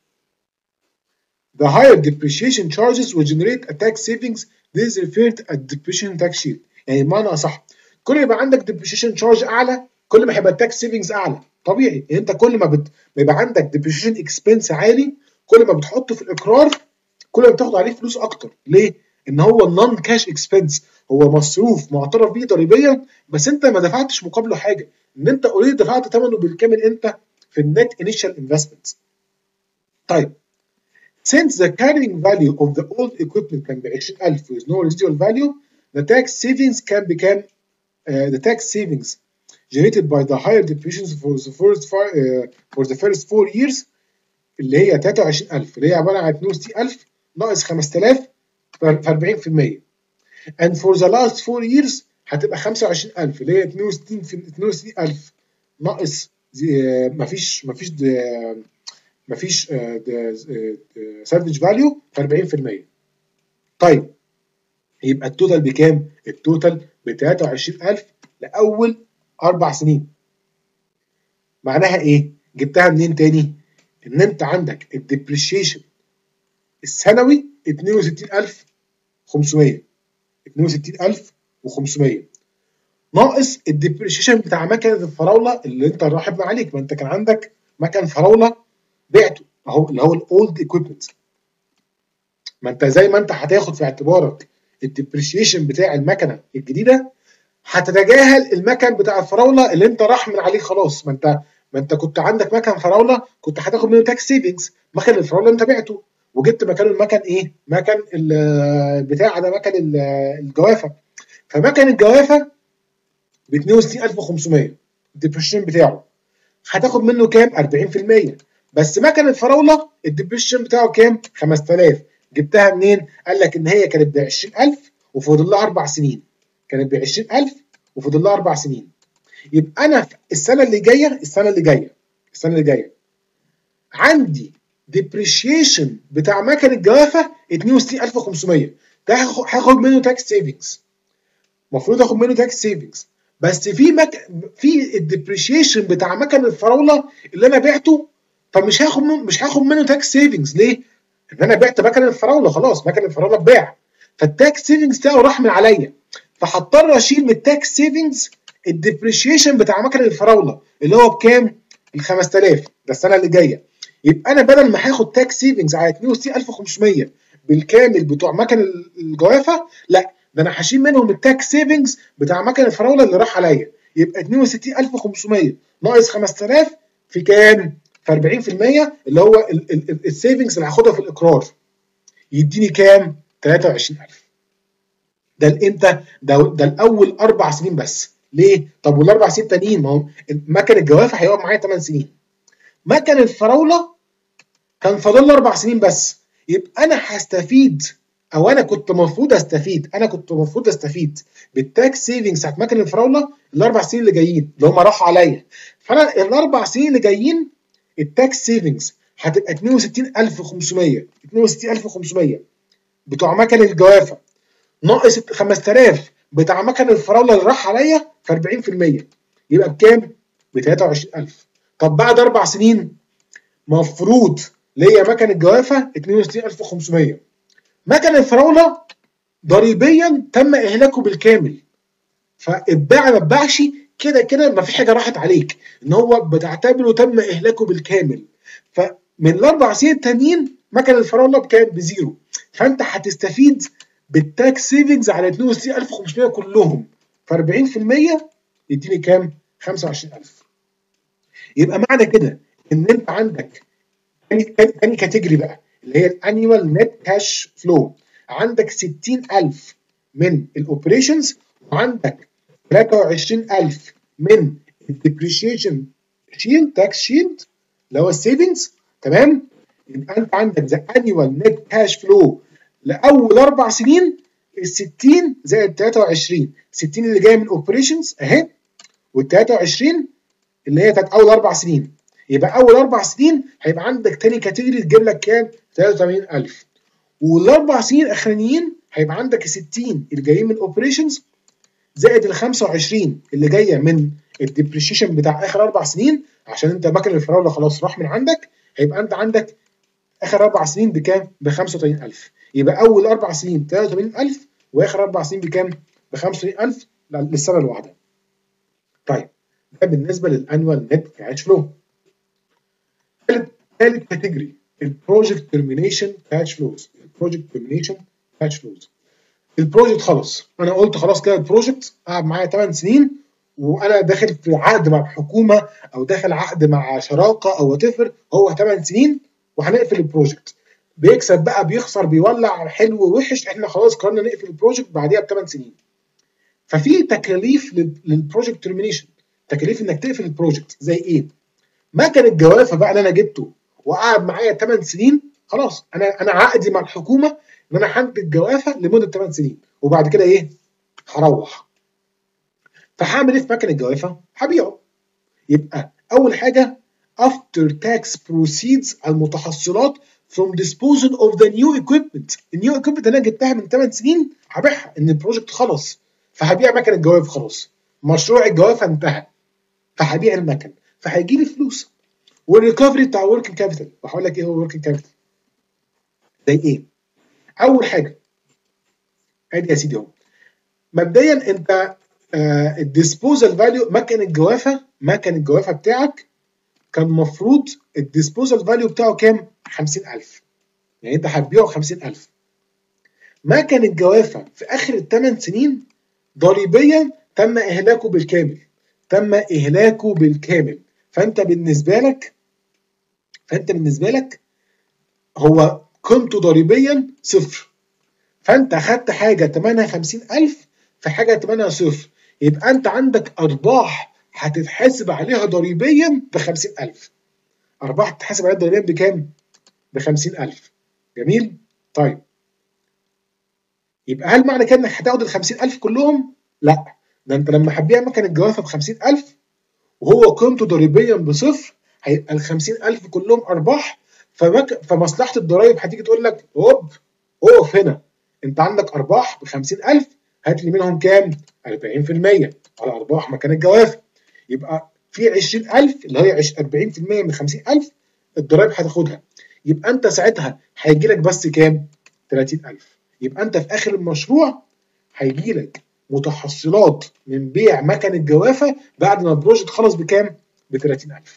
the higher depreciation charges will generate a tax savings. This is referred as depreciation tax shield. يعني بمعنى اصح كل ما يبقى عندك depreciation charge اعلى كل ما هيبقى التاكس سيفنجز اعلى. طبيعي يعني انت كل ما بت... ما يبقى عندك depreciation expense عالي كل ما بتحطه في الاقرار كل ما بتاخد عليه فلوس اكتر. ليه؟ ان هو النون كاش اكسبنس، هو مصروف معترف بيه ضريبيا بس انت ما دفعتش مقابله حاجه، ان انت اوريدي دفعت ثمنه بالكامل انت في النت انيشال انفستمنت. طيب since the carrying value of the old equipment can be عشرين ألف with no residual value, the tax savings can become uh, the tax savings generated by the higher depreciation for the first five, uh, for the first four years اللي هي تلاتة وعشرين ألف اللي هي عباره عن اتنين وستين ألف ناقص خمسة آلاف في أربعين في المية. and for the last four years هتبقى خمسة وعشرين ألف اللي هي اتنين وستين في اتنين وستين ألف ناقص مفيش مفيش مفيش سالفج فاليو في أربعين في المية. طيب يبقى التوتال بكام؟ التوتال ب تلاتة وعشرين ألف لاول اربع سنين. معناها ايه؟ جبتها منين تاني؟ ان انت عندك الديبريشيشن السنوي اتنين وستين ألف وخمسمية اتنين وستين ألف وخمسمية ناقص الديبريشيشن بتاع مكنه الفراوله اللي انت راحب عليك. ما انت كان عندك مكن فراوله بعته اهو اللي هو الاولد ايكويبمنت. ما انت زي ما انت هتاخد في اعتبارك الديبريشيشن بتاع المكنه الجديده هتتجاهل المكن بتاع الفراوله اللي انت راح من عليه خلاص. ما انت ما انت كنت عندك مكن فراوله كنت هتاخد منه تاكس سيفنجز، مكن الفراوله انت بعته وجبت مكانه المكن ايه؟ مكن بتاع ده مكن الجوافه. فمكن الجوافه ب اتنين وستين ألف وخمسمية الديبريشن بتاعه هتاخد منه كام؟ أربعين في المية. بس مكن الفراوله الديبريشن بتاعه كام؟ خمسة آلاف. جبتها منين؟ قال لك ان هي كانت ب عشرين ألف وفاضل لها اربع سنين. كانت ب عشرين ألف وفاضل لها اربع سنين. يبقى انا السنه اللي جايه السنه اللي جايه السنه اللي جايه عندي ديبريشيشن بتاع مكن الجوافه اتنين وستين ألف وخمسمية. ده هاخد منه تاكس سيفنجز. المفروض اخد منه تاكس سيفنجز. بس في مك... في الديبريشيشن بتاع مكن الفراوله اللي انا بعته، فمش هاخد من... مش هاخد منه تاكس سيفنجز. ليه؟ ان انا بعت مكن الفراوله خلاص، مكن الفراوله اتباع، فالتاكس سيفنجز بتاعه راح من عليا، فهضطر اشيل من التاكس سيفنجز الديبريشيشن بتاع مكن الفراوله اللي هو بكام؟ ال خمسة آلاف. ده السنه اللي جايه. يبقى انا بدل ما هاخد تاكس سيفنجز على اتنين وستين ألف وخمسمية بالكامل بتوع مكن الجوافه، لا، ده انا هشيل منهم التاكس سيفنجز بتاع مكن الفراوله اللي راح عليا. يبقى اتنين وستين ألف وخمسمية ناقص خمسة آلاف في كام؟ في أربعين في المية اللي هو السيفنجز اللي هاخدها في الاقرار. يديني كام؟ تلاتة وعشرين ألف. ده الامتى؟ ده ده الاول اربع سنين بس. ليه؟ طب والاربع سنين التانيين؟ ما هو مكن الجوافه هيقعد معايا تمن سنين. مكن الفراوله كان فاضل له اربع سنين بس. يبقى انا هستفيد، او انا كنت المفروض استفيد انا كنت المفروض استفيد بالتاكس سيفنجز بتاعت مكن الفراوله الاربع سنين اللي جايين اللي هم راحوا عليا. فانا الاربع سنين اللي جايين التاكس سيفنجز هتبقى اتنين وستين ألف وخمسمية اتنين وستين ألف وخمسمية بتوع مكن الجوافه ناقص خمسة آلاف بتاع مكن الفراوله اللي راح عليا في أربعين في المية، يبقى بكام؟ ب تلاتة وعشرين ألف. طب بعد اربع سنين مفروض ليا مكن الجوافه اتنين وستين ألف وخمسمية. مكن الفراوله ضريبيا تم اهلاكه بالكامل، فاتباع ما اتباعش كده كده ما في حاجه راحت عليك، ان هو بتعتبره تم اهلاكه بالكامل. فمن الاربع سنين التانيين مكن الفراوله بكام؟ بزيرو. فانت هتستفيد بالتاكس سيفنجز على اتنين وستين ألف وخمسمية كلهم في أربعين في المية يديني كام؟ خمسة وعشرين ألف. يبقى معنى كده ان انت عندك تاني كاتيجوري بقى اللي هي الانيوال نت كاش فلو، عندك ستين ألف من الاوبريشنز وعندك تلاتة وعشرين ألف من الديبريشيشن شيلد تاكس شيلد اللي هو السيفنجز. تمام؟ يبقى انت عندك ذا انيوال نت كاش فلو لاول اربع سنين ال ستين زائد تلاتة وعشرين، ستين اللي جايه من الاوبريشنز اهي، وال تلاتة وعشرين اللي هي بتاعت اول اربع سنين. يبقى اول اربع سنين هيبقى عندك تاني كاتيجوري تجيب لك كام؟ تلاتة وتمانين ألف. والاربع سنين الاخرانيين هيبقى عندك ال ستين اللي جايين من الاوبريشنز زائد ال خمسة وعشرين اللي جايه من الديبريشيشن بتاع اخر اربع سنين، عشان انت مكن الفراوله خلاص راح من عندك. هيبقى انت عندك اخر اربع سنين بكام؟ ب خمسة وتمانين ألف. يبقى اول اربع سنين تلاتة وتمانين ألف واخر اربع سنين بكام؟ ب خمسة وتمانين ألف للسنه الواحده. طيب ده بالنسبه للانوال نت كاش فلو. ثالث كاتيجوري البروجكت ترمينيشن كاش فلوز. البروجكت ترمينيشن كاش فلوز. البروجكت خلص، انا قلت خلاص كده البروجكت قعد معايا تمن سنين وانا داخل في عقد مع الحكومه او داخل عقد مع شراكه او وات ايفر، هو تمن سنين وهنقفل البروجكت. بيكسب بقى بيخسر بيولع حلو ووحش، احنا خلاص قررنا نقفل البروجكت بعديها بثمان سنين. ففي تكاليف للبروجكت ترمينيشن، تكاليف انك تقفل البروجكت زي ايه؟ مكن الجوافه بقى اللي انا جبته وقعد معايا تمن سنين، خلاص انا انا عقدي مع الحكومه ان انا هنتج جوافه لمده تمن سنين وبعد كده ايه؟ هروح. فهعمل ايه في مكن الجوافه؟ هبيعه. يبقى اول حاجه after tax proceeds المتحصلات from disposal of the new equipment. النيو equipment اللي انا جبتها من تمن سنين هبيعها، ان البروجكت خلص، فهبيع مكن الجوافه خلاص. مشروع الجوافه انتهى، فهبيع المكن، فهيجي لي فلوس. والريكفري بتاع وركينج كابيتال، وهقول لك ايه هو وركينج كابيتال. زي ايه؟ اول حاجه ادي يا سيدي اهو. مبدئيا انت الديسبوزال فاليو مكن الجوافه مكن الجوافه بتاعك كان المفروض الديسبوزال فاليو بتاعه كام؟ خمسين ألف. يعني انت هتبيعه خمسين ألف. مكن الجوافه في اخر الثمان سنين ضريبيا تم اهلاكه بالكامل. تم اهلاكه بالكامل. فانت بالنسبه لك فانت بالنسبه لك هو قيمته ضريبيا صفر. فانت اخدت حاجه ثمنها خمسين ألف في حاجه ثمنها صفر، يبقى انت عندك ارباح هتتحاسب عليها ضريبيا ب خمسين ألف. ارباح تتحاسب عليها ضريبيا بكام؟ ب خمسين ألف. جميل؟ طيب يبقى هل معنى كده انك هتاخد ال خمسين ألف كلهم؟ لا، ده انت لما هتبيع مكنه جوافه ب خمسين ألف وهو قيمته ضريبيا بصفر، هيبقى ال خمسين ألف كلهم ارباح. فمك... فمصلحه الضرايب هتيجي تقول لك هوب اقف هنا، انت عندك ارباح ب خمسين ألف، هات لي منهم كام؟ أربعين في المية على ارباح مكنه جوافه. يبقى في عشرين ألف اللي هي أربعين في المية من خمسين ألف الضرايب هتاخدها. يبقى انت ساعتها هيجي لك بس كام؟ ثلاثين ألف. يبقى انت في اخر المشروع هيجي لك متحصلات من بيع مكن الجوافه بعد ما البروجكت خلص بكام؟ ب ثلاثين ألف.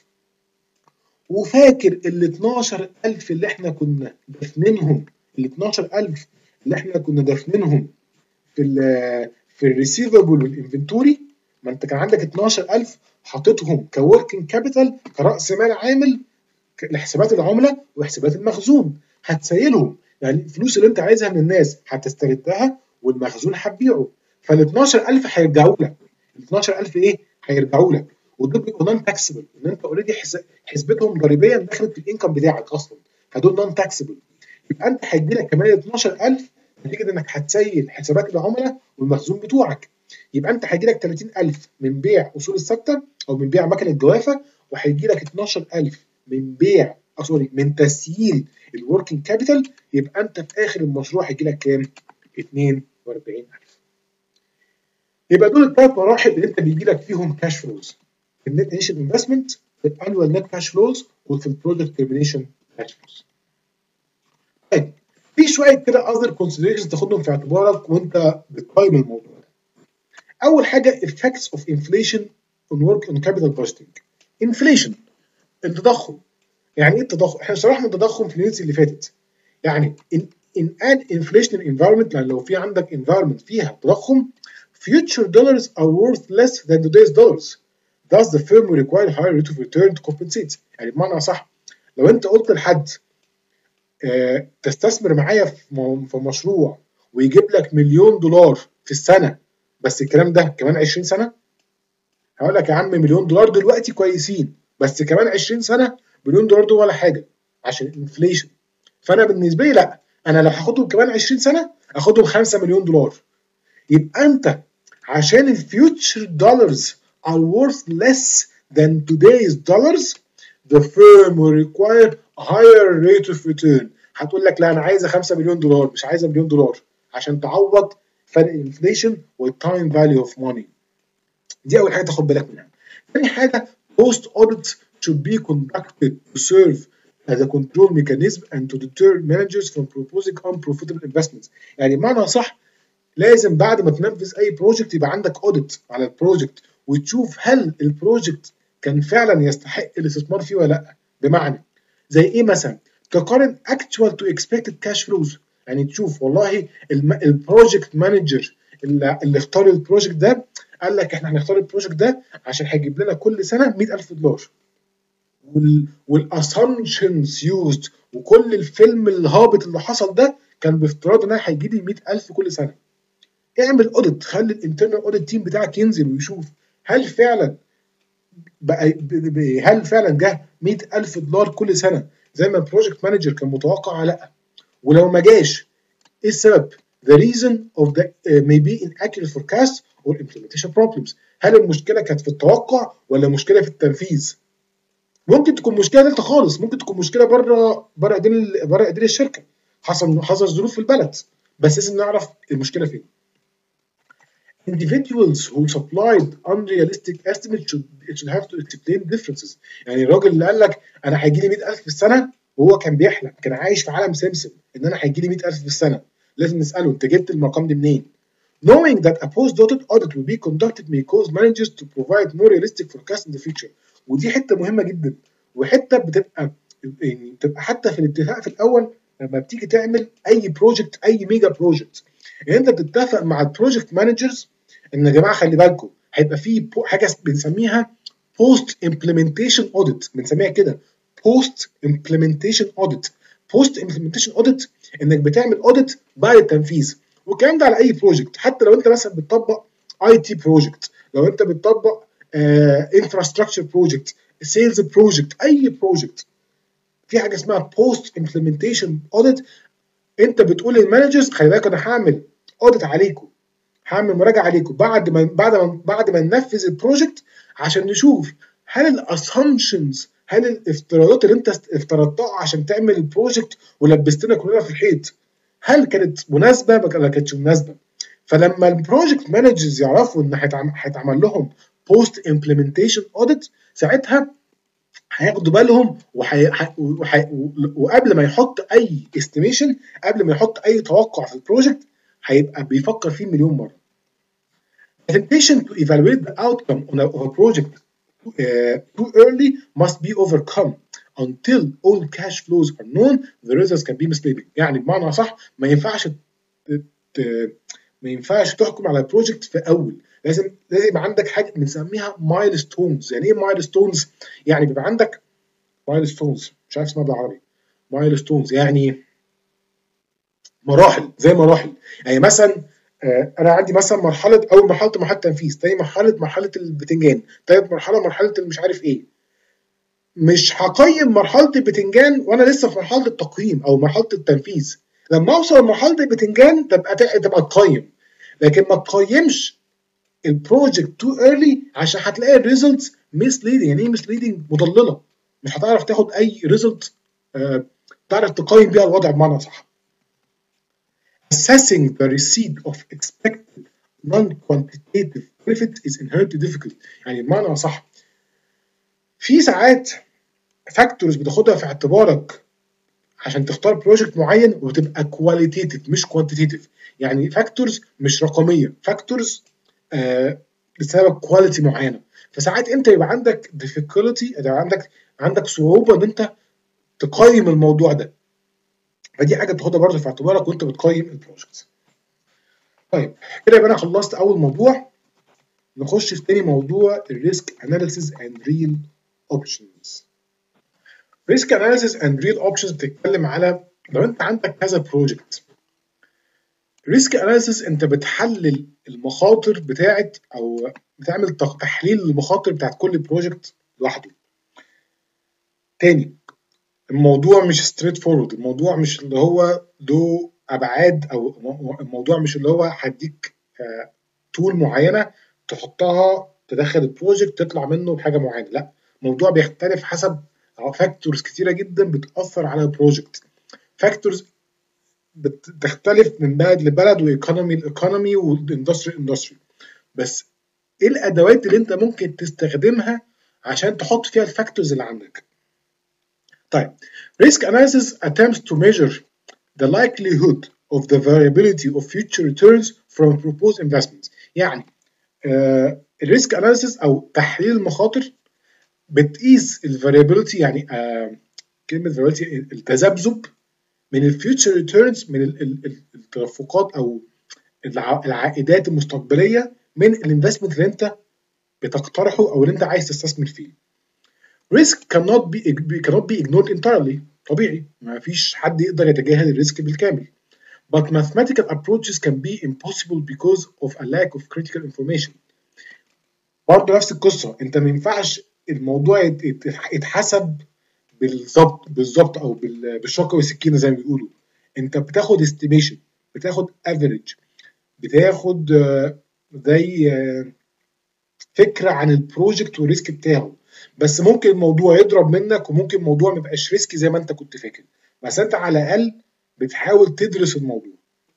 وفاكر ال اتناشر ألف اللي احنا كنا دافنينهم، ال اتناشر ألف اللي احنا كنا دافنينهم في ال في الريسيفبل والانفنتوري؟ ما انت كان عندك اتناشر ألف حاططهم كوركينج كابيتال كراس مال عامل لحسابات العمله وحسابات المخزون، هتسيلهم. يعني الفلوس اللي انت عايزها من الناس هتستردها والمخزون هتبيعه، فال اتناشر ألف هيرجعوا لك. ال اتناشر ألف ايه؟ هيرجعوا لك، ودول بيبقوا نون تاكسبل، ان انت اوريدي حسبتهم ضريبيا دخلت في الانكم بتاعك اصلا، فدول نون تاكسبل. يبقى انت هيجي لك كمان اتناشر ألف نتيجه انك هتسيل حسابات العملاء والمخزون بتوعك. يبقى انت هيجي لك ثلاثين ألف من بيع اصول الثابته او من بيع مكنه جوافه، وهيجي لك اتناشر ألف من بيع أو سوري من تسييل الوركينج كابيتال. يبقى انت في اخر المشروع هيجي لك كام؟ اتنين وأربعين ألف. يبقى دول الثلاث مراحل اللي انت بيجي لك فيهم كاش فلوز: في النت انيشال انفستمنت، في الانوال نت كاش فلوز، وفي البروجكت تيرمينيشن كاش فلوز. طيب في شويه كده اذر كونسيدريشنز تاخدهم في اعتبارك وانت بتقيم الموضوع ده. اول حاجه effects of inflation on work on capital budgeting. inflation التضخم. يعني ايه التضخم؟ احنا شرحنا التضخم في اليونتس اللي فاتت. يعني in, in an inflationary environment، يعني لو في عندك environment فيها تضخم، future dollars are worth less than today's dollars. Thus the firm will require higher rate of return to compensate. يعني بمعنى صح، لو انت قلت لحد اه تستثمر معايا في مشروع ويجيب لك مليون دولار في السنه، بس الكلام ده كمان عشرين سنه، هقول لك يا عم مليون دولار دلوقتي كويسين، بس كمان عشرين سنه مليون دولار دول ولا حاجه عشان الانفليشن. فانا بالنسبه لي لا، انا لو هاخدهم كمان عشرين سنه اخدهم خمسة مليون دولار. يبقى انت عشان الفيوتشر دولارز are worth less than today's dollars, the firm will require a higher rate of return. هتقول لك لا انا عايزه خمسة مليون دولار مش عايزه مليون دولار عشان تعوض فرق الانفليشن والتايم فاليو اوف ماني. دي اول حاجه تاخد بالك منها. ثاني حاجه post audit should be conducted to serve as a control mechanism and to deter managers from proposing unprofitable investments. يعني بمعنى صح لازم بعد ما تنفذ اي بروجكت يبقى عندك اوديت على البروجكت وتشوف هل البروجكت كان فعلا يستحق الاستثمار فيه ولا لا. بمعنى زي ايه مثلا؟ تقارن actual to expected cash flows، يعني تشوف والله البروجكت مانجر اللي, اللي اختار البروجكت ده قال لك احنا هنختار البروجكت ده عشان هيجيب لنا كل سنه مية ألف دولار، والاسامبشنز يوزد وكل الفيلم الهابط اللي حصل ده كان بافتراض ان انا هيجي لي مية ألف كل سنه. اعمل اوديت، خلي الانترنال اوديت تيم بتاعك ينزل ويشوف هل فعلا بقى هل فعلا جه مية ألف دولار كل سنه زي ما البروجكت مانجر كان متوقع ولا لا. ولو ما جاش ايه السبب؟ the reason of the uh, may be inaccurate forecast or implementation problems. هل المشكله كانت في التوقع ولا مشكله في التنفيذ؟ ممكن تكون مشكله ثالثه خالص، ممكن تكون مشكله بره بره ايدين بره ايدين الشركه، حصل حصل ظروف في البلد، بس لازم نعرف المشكله فين. individuals who supplied unrealistic estimates should, should have to explain differences. يعني الراجل اللي قال لك انا هيجي لي مية ألف في السنه وهو كان بيحلم، كان عايش في عالم سمسم ان انا هيجي لي مية ألف في السنه، لازم نساله انت جبت الرقم ده منين؟ Knowing that a post-audit audit will be conducted may cause managers to provide more realistic forecast in the future. ودي حته مهمه جدا، وحته بتبقى يعني بتبقى حتى في الاتفاق في الاول لما بتيجي تعمل اي بروجكت اي ميجا بروجكت، يعني انت بتتفق مع البروجكت مانجرز ان يا جماعه خلي بالكم هيبقى في حاجه بنسميها بوست امبلمنتيشن اوديت، بنسميها كده بوست امبلمنتيشن اوديت. بوست امبلمنتيشن اوديت انك بتعمل اوديت بعد التنفيذ، والكلام ده على اي بروجكت، حتى لو انت مثلا بتطبق اي تي بروجكت، لو انت بتطبق انفراستراكشر بروجكت، سيلز بروجكت، اي بروجكت في حاجه اسمها بوست امبلمنتيشن اوديت. انت بتقول للمانجرز خلي بالك انا هعمل اوديت عليكم، هعمل مراجعه عليكم بعد ما بعد ما بعد ما ننفذ البروجكت، عشان نشوف هل الاسامبشنز، هل الافتراضات اللي انت افترضتها عشان تعمل البروجكت ولبستنا كلنا في الحيط، هل كانت مناسبه ولا ما كانتش مناسبه. فلما البروجكت مانجرز يعرفوا ان هيتعمل لهم بوست امبلمنتيشن اوديت، ساعتها هياخدوا بالهم وحي... وحي... وقبل ما يحط اي استيميشن، قبل ما يحط اي توقع في البروجكت، هيبقى بيفكر فيه مليون مره. The temptation to evaluate the outcome of a project uh, too early must be overcome. Until all cash flows are known, the results can be misleading. يعني بمعنى صح ما ينفعش ت... ما ينفعش تحكم على البروجكت في اول، لازم لازم يبقى عندك حاجه بنسميها مايلستونز. يعني ايه مايلستونز؟ يعني بيبقى عندك مايلستونز، مش عارف اسمها بالعربي. مايلستونز يعني مراحل، زي مراحل. يعني مثلا آه انا عندي مثلا مرحله، اول مرحله مرحله تنفيذ، تاني مرحله مرحله البتنجان، تالت مرحله مرحله مش عارف ايه. مش هقيم مرحله البتنجان وانا لسه في مرحله التقييم او مرحله التنفيذ. لما اوصل لمرحله البتنجان تبقى تبقى تقيم، لكن ما تقيمش البروجكت تو ايرلي عشان هتلاقي الريزلتس مسليدنج. يعني ايه مسليدنج؟ مضلله، مش هتعرف تاخد اي ريزلت آه تعرف تقيم بيها الوضع بمعنى صح. Assessing the receipt of expected non-quantitative benefit is inherently difficult. يعني بمعنى صح في ساعات فاكتورز بتاخدها في اعتبارك عشان تختار بروجكت معين وتبقى كواليتيتيف مش كوانتيتيف. يعني فاكتورز مش رقميه، فاكتورز آه بسبب كواليتي معينه. فساعات انت يبقى عندك difficulty، يبقى عندك عندك صعوبه ان انت تقيم الموضوع ده. فدي حاجه تاخدها برضه في اعتبارك وانت بتقيم البروجكت. طيب كده يبقى انا خلصت اول موضوع. نخش في تاني موضوع، الريسك اناليسيز اند ريل اوبشنز. ريسك اناليسيز اند ريل اوبشنز بتتكلم على لو انت عندك كذا بروجكت. ريسك اناليسيز انت بتحلل المخاطر بتاعت او بتعمل تحليل المخاطر بتاعت كل بروجكت لوحده. تاني الموضوع مش ستريت فورورد، الموضوع مش اللي هو له ابعاد، او الموضوع مش اللي هو هديك تول معينه تحطها تدخل البروجكت تطلع منه بحاجه معينه. لا، الموضوع بيختلف حسب فاكتورز كتيره جدا بتاثر على البروجكت. فاكتورز بتختلف من بلد لبلد، وايكونومي لايكونومي، واندستري اندستري. بس ايه الادوات اللي انت ممكن تستخدمها عشان تحط فيها الفاكتورز اللي عندك؟ طيب risk analysis attempts to measure the likelihood of the variability of future returns from proposed investments. يعني آه الريسك اناليسيس او تحليل المخاطر بتقيس الفاريابيلتي، يعني آه كلمه variability التذبذب من الفيوتشر ريتيرنز، من التدفقات او العائدات المستقبليه من الانفستمنت اللي انت بتقترحه او اللي انت عايز تستثمر فيه. risk cannot be cannot be ignored entirely. طبيعي ما فيش حد يقدر يتجاهل الريسك بالكامل. But mathematical approaches can be impossible because of a lack of critical information. برضه نفس القصه، انت ما ينفعش الموضوع يتحسب بالظبط بالظبط او بالشوكه والسكينه زي ما بيقولوا. انت بتاخد استيميشن، بتاخد افريج، بتاخد زي فكره عن البروجكت والريسك بتاعه. بس ممكن الموضوع يضرب منك، وممكن الموضوع ما يبقاش ريسكي زي ما انت كنت فاكر، بس انت على الاقل بتحاول تدرس الموضوع.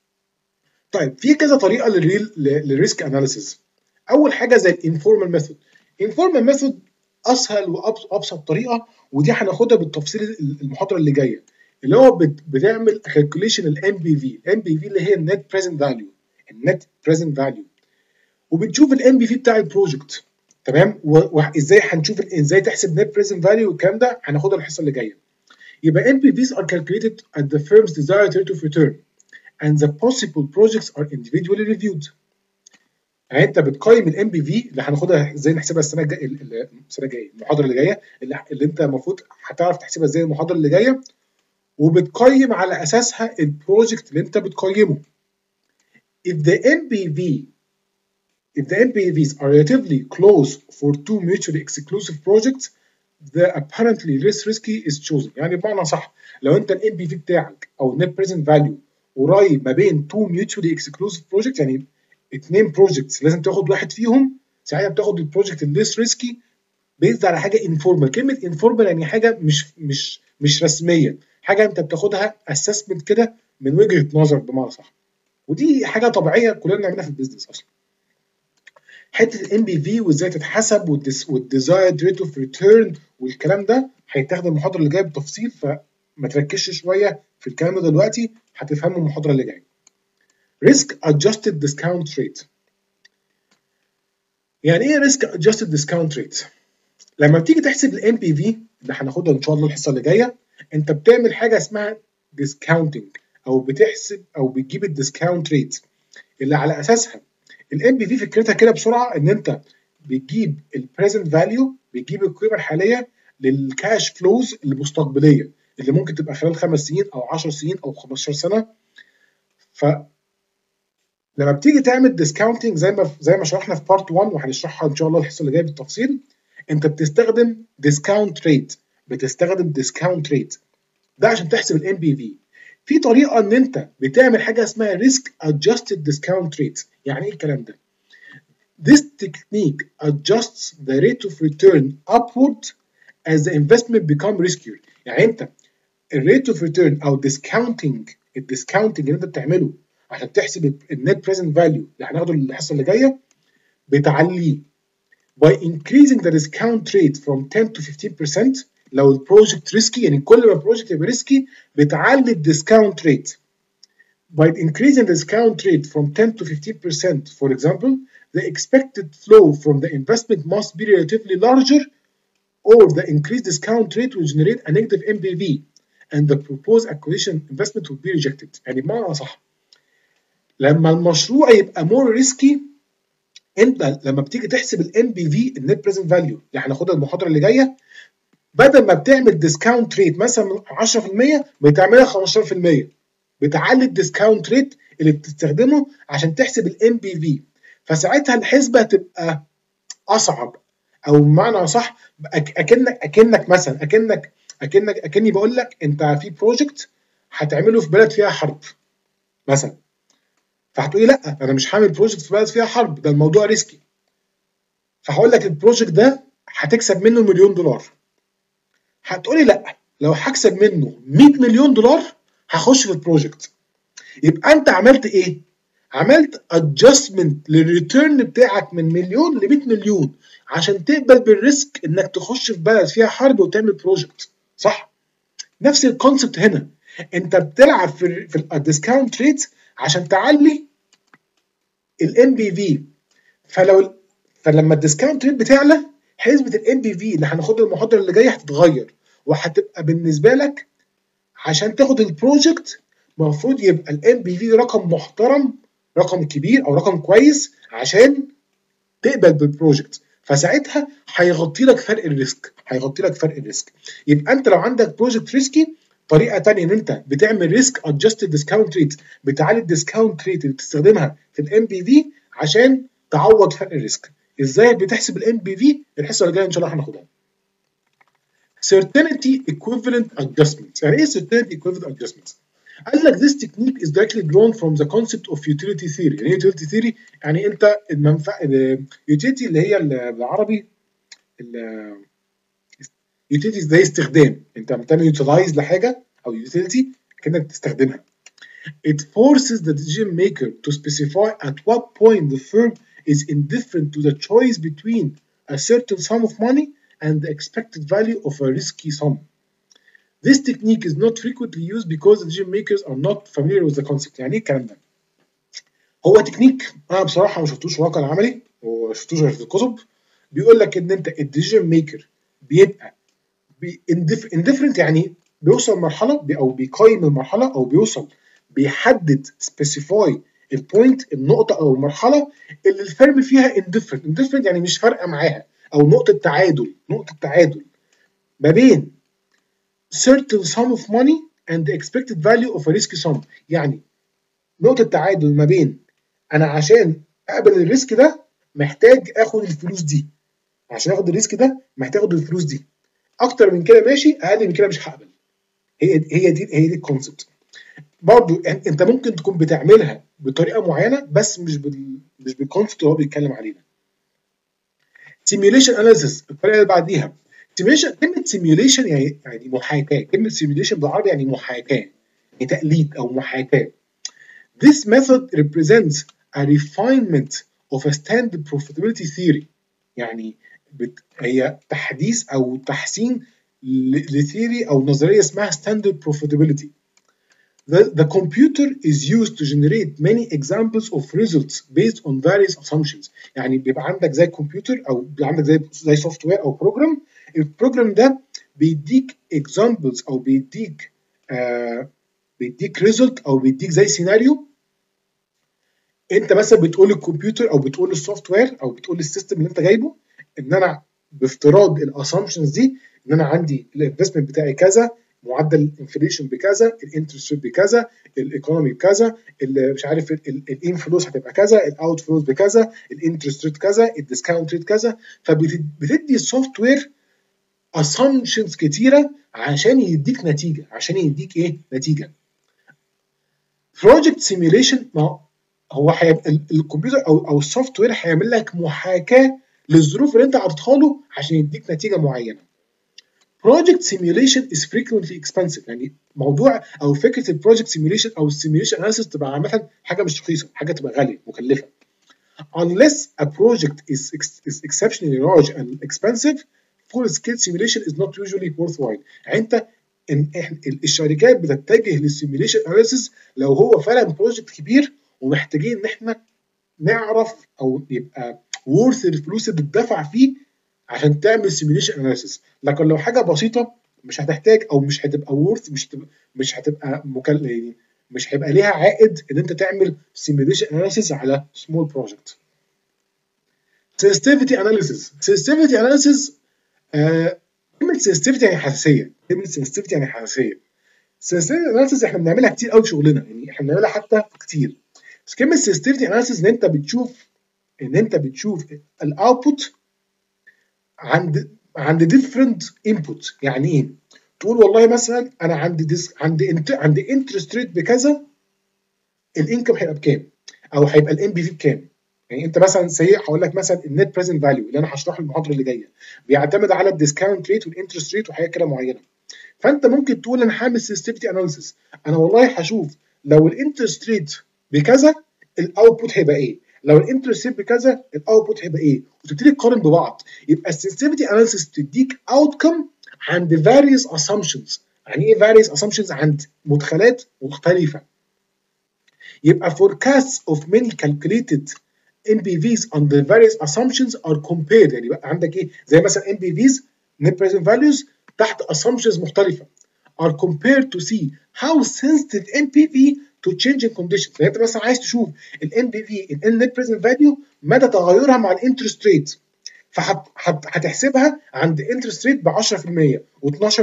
طيب في كذا طريقه للريل للريسك اناليسيز. اول حاجه زي الانفورمال ميثود. انفورمال ميثود اسهل وابسط طريقه، ودي هناخدها بالتفصيل المحاضره اللي جايه، اللي هو بتعمل كالكوليشن الام بي في. الام بي في اللي هي النت بريزنت فاليو، النت بريزنت فاليو، وبتشوف الام بي في بتاع البروجكت. تمام؟ وازاي هنشوف ازاي تحسب نت بريزنت فاليو، والكلام ده هناخدها الحصه اللي جايه. يبقى ام بي فيز are calculated at the firm's desired rate of return and the possible projects are individually reviewed. يعني انت بتقيم الام بي في اللي هناخدها ازاي نحسبها السنه الجايه، السنه الجايه المحاضره اللي جايه، اللي, اللي انت المفروض هتعرف تحسبها ازاي المحاضره اللي جايه، وبتقيم على اساسها البروجكت اللي انت بتقيمه. If the ام بي في if the ام بي فيز are relatively close for two mutually exclusive projects, the apparently less risky is chosen. يعني بمعنى صح لو انت الام بي في بتاعك او net present value قريب ما بين two mutually exclusive projects، يعني اثنين projects لازم تاخد واحد فيهم، ساعتها بتاخد البروجكت الليس ريسكي بيزد على حاجه انفورمال. كلمه انفورمال يعني حاجه مش مش مش رسميه، حاجه انت بتاخدها اسسمنت كده من وجهه نظر بمعنى صح، ودي حاجه طبيعيه كلنا بنعملها في البيزنس اصلا. حته الام بي في وازاي تتحسب والديزايرد ريت اوف ريتيرن والكلام ده هيتاخد المحاضره اللي جايه بالتفصيل، فما تركزش شويه في الكلام ده دلوقتي، هتفهمه المحاضره اللي جايه. ريسك ادجستد ديسكاونت ريت. يعني ايه ريسك ادجستد ديسكاونت ريت؟ لما بتيجي تحسب الام بي في اللي هناخدها ان شاء الله الحصه اللي جايه، انت بتعمل حاجه اسمها ديسكاونتنج، او بتحسب او بتجيب الديسكاونت ريت اللي على اساسها الام بي في. فكرتها كده بسرعه ان انت بتجيب البريزنت فاليو، بتجيب القيمه الحاليه للكاش فلوز المستقبليه اللي ممكن تبقى خلال خمس سنين او عشر سنين او خمستاشر سنه. ف لما بتيجي تعمل ديسكاونتنج زي ما زي ما شرحنا في بارت واحد وهنشرحها ان شاء الله الحصه اللي جايه بالتفصيل، انت بتستخدم ديسكاونت ريت، بتستخدم ديسكاونت ريت ده عشان تحسب الام بي في. في طريقه ان انت بتعمل حاجه اسمها ريسك ادجستد ديسكاونت ريت. يعني ايه الكلام ده؟ This technique adjusts the rate of return upward as the investment become riskier. يعني انت الريت اوف ريتيرن او ديسكاونتنج، الديسكاونتنج اللي انت بتعمله عشان تحسب النت بريزنت فاليو اللي هناخده الحصه اللي جايه، بتعليه by increasing the discount rate from ten to fifteen percent. لو البروجكت ريسكي، يعني كل ما البروجكت يبقى ريسكي بتعلي الديسكاونت ريت. By increasing the discount rate from ten to fifteen percent, for example, the expected flow from the investment must be relatively larger, or the increased discount rate will generate a negative M P V and the proposed acquisition investment will be rejected. يعني بمعنى صح لما المشروع يبقى more risky، انت لما بتيجي تحسب الام بي في النت بريزنت فاليو اللي هناخدها المحاضره اللي جايه، بدل ما بتعمل ديسكاونت ريت مثلا عشرة في المية بتعملها خمستاشر في المية، بتعلي الديسكاونت ريت اللي بتستخدمه عشان تحسب الام بي في، فساعتها الحسبه تبقى اصعب، او بمعنى صح اكنك اكنك مثلا اكنك اكنك اكني بقول لك انت في بروجكت هتعمله في بلد فيها حرب مثلا، فهتقولي لا انا مش هعمل بروجكت في بلد فيها حرب، ده الموضوع ريسكي، فهقول لك البروجكت ده هتكسب منه مليون دولار. هتقولي لا لو هكسب منه مية مليون دولار هخش في البروجكت. يبقى انت عملت ايه؟ عملت ادجستمنت للريتيرن بتاعك من مليون ل مية مليون عشان تقبل بالريسك انك تخش في بلد فيها حرب وتعمل بروجكت، صح؟ نفس الكونسبت هنا، انت بتلعب في في الديسكاونت ريت عشان تعلي الام بي في. فلو فلما الديسكاونت ريت بتعلى، حسبه الام بي في اللي هناخدها المحاضره اللي جايه هتتغير، وهتبقى بالنسبه لك عشان تاخد البروجكت المفروض يبقى الام بي في رقم محترم، رقم كبير او رقم كويس عشان تقبل بالبروجكت، فساعتها هيغطي لك فرق الريسك، هيغطي لك فرق الريسك. يبقى انت لو عندك بروجكت ريسكي، طريقه ثانيه ان انت بتعمل ريسك ادجستد ديسكاونت ريت، بتعلي الديسكاونت ريت اللي بتستخدمها في الام بي في عشان تعوض فرق الريسك. ازاي بتحسب الام بي في؟ الحصه اللي جايه ان شاء الله هناخدها. Certainty equivalent adjustments. يعني ايه certainty equivalent adjustments؟ قال لك this technique is directly drawn from the concept of utility theory. يعني ايه utility theory؟ يعني انت المنفعه utility اللي هي بالعربي utility زي استخدام، انت بتعمل utilize لحاجه او utility كانك بتستخدمها. It forces the decision maker to specify at what point the firm is indifferent to the choice between a certain sum of money and the expected value of a risky sum. This technique is not frequently used because the decision makers are not familiar with the concept. يعني ايه الكلام ده؟ هو تكنيك انا بصراحه ما شفتوش في الواقع العملي وما شفتوش غير في الكتب. بيقول لك ان انت الديسيجن ميكر بيبقى indifferent، يعني بيوصل مرحله او بيقيم المرحله او بيوصل بيحدد specify البوينت النقطه او المرحله اللي الفيرم فيها indifferent. indifferent يعني مش فارقه معاها، او نقطه تعادل، نقطه تعادل ما بين certain sum of money and the expected value of a risky sum. يعني نقطة تعادل ما بين أنا عشان أقبل الريسك ده محتاج آخد الفلوس دي، عشان آخد الريسك ده محتاج آخد الفلوس دي، اكتر من كده ماشي، اقل من كده مش هقبل. هي هي دي هي دي الكونسبت. برضه انت ممكن تكون بتعملها بطريقه معينه بس مش بال مش بالكونسبت اللي هو بيتكلم عليه ده. سيميوليشن اناليسيس الطريقه اللي بعديها. سيميوليشن، كلمه سيميوليشن يعني يعني محاكاه، كلمه سيميوليشن بالعربي يعني محاكاه، يعني تقليد او محاكاه. This method represents a refinement of a standard profitability theory. يعني بت... هي تحديث او تحسين لثيري او نظريه اسمها standard profitability. The, the computer is used to generate many examples of results based on various assumptions. يعني بيبقى عندك زي كمبيوتر او بيبقى عندك زي زي سوفت وير او بروجرام. البروجرام ده بيديك examples او بيديك آه بيديك ريزلت او بيديك زي سيناريو. انت مثلا بتقول للكمبيوتر او بتقول للسوفت وير او بتقول للسيستم اللي انت جايبه ان انا بافتراض الاسامبشنز دي ان انا عندي الانفستمنت بتاعي كذا، معدل الانفليشن بكذا، الانترست ريت بكذا، الايكونومي بكذا، مش عارف الانفلوس هتبقى كذا، الاوت فلوس بكذا، الانترست ريت كذا، الديسكاونت ريت كذا. فبتدي السوفت وير اسامبشنز كتيره عشان يديك نتيجه، عشان يديك ايه؟ نتيجه. بروجكت سيميوليشن، ما هو حيب... الكمبيوتر او او السوفت وير هيعمل لك محاكاه للظروف اللي انت حاططها له عشان يديك نتيجه معينه. Project simulation is frequently expensive. يعني موضوع او فكره البروجكت سيميوليشن او السيميوليشن اناليسيس تبقى عامه حاجه مش رخيصه، حاجه تبقى غاليه مكلفه. Unless a project is, is exceptionally large and expensive, full scale simulation is not usually worthwhile. يعني انت إن الشركات بتتجه للسيميوليشن اناليسيس لو هو فعلا بروجكت كبير ومحتاجين ان احنا نعرف او يبقى وورث الفلوس اللي بتدفع فيه عشان تعمل سيميوليشن اناليسيس. لكن لو حاجه بسيطه مش هتحتاج او مش هتبقى وورث، مش هتبقى مش هتبقى مكلف، يعني مش هيبقى ليها عائد ان انت تعمل سيميوليشن اناليسيس على سمول بروجكت. sensitivity analysis. sensitivity analysis آه كلمه sensitivity يعني حساسيه، كلمه sensitivity يعني حساسيه. sensitivity analysis احنا بنعملها كتير قوي في شغلنا، يعني احنا بنعملها حتى كتير. بس كلمه sensitivity analysis ان انت بتشوف ان انت بتشوف الاوتبوت عند عند different input. يعني ايه؟ تقول والله مثلا انا عندي ديس عندي انت عندي انترست ريت بكذا، الانكم هيبقى بكام؟ او هيبقى الام بي في بكام؟ يعني انت مثلا سي هقول لك مثلا النت بريزنت فاليو اللي انا هشرحه المحاضره اللي جايه بيعتمد على الديسكاونت ريت والانترست ريت وحاجات كده معينه. فانت ممكن تقول انا هعمل سنسيتيفيتي اناليسيس، انا والله هشوف لو الانترست ريت بكذا الاوتبوت هيبقى ايه، لو الانترست ريت بكذا الاوتبوت هيبقى ايه، وتبتدي تقارن ببعض. يبقى السنسيتيفيتي اناليسيس تديك اوتكم عند various assumptions. يعني ايه various assumptions؟ عند مدخلات مختلفه. يبقى forecasts of many calculated إن بي فيز under various assumptions are compared. يعني بقى عندك ايه؟ زي مثلا إن بي فيز net present values تحت assumptions مختلفه are compared to see how sensitive إن بي في to changing conditions. يعني انت مثلا عايز تشوف ال إن بي في ال net present value مدى تغيرها مع الانترست ريت، فهتحسبها عند انترست ريت ب عشرة في المية و12%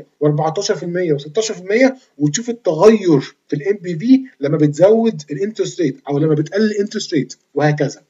و14% و16% وتشوف التغير في الام بي في لما بتزود الانترست ريت او لما بتقلل الانترست ريت وهكذا.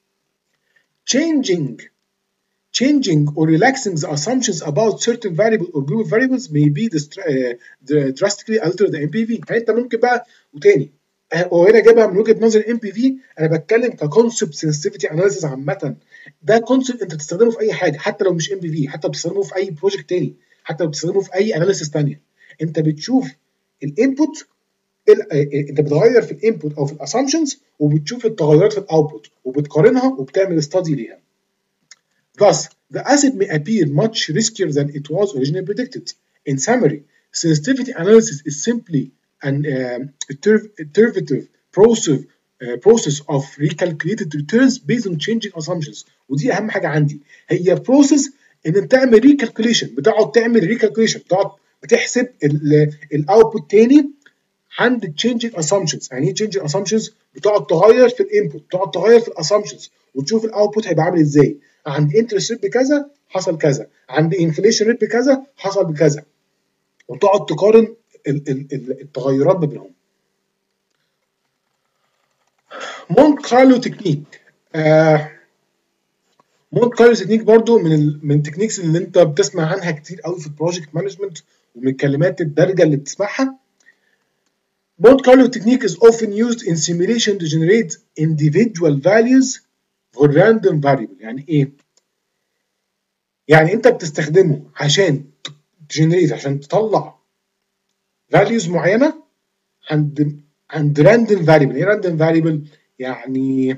changing changing or relaxing the assumptions about certain variable or group of variables may be drastically alter the إن بي في. يعني انت ممكن بقى وتاني وهنا جايبها من وجهه نظر الام بي في، انا بتكلم ككونسبت سنسيتيفيتي اناليسيس عامه. ده كونسبت انت بتستخدمه في اي حاجه، حتى لو مش ام بي في، حتى بتستخدمه في اي بروجكت تاني، حتى لو بتستخدمه في اي اناليسيس ثانيه. انت بتشوف الانبوت، انت بتغير في الانبوت او في الاسامبشنز وبتشوف التغيرات في الاوتبوت وبتقارنها وبتعمل ستادي ليها. Thus, the asset may appear much riskier than it was originally predicted. In summary, sensitivity analysis is simply an uh, iterative process uh, process of recalculated returns based on changing assumptions. ودي اهم حاجه عندي، هي process ان انت تعمل recalculation، بتقعد تعمل recalculation، بتقعد بتحسب الاوتبوت تاني عند changing assumptions. يعني ايه changing assumptions؟ بتقعد تغير في الانبوت، بتقعد تغير في الاسامبشنز وتشوف الاوتبوت هيبقى عامل ازاي. عند انترست ريت بكذا حصل كذا، عند انفليشن ريت بكذا حصل بكذا، وتقعد تقارن التغيرات ما بينهم. مونت كارلو تكنيك. آه مونت كارلو تكنيك برضو من ال من التكنيكس اللي انت بتسمع عنها كتير قوي في البروجكت مانجمنت ومن الكلمات الدارجه اللي بتسمعها. مونت كارلو technique is often used in simulation to generate individual values for random variable. يعني ايه؟ يعني انت بتستخدمه عشان تجنريت عشان تطلع values معينه عند عند random variable. ايه random variable؟ يعني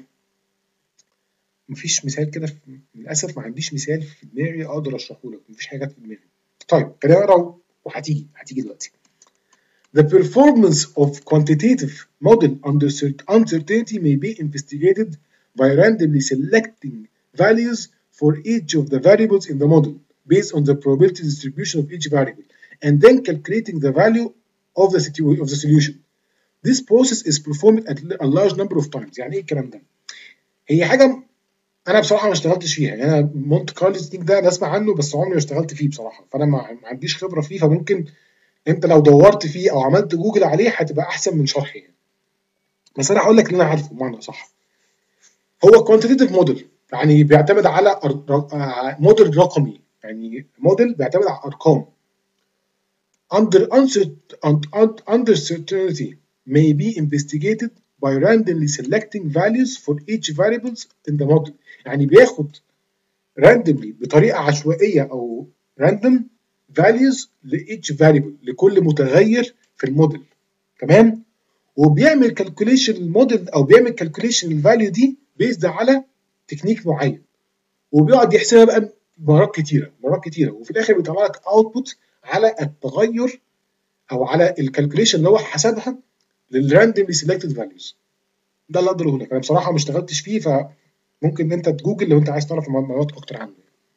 مفيش مثال كده، للاسف ما عنديش مثال في دماغي اقدر اشرحه لك، مفيش حاجه في دماغي. طيب خلينا نقرا وهتيجي هتيجي دلوقتي. The performance of quantitative model under uncertainty may be investigated by randomly selecting values for each of the variables in the model based on the probability distribution of each variable and then calculating the value of the, of the solution. This process is performed at a large number of times. يعني ايه الكلام ده؟ هي حاجه انا بصراحه ما اشتغلتش فيها، يعني انا مونت كارلو تكنيك ده انا اسمع عنه بس عمري ما اشتغلت فيه بصراحه، فانا ما عنديش خبره فيه، فممكن انت لو دورت فيه او عملت جوجل عليه هتبقى احسن من شرحي يعني. بس انا هقول لك اللي انا عارفه بمعنى صح. هو كوانتيتيف موديل، يعني بيعتمد على موديل رقمي، يعني موديل بيعتمد على ارقام. under uncertainty may be investigated by randomly selecting values for each variables in the model. يعني بياخد randomly بطريقه عشوائيه او random values لايتش variable، لكل متغير في الموديل، تمام؟ وبيعمل كالكوليشن الموديل او بيعمل كالكوليشن الفاليو دي بيزد على تكنيك معين، وبيقعد يحسبها بقى مرات كتيره مرات كتيره وفي الاخر بيطلع لك اوتبوت على التغير او على الكالكوليشن اللي هو حسبها للراندوملي سيلكتد فاليوز. ده اللي اقدر اقوله لك، انا بصراحه ما اشتغلتش فيه، فممكن انت تجوجل لو انت عايز تعرف معلومات اكتر عنه.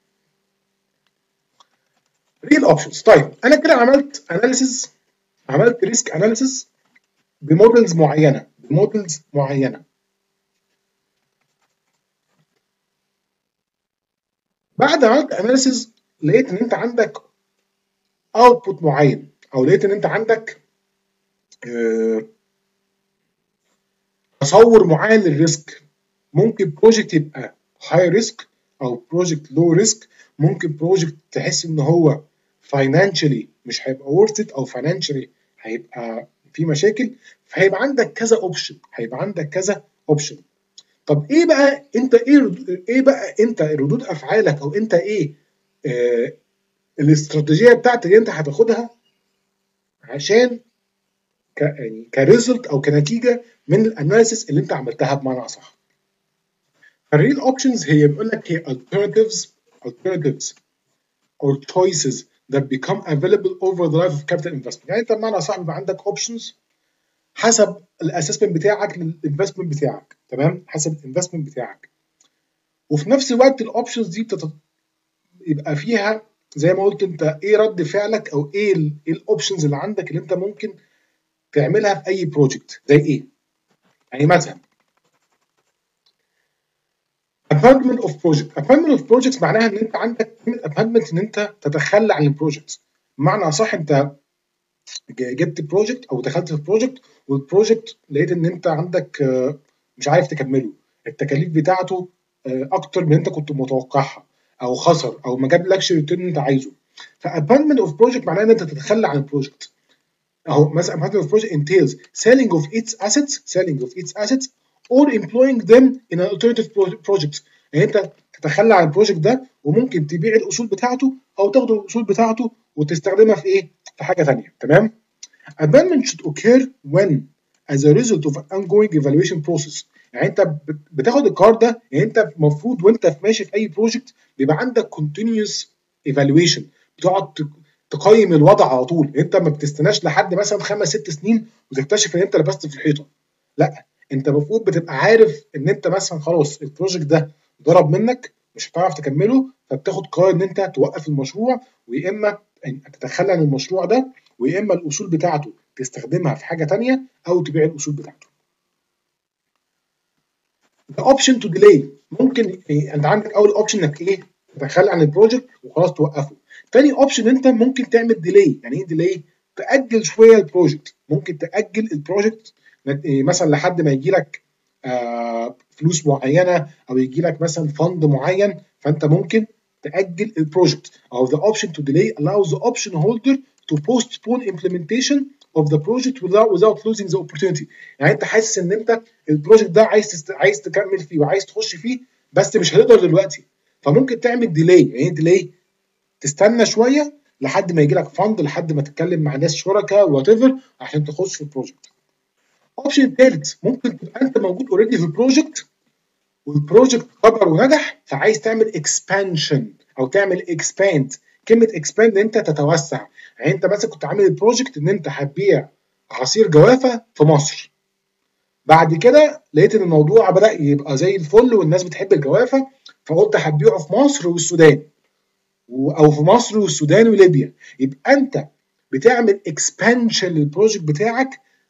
ريل اوبشنز. طيب انا كده عملت اناليسيز، عملت ريسك اناليسيز بمودلز معينه بمودلز معينه بعد ما عملت اناليسيز لقيت ان انت عندك اوتبوت معين، او لقيت ان انت عندك اه تصور معين للريسك. ممكن بروجكت يبقى هاي ريسك او بروجكت لو ريسك، ممكن بروجكت تحس ان هو فاينانشالي مش هيبقى ورث ات او فاينانشالي هيبقى في مشاكل، فهيبقى عندك كذا اوبشن، هيبقى عندك كذا اوبشن. طب ايه بقى انت ايه ايه بقى انت ردود افعالك او انت ايه آه الاستراتيجيه بتاعتك اللي انت هتاخدها عشان ك يعني كريزلت او كنتيجه من الاناليسيس اللي انت عملتها بمعنى اصح. الريل اوبشنز هي بيقول لك هي alternatives alternatives or choices that become available over the life of capital investment. يعني انت بمعنى اصح بيبقى عندك اوبشنز حسب الاسسمنت بتاعك للانفستمنت بتاعك، تمام؟ حسب الانفستمنت بتاعك، وفي نفس الوقت الاوبشنز دي بتت... يبقى فيها زي ما قلت انت ايه رد فعلك او ايه ال ايه الاوبشنز اللي عندك اللي انت ممكن تعملها في اي بروجكت. زي ايه؟ يعني مثلا abandonment of project. abandonment of projects معناها ان انت عندك abandonment ان انت تتخلى عن البروجكت. بمعنى اصح انت جبت بروجكت او دخلت في بروجكت والبروجكت لقيت ان انت عندك مش عارف تكمله، التكاليف بتاعته اكتر من انت كنت متوقعها، او خسر او ما جابلكش الريتيرن انت عايزه. فabandonment of project معناها ان انت تتخلى عن البروجكت. اهو مثلا abandonment of project entails selling of its assets selling of its assets or employing them in an alternative project. يعني انت تتخلى عن البروجكت ده وممكن تبيع الاصول بتاعته او تاخد الاصول بتاعته وتستخدمها في ايه؟ في حاجه ثانيه، تمام؟ Abandonment should occur when as a result of an ongoing evaluation process. يعني انت بتاخد القرار ده، يعني انت المفروض وانت ماشي في اي بروجكت بيبقى عندك continuous evaluation، بتقعد تقيم الوضع على طول. انت ما بتستناش لحد مثلا خمس ست سنين وتكتشف ان انت لبست في الحيطه، لا، انت المفروض بتبقى عارف ان انت مثلا خلاص البروجكت ده ضرب منك مش هتعرف تكمله، فبتاخد قرار ان انت توقف المشروع، ويا اما تتخلى عن المشروع ده، ويا اما الاصول بتاعته تستخدمها في حاجه ثانيه او تبيع الاصول بتاعته. The option to delay. ممكن إيه؟ انت عندك اول اوبشن انك ايه؟ تتخلى عن البروجكت وخلاص توقفه. تاني اوبشن انت ممكن تعمل ديلي. يعني ايه ديلي؟ تاجل شويه البروجكت، ممكن تاجل البروجكت مثلا لحد ما يجي لك آه فلوس معينه او يجي لك مثلا فند معين فانت ممكن تاجل البروجكت او the option to delay allows the option holder to postpone implementation of the project without without losing the opportunity. يعني انت حاسس ان انت البروجكت ده عايز تست... عايز تكمل فيه وعايز تخش فيه بس مش هتقدر دلوقتي، فممكن تعمل ديلي. يعني ديلي تستنى شويه لحد ما يجي لك فند، لحد ما تتكلم مع ناس شركاء وات ايفر عشان تخش في البروجكت. اوبشن ثالث، ممكن تبقى انت موجود اوريدي في البروجكت والبروجكت كبر ونجح، فعايز تعمل اكسبانشن او تعمل اكسباند. كلمه اكسباند ان انت تتوسع. يعني انت مثلا كنت عامل البروجكت ان انت هتبيع عصير جوافه في مصر، بعد كده لقيت ان الموضوع بدا يبقى زي الفل والناس بتحب الجوافه، فقلت هتبيعه في مصر والسودان او في مصر والسودان وليبيا. يبقى انت بتعمل اكسبانشن للبروجكت بتاعك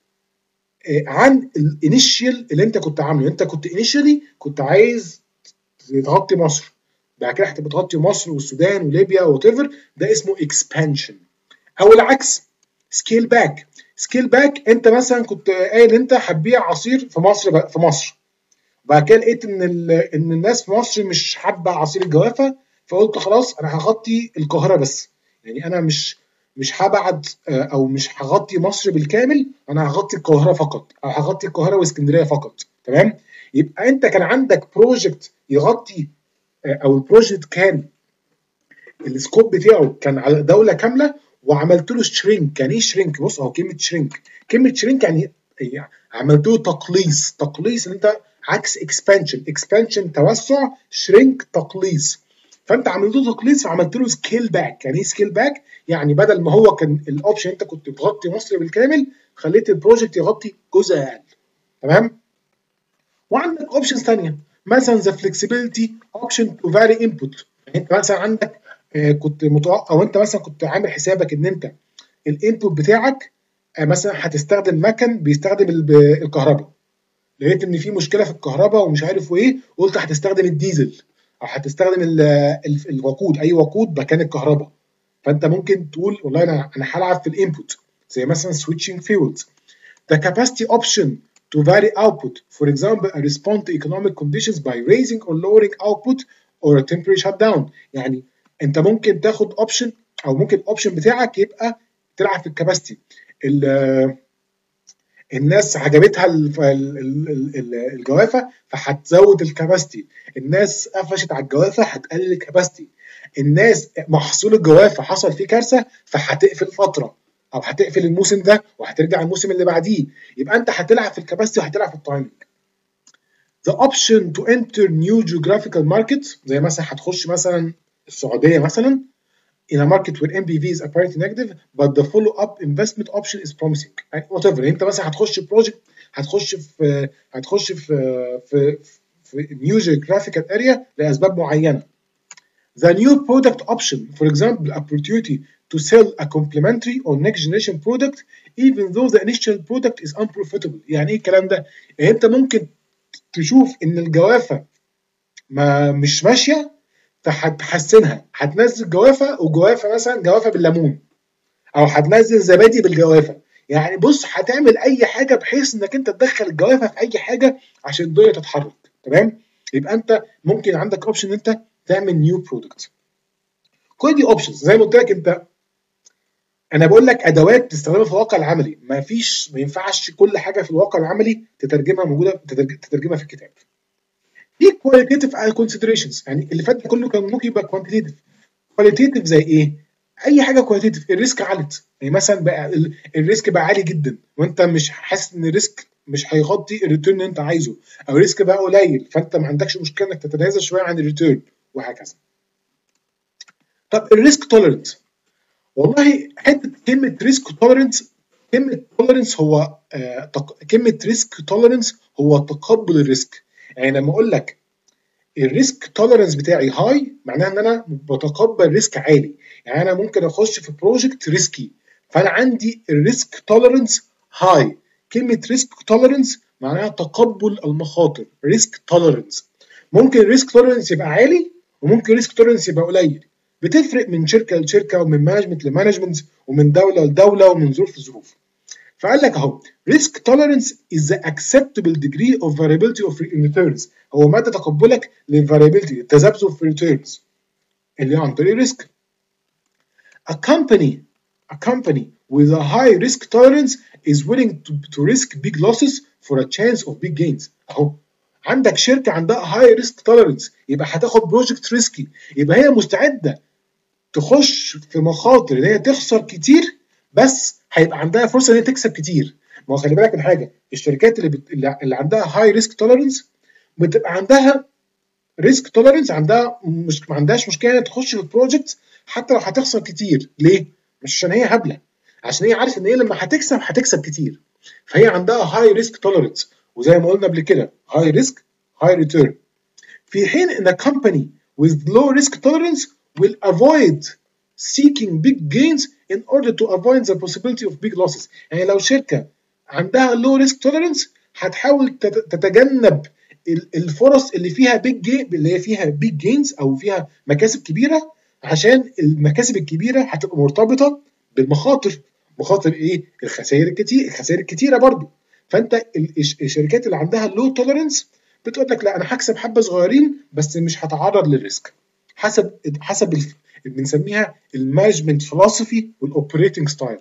عن الانيشال اللي انت كنت عامله. انت كنت انيشالي كنت عايز تغطي مصر، بعد كده هتبقى تغطي مصر والسودان وليبيا وات ايفر، ده اسمه اكسبانشن. او العكس، سكيل باك. سكيل باك انت مثلا كنت قايل انت هتبيع عصير في مصر في مصر، وبعد كده لقيت ان ان الناس في مصر مش حابه عصير الجوافه، فقلت خلاص انا هغطي القاهره بس. يعني انا مش مش هبعد او مش هغطي مصر بالكامل، انا هغطي القاهره فقط او هغطي القاهره واسكندريه فقط. تمام؟ يبقى انت كان عندك بروجكت يغطي او البروجكت كان السكوب بتاعه كان على دوله كامله وعملت له شرينك. يعني ايه شرينك؟ بص اهو كلمه شرينك، كلمه شرينك يعني يعني عملت له تقليص. تقليص ان انت عكس اكسبانشن، اكسبانشن توسع، شرينك تقليص. فانت عملت له تقليص فعملت له سكيل باك. يعني ايه سكيل باك؟ يعني بدل ما هو كان الاوبشن انت كنت تغطي مصر بالكامل، خليت البروجكت يغطي جزء اقل. تمام؟ وعندك اوبشنز ثانيه، مثلا ذا فلكسبيليتي اوبشن تو فاري انبوت. يعني انت مثلا عندك آه كنت متوقع او انت مثلا كنت عامل حسابك ان انت الانبوت بتاعك آه مثلا هتستخدم مكن بيستخدم الكهرباء، لقيت ان في مشكله في الكهرباء ومش عارف وايه، قلت هتستخدم الديزل او هتستخدم الوقود، اي وقود مكان الكهرباء. فانت ممكن تقول والله انا انا هلعب في الانبوت زي مثلا switching fuels. The capacity option to vary output, for example, respond to economic conditions by raising or lowering output or a temporary shutdown. يعني انت ممكن تاخد اوبشن او ممكن الاوبشن بتاعك يبقى تلعب في الكاباسيتي. الناس عجبتها الجوافه فهتزود الكاباسيتي، الناس قفشت على الجوافه هتقلل الكاباسيتي، الناس محصول الجوافه حصل فيه كارثه فهتقفل فتره او هتقفل الموسم ده وهترجع الموسم اللي بعديه. يبقى انت هتلعب في الكاباسيتي وهتلعب في التايمنج. The option to enter new geographical markets، زي مثلا هتخش مثلا السعوديه مثلا in a market where إم بي في is apparently negative but the follow-up investment option is promising. يعني whatever، انت مثلا هتخش بروجكت، هتخش في هتخش في في في new geographical area لاسباب معينه. The new product option, for example, opportunity to sell a complementary or next generation product even though the initial product is unprofitable. يعني ايه الكلام ده؟ يعني انت ممكن تشوف ان الجوافه ما مش ماشيه فهتحسنها، هتنزل جوافه وجوافه مثلا جوافه بالليمون، او هتنزل زبادي بالجوافه. يعني بص هتعمل اي حاجه بحيث انك انت تدخل الجوافه في اي حاجه عشان الدنيا تتحرك. تمام؟ يبقى انت ممكن عندك اوبشن انت تعمل نيو برودكت. كل دي اوبشنز زي ما قلت لك. انت انا بقول لك ادوات تستخدمها في الواقع العملي، ما فيش ما ينفعش كل حاجه في الواقع العملي تترجمها موجوده تترجمها في الكتاب. في كواليتيف كونسيدريشنز، يعني اللي فات ده كله كان ممكن يبقى كوانتيتيف. كواليتيف زي ايه؟ اي حاجه كواليتيف. الريسك علت، يعني مثلا بقى الريسك بقى عالي جدا وانت مش حاسس ان الريسك مش هيغطي الريتيرن اللي انت عايزه، او الريسك بقى قليل فانت ما عندكش مشكله انك تتنازل شويه عن الريتيرن وهكذا. طب الريسك توليرنس، والله حته كلمه ريسك توليرنس، كلمه توليرنس هو آه كلمه ريسك توليرنس هو تقبل الريسك. يعني لما اقول لك الريسك توليرنس بتاعي هاي معناها ان انا بتقبل ريسك عالي. يعني انا ممكن اخش في بروجكت ريسكي فانا عندي الريسك توليرنس هاي. كلمه ريسك توليرنس معناها تقبل المخاطر، ريسك توليرنس. ممكن الريسك توليرنس يبقى عالي وممكن ريسك توليرنس يبقى قليل، بتفرق من شركه لشركه ومن مانجمنت لمانجمنت ومن دوله لدوله ومن ظروف لظروف. فقال لك اهو risk tolerance is the acceptable degree of variability of returns. هو مدى تقبلك للفاريبيلتي التذبذب في returns اللي عن طريق ريسك. A company a company with a high risk tolerance is willing to, to risk big losses for a chance of big gains. اهو عندك شركه عندها high risk tolerance يبقى هتاخد بروجكت ريسكي، يبقى هي مستعده تخش في مخاطر ان هي تخسر كتير بس هيبقى عندها فرصه ان هي تكسب كتير. ما هو خلي بالك من حاجه، الشركات اللي بت... اللي عندها هاي ريسك توليرنس بتبقى عندها ريسك توليرنس، عندها مش ما عندهاش مشكله انها تخش في بروجكت حتى لو هتخسر كتير. ليه؟ مش عشان هي هبله، عشان هي عارفه ان هي لما هتكسب هتكسب كتير. فهي عندها هاي ريسك توليرنس، وزي ما قلنا قبل كده هاي ريسك هاي ريتيرن. في حين ان company with low risk tolerance will avoid seeking big gains in order to avoid the possibility of big losses. يعني لو شركة عندها low risk tolerance هتحاول تتجنب الفرص اللي فيها big gain، اللي هي فيها big gains أو فيها مكاسب كبيرة، عشان المكاسب الكبيرة هتبقى مرتبطة بالمخاطر. مخاطر إيه؟ الخسائر الكتير، الخسائر الكتيرة برضو. فأنت الشركات اللي عندها low tolerance بتقول لك لا انا هكسب حبه صغيرين بس مش هتعرض للريسك، حسب حسب اللي بنسميها المانجمنت فلسفي والاوبريتنج ستايل.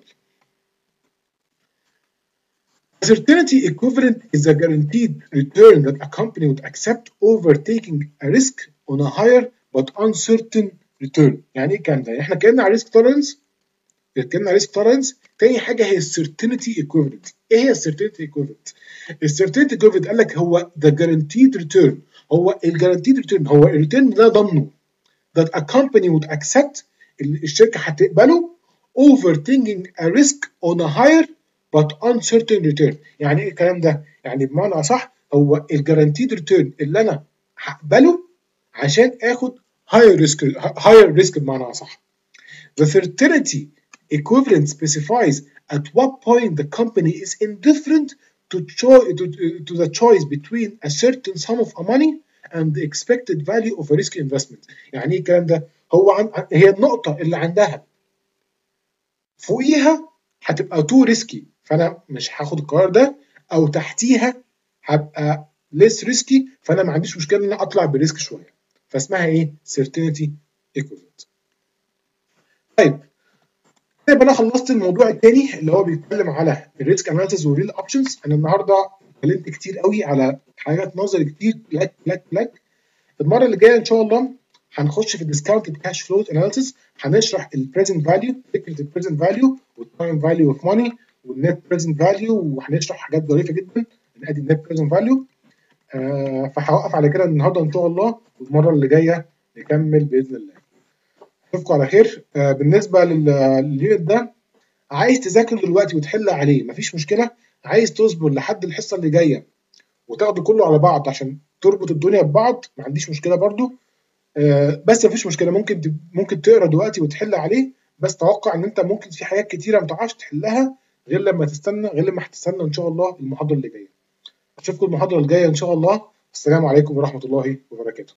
Certainty equivalent is a guaranteed return that a company would accept over taking a risk on a higher but uncertain return. يعني ايه الكلام ده؟ احنا اتكلمنا على ريسك تولرنس، اتكلمنا على ريسك تولرنس. تاني حاجه هي السيرتينتي ايكويفالنت. ايه هي السيرتينتي ايكويفالنت؟ السيرتينتي ايكويفالنت قال لك هو ذا جارانتيد ريتيرن، هو الجارانتيد ريتيرن هو الريتيرن ده ضمنه that a company would accept، الشركه هتقبله over taking a risk on a higher but uncertain return. يعني ايه الكلام ده؟ يعني بمعنى اصح هو الجارانتيد ريتيرن اللي انا هقبله عشان اخد higher risk higher risk بمعنى اصح. The certainty equivalent specifies at what point the company is indifferent to, cho- to, to the choice between a certain sum of money and the expected value of a risky investment. يعني ايه الكلام ده؟ هو عن... هي النقطة اللي عندها فوقيها هتبقى تو ريسكي فأنا مش هاخد القرار ده، أو تحتيها هبقى less risky فأنا ما عنديش مشكلة إن أنا أطلع بريسك شوية. فاسمها إيه؟ certainty equivalent. طيب يبقى انا خلصت الموضوع الثاني اللي هو بيتكلم على الريسك اناليسيس والريل اوبشنز. انا النهارده اتكلمت كتير قوي على حاجات نظري كتير بلاك بلاك بلاك. المره اللي جايه ان شاء الله هنخش في الديسكاونتد كاش فلو اناليسيس، هنشرح البريزنت فاليو، فكره البريزنت فاليو والتايم فاليو اوف ماني والنت بريزنت فاليو، وهنشرح حاجات ظريفه جدا ادي النت بريزنت فاليو. آه فهوقف على كده النهارده ان شاء الله، والمره اللي جايه نكمل باذن الله. اشوفكم على خير. آه بالنسبه لليونت ده عايز تذاكر دلوقتي وتحل عليه مفيش مشكله، عايز تصبر لحد الحصه اللي جايه وتاخده كله على بعض عشان تربط الدنيا ببعض ما عنديش مشكله برضو. آه بس مفيش مشكله، ممكن ممكن تقرا دلوقتي وتحل عليه، بس توقع ان انت ممكن في حاجات كتيره ما تعرفش تحلها غير لما تستنى غير لما هتستنى ان شاء الله المحاضره اللي جايه. اشوفكم المحاضره الجايه ان شاء الله. السلام عليكم ورحمه الله وبركاته.